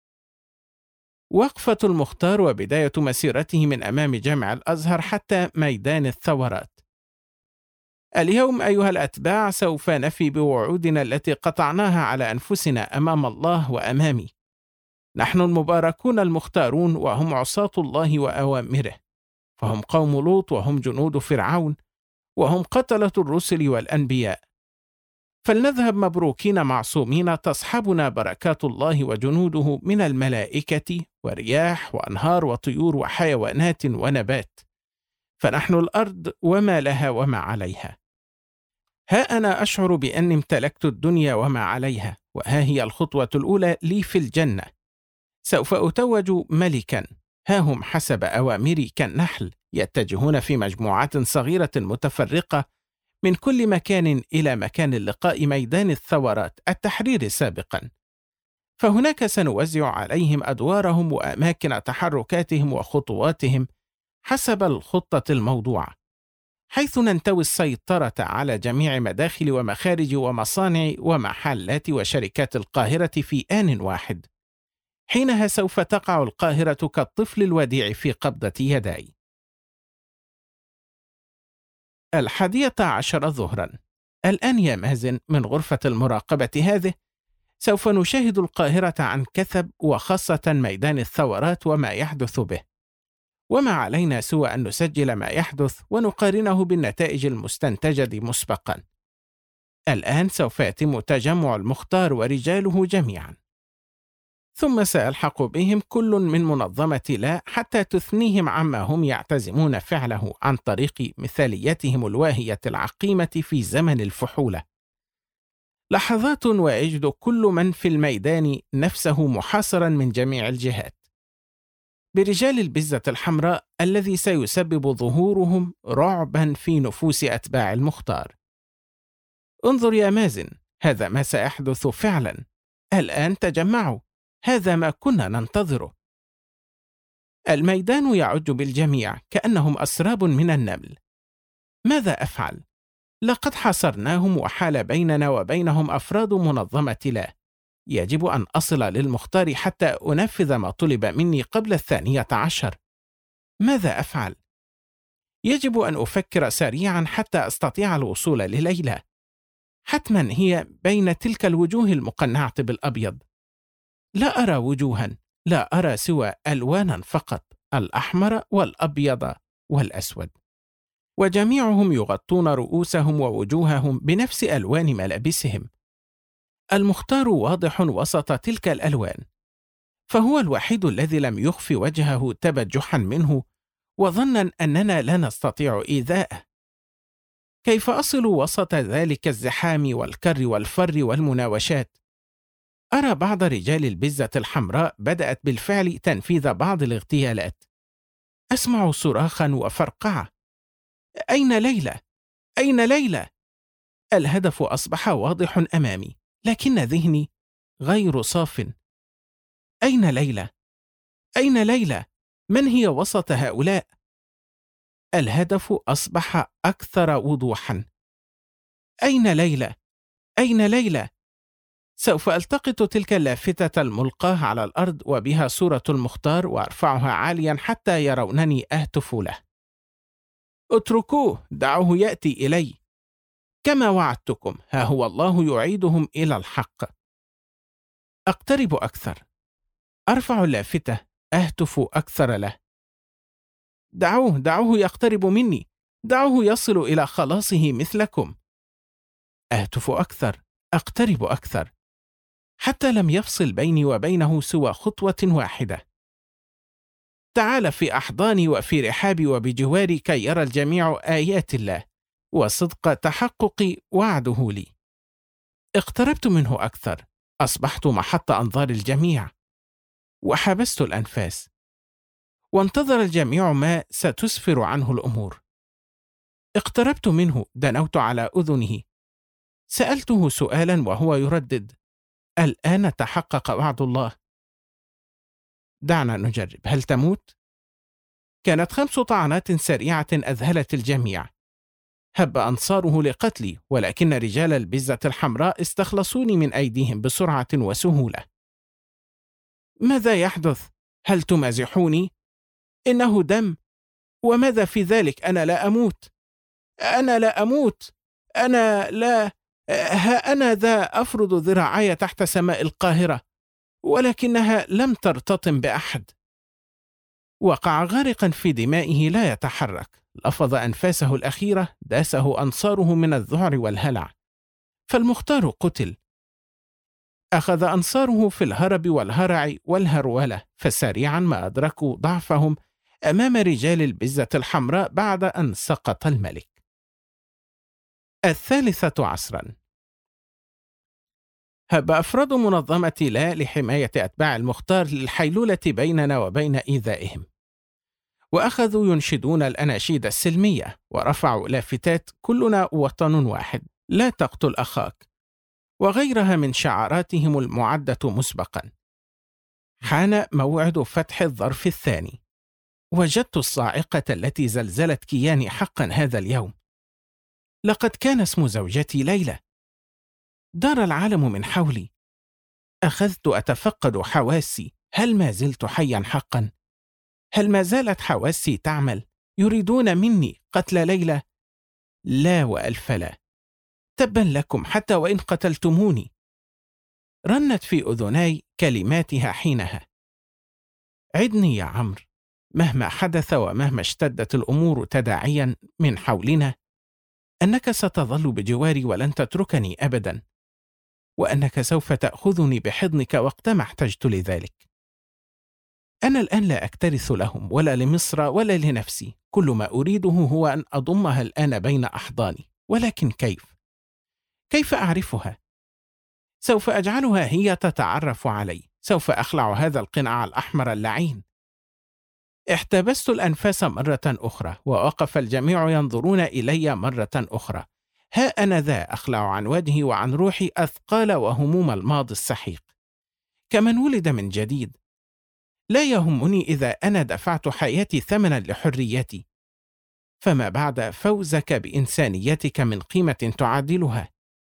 وقفة المختار وبداية مسيرته من أمام جامع الأزهر حتى ميدان الثورات. اليوم أيها الأتباع سوف نفي بوعودنا التي قطعناها على أنفسنا أمام الله وأمامي. نحن المباركون المختارون، وهم عصاة الله وأوامره، فهم قوم لوط، وهم جنود فرعون، وهم قتلة الرسل والأنبياء. فلنذهب مبروكين معصومين، تصحبنا بركات الله وجنوده من الملائكة ورياح وأنهار وطيور وحيوانات ونبات، فنحن الأرض وما لها وما عليها. ها أنا أشعر بأني امتلكت الدنيا وما عليها، وها هي الخطوة الأولى لي في الجنة. سوف أتوج ملكا. ها هم حسب أوامري كالنحل يتجهون في مجموعات صغيرة متفرقة من كل مكان إلى مكان اللقاء ميدان الثورات التحرير سابقا، فهناك سنوزع عليهم أدوارهم وأماكن تحركاتهم وخطواتهم حسب الخطة الموضوعة، حيث ننتوي السيطرة على جميع مداخل ومخارج ومصانع ومحلات وشركات القاهرة في آن واحد. حينها سوف تقع القاهرة كالطفل الوديع في قبضة يداي. 11 ظهرا. الآن يا مازن من غرفة المراقبة هذه سوف نشاهد القاهرة عن كثب، وخاصة ميدان الثورات وما يحدث به، وما علينا سوى أن نسجل ما يحدث ونقارنه بالنتائج المستنتجة مسبقا. الآن سوف يتم تجمع المختار ورجاله جميعا، ثم سيلحق بهم كل من منظمة لا حتى تثنيهم عما هم يعتزمون فعله عن طريق مثاليتهم الواهية العقيمة في زمن الفحولة. لحظات ويجد كل من في الميدان نفسه محاصرا من جميع الجهات برجال البزة الحمراء الذي سيسبب ظهورهم رعبا في نفوس أتباع المختار. انظر يا مازن، هذا ما سيحدث فعلا. الآن تجمعوا، هذا ما كنا ننتظره. الميدان يعج بالجميع كأنهم أسراب من النمل. ماذا أفعل؟ لقد حاصرناهم وحال بيننا وبينهم أفراد منظمة لا. يجب أن أصل للمختار حتى أنفذ ما طلب مني قبل 12. ماذا أفعل؟ يجب أن أفكر سريعا حتى أستطيع الوصول لليلى. حتما هي بين تلك الوجوه المقنعة بالأبيض. لا أرى وجوها، لا أرى سوى ألوانا فقط، الأحمر والأبيض والأسود، وجميعهم يغطون رؤوسهم ووجوههم بنفس ألوان ملابسهم. المختار واضح وسط تلك الألوان، فهو الوحيد الذي لم يخف وجهه تبجحا منه وظنا أننا لا نستطيع إيذاءه. كيف أصل وسط ذلك الزحام والكر والفر والمناوشات؟ أرى بعض رجال البزة الحمراء بدأت بالفعل تنفيذ بعض الاغتيالات. أسمع صراخا وفرقعة. أين ليلى؟ أين ليلى؟ الهدف أصبح واضح أمامي، لكن ذهني غير صاف. أين ليلى؟ أين ليلى؟ من هي وسط هؤلاء؟ الهدف أصبح أكثر وضوحا. أين ليلى؟ أين ليلى؟ سوف ألتقط تلك اللافتة الملقاة على الأرض وبها صورة المختار وأرفعها عاليا حتى يرونني أهتف له. اتركوه، دعوه يأتي إلي. كما وعدتكم، ها هو الله يعيدهم إلى الحق. أقترب أكثر، أرفع اللافتة، أهتف أكثر له. دعوه، دعوه يقترب مني. دعوه يصل إلى خلاصه مثلكم. أهتف أكثر، أقترب أكثر، حتى لم يفصل بيني وبينه سوى خطوة واحدة. تعال في أحضاني وفي رحابي وبجواري كي يرى الجميع آيات الله وصدق تحقق وعده لي. اقتربت منه أكثر، أصبحت محط أنظار الجميع، وحبست الأنفاس، وانتظر الجميع ما ستسفر عنه الأمور. اقتربت منه، دنوت على أذنه، سألته سؤالا وهو يردد: الآن تحقق وعد الله. دعنا نجرب، هل تموت؟ كانت 5 طعنات سريعة أذهلت الجميع. هب أنصاره لقتلي، ولكن رجال البزة الحمراء استخلصوني من أيديهم بسرعة وسهولة. ماذا يحدث؟ هل تمازحوني؟ إنه دم، وماذا في ذلك؟ أنا لا أموت، أنا لا أموت، أنا لا. ها أنا ذا أفرض ذراعي تحت سماء القاهرة، ولكنها لم ترتطم بأحد. وقع غارقا في دمائه لا يتحرك، لفظ أنفاسه الأخيرة، داسه أنصاره من الذعر والهلع، فالمختار قتل. أخذ أنصاره في الهرب والهرع والهرولة، فسريعا ما أدركوا ضعفهم أمام رجال البزة الحمراء بعد أن سقط الملك. 13 هب أفراد منظمة لا لحماية أتباع المختار للحيلولة بيننا وبين إيذائهم، وأخذوا ينشدون الأناشيد السلمية، ورفعوا لافتات: كلنا وطن واحد، لا تقتل أخاك، وغيرها من شعاراتهم المعدة مسبقا. حان موعد فتح الظرف الثاني. وجدت الصاعقة التي زلزلت كياني حقا هذا اليوم. لقد كان اسم زوجتي ليلى. دار العالم من حولي. أخذت أتفقد حواسي، هل ما زلت حيا حقا؟ هل ما زالت حواسي تعمل؟ يريدون مني قتل ليلى؟ لا وألف لا، تبا لكم حتى وإن قتلتموني. رنت في أذناي كلماتها حينها: عدني يا عمرو، مهما حدث ومهما اشتدت الأمور تداعيا من حولنا، أنك ستظل بجواري ولن تتركني أبدا، وأنك سوف تأخذني بحضنك وقتما احتجت لذلك. أنا الآن لا أكترث لهم ولا لمصر ولا لنفسي، كل ما أريده هو أن أضمها الآن بين أحضاني، ولكن كيف أعرفها؟ سوف أجعلها هي تتعرف علي، سوف أخلع هذا القناع الأحمر اللعين. احتبست الأنفاس مرة أخرى، ووقف الجميع ينظرون إلي مرة أخرى. ها أنا ذا أخلع عن وجهي وعن روحي أثقال وهموم الماضي السحيق، كمن ولد من جديد. لا يهمني إذا أنا دفعت حياتي ثمنا لحريتي، فما بعد فوزك بإنسانيتك من قيمة تعادلها؟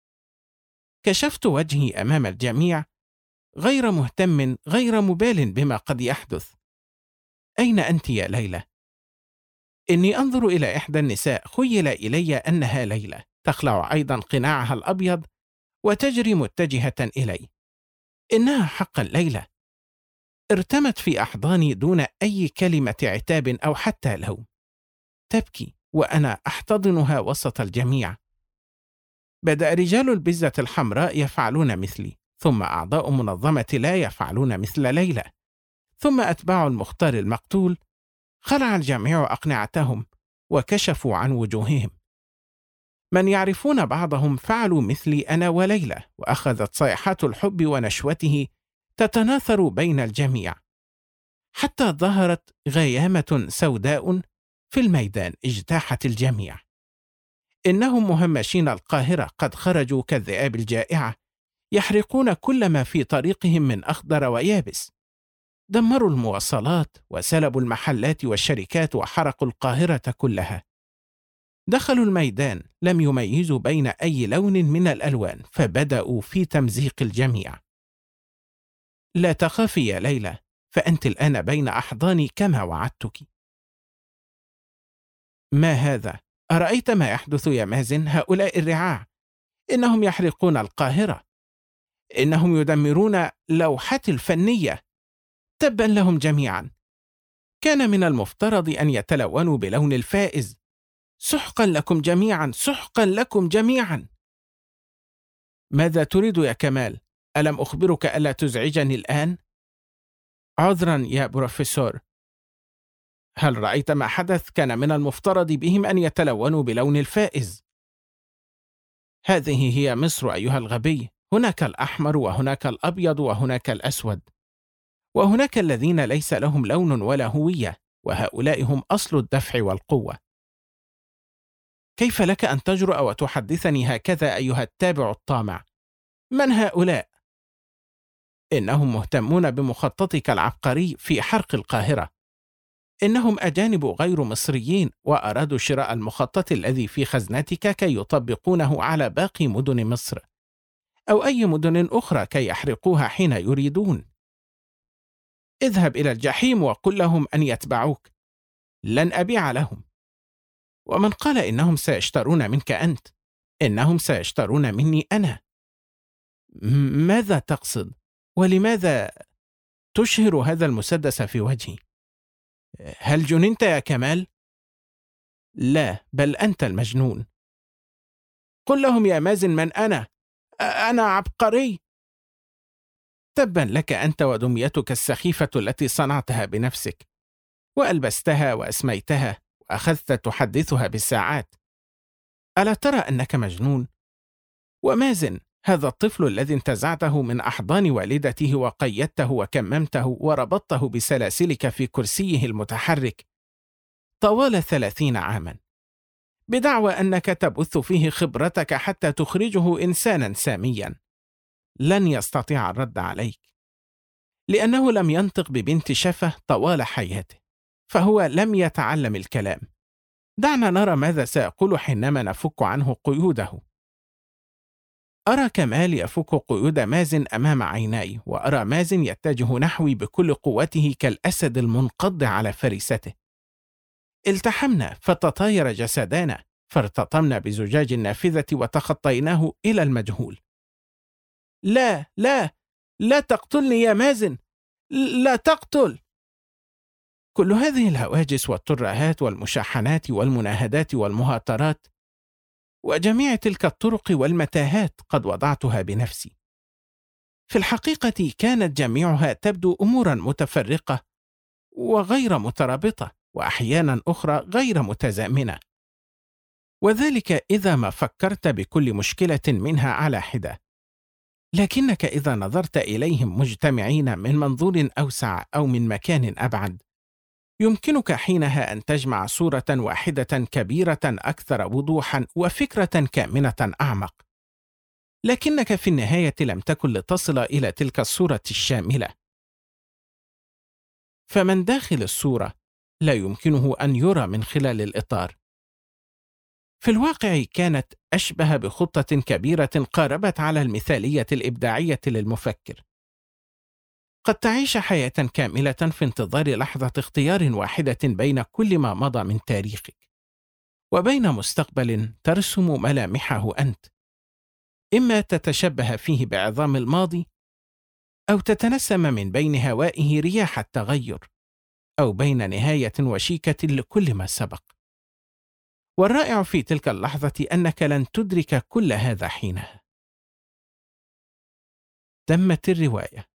كشفت وجهي أمام الجميع، غير مهتم، غير مبال بما قد يحدث. أين أنت يا ليلى؟ إني أنظر إلى إحدى النساء، خيل إلي أنها ليلى، تخلع أيضا قناعها الأبيض وتجري متجهة إلي. إنها حقا ليلى. ارتمت في أحضاني دون أي كلمة عتاب أو حتى لوم، تبكي وأنا أحتضنها وسط الجميع. بدأ رجال البزة الحمراء يفعلون مثلي، ثم أعضاء منظمة لا يفعلون مثل ليلى، ثم أتباع المختار المقتول. خلع الجميع أقنعتهم وكشفوا عن وجوههم. من يعرفون بعضهم فعلوا مثلي أنا وليلى، وأخذت صيحات الحب ونشوته تتناثر بين الجميع، حتى ظهرت غيامة سوداء في الميدان اجتاحت الجميع. إنهم مهمشين القاهرة قد خرجوا كالذئاب الجائعة، يحرقون كل ما في طريقهم من أخضر ويابس. دمروا المواصلات وسلبوا المحلات والشركات وحرقوا القاهرة كلها. دخلوا الميدان، لم يميزوا بين أي لون من الألوان، فبدأوا في تمزيق الجميع. لا تخافي يا ليلى، فأنت الآن بين أحضاني كما وعدتك. ما هذا؟ أرأيت ما يحدث يا مازن؟ هؤلاء الرعاع إنهم يحرقون القاهرة، إنهم يدمرون لوحتي الفنية. تبا لهم جميعا. كان من المفترض أن يتلونوا بلون الفائز، سحقا لكم جميعا، سحقا لكم جميعا. ماذا تريد يا كمال؟ ألم أخبرك ألا تزعجني الآن؟ عذرا يا بروفيسور. هل رأيت ما حدث؟ كان من المفترض بهم أن يتلونوا بلون الفائز. هذه هي مصر أيها الغبي، هناك الأحمر وهناك الأبيض وهناك الأسود، وهناك الذين ليس لهم لون ولا هوية، وهؤلاء هم أصل الدفع والقوة. كيف لك أن تجرؤ وتحدثني هكذا أيها التابع الطامع؟ من هؤلاء؟ إنهم مهتمون بمخططك العبقري في حرق القاهرة. إنهم أجانب غير مصريين، وأرادوا شراء المخطط الذي في خزنتك كي يطبقونه على باقي مدن مصر، أو أي مدن أخرى كي يحرقوها حين يريدون. اذهب إلى الجحيم وقل لهم أن يتبعوك، لن أبيع لهم. ومن قال إنهم سيشترون منك أنت؟ إنهم سيشترون مني أنا. ماذا تقصد؟ ولماذا تشهر هذا المسدس في وجهي؟ هل جننت يا كمال؟ لا، بل أنت المجنون. قل لهم يا مازن من أنا. أنا عبقري. تبا لك أنت ودميتك السخيفة التي صنعتها بنفسك، وألبستها وأسميتها وأخذت تحدثها بالساعات. ألا ترى أنك مجنون؟ ومازن هذا الطفل الذي انتزعته من أحضان والدته وقيدته وكممته وربطته بسلاسلك في كرسيه المتحرك طوال 30 عاما، بدعوى أنك تبث فيه خبرتك حتى تخرجه إنسانا ساميا، لن يستطيع الرد عليك، لأنه لم ينطق ببنت شفة طوال حياته، فهو لم يتعلم الكلام. دعنا نرى ماذا سيقول حينما نفك عنه قيوده. أرى كمال يفك قيود مازن أمام عيناي، وأرى مازن يتجه نحوي بكل قوته كالأسد المنقض على فريسته. التحمنا فتطاير جسدانا، فارتطمنا بزجاج النافذة وتخطيناه إلى المجهول. لا لا، لا تقتلني يا مازن، لا تقتل. كل هذه الهواجس والترهات والمشاحنات والمناهدات والمهاترات وجميع تلك الطرق والمتاهات قد وضعتها بنفسي. في الحقيقة كانت جميعها تبدو أمورا متفرقة وغير مترابطة، وأحيانا أخرى غير متزامنة، وذلك إذا ما فكرت بكل مشكلة منها على حدة. لكنك إذا نظرت إليهم مجتمعين من منظور أوسع أو من مكان أبعد، يمكنك حينها أن تجمع صورة واحدة كبيرة أكثر وضوحا وفكرة كامنة أعمق، لكنك في النهاية لم تكن لتصل إلى تلك الصورة الشاملة. فمن داخل الصورة لا يمكنه أن يرى من خلال الإطار. في الواقع كانت أشبه بخطة كبيرة قاربت على المثالية الإبداعية للمفكر. قد تعيش حياة كاملة في انتظار لحظة اختيار واحدة بين كل ما مضى من تاريخك، وبين مستقبل ترسم ملامحه أنت، إما تتشبه فيه بعظام الماضي، أو تتنسم من بين هوائه رياح التغير، أو بين نهاية وشيكة لكل ما سبق. والرائع في تلك اللحظة أنك لن تدرك كل هذا حينها. تمت الرواية.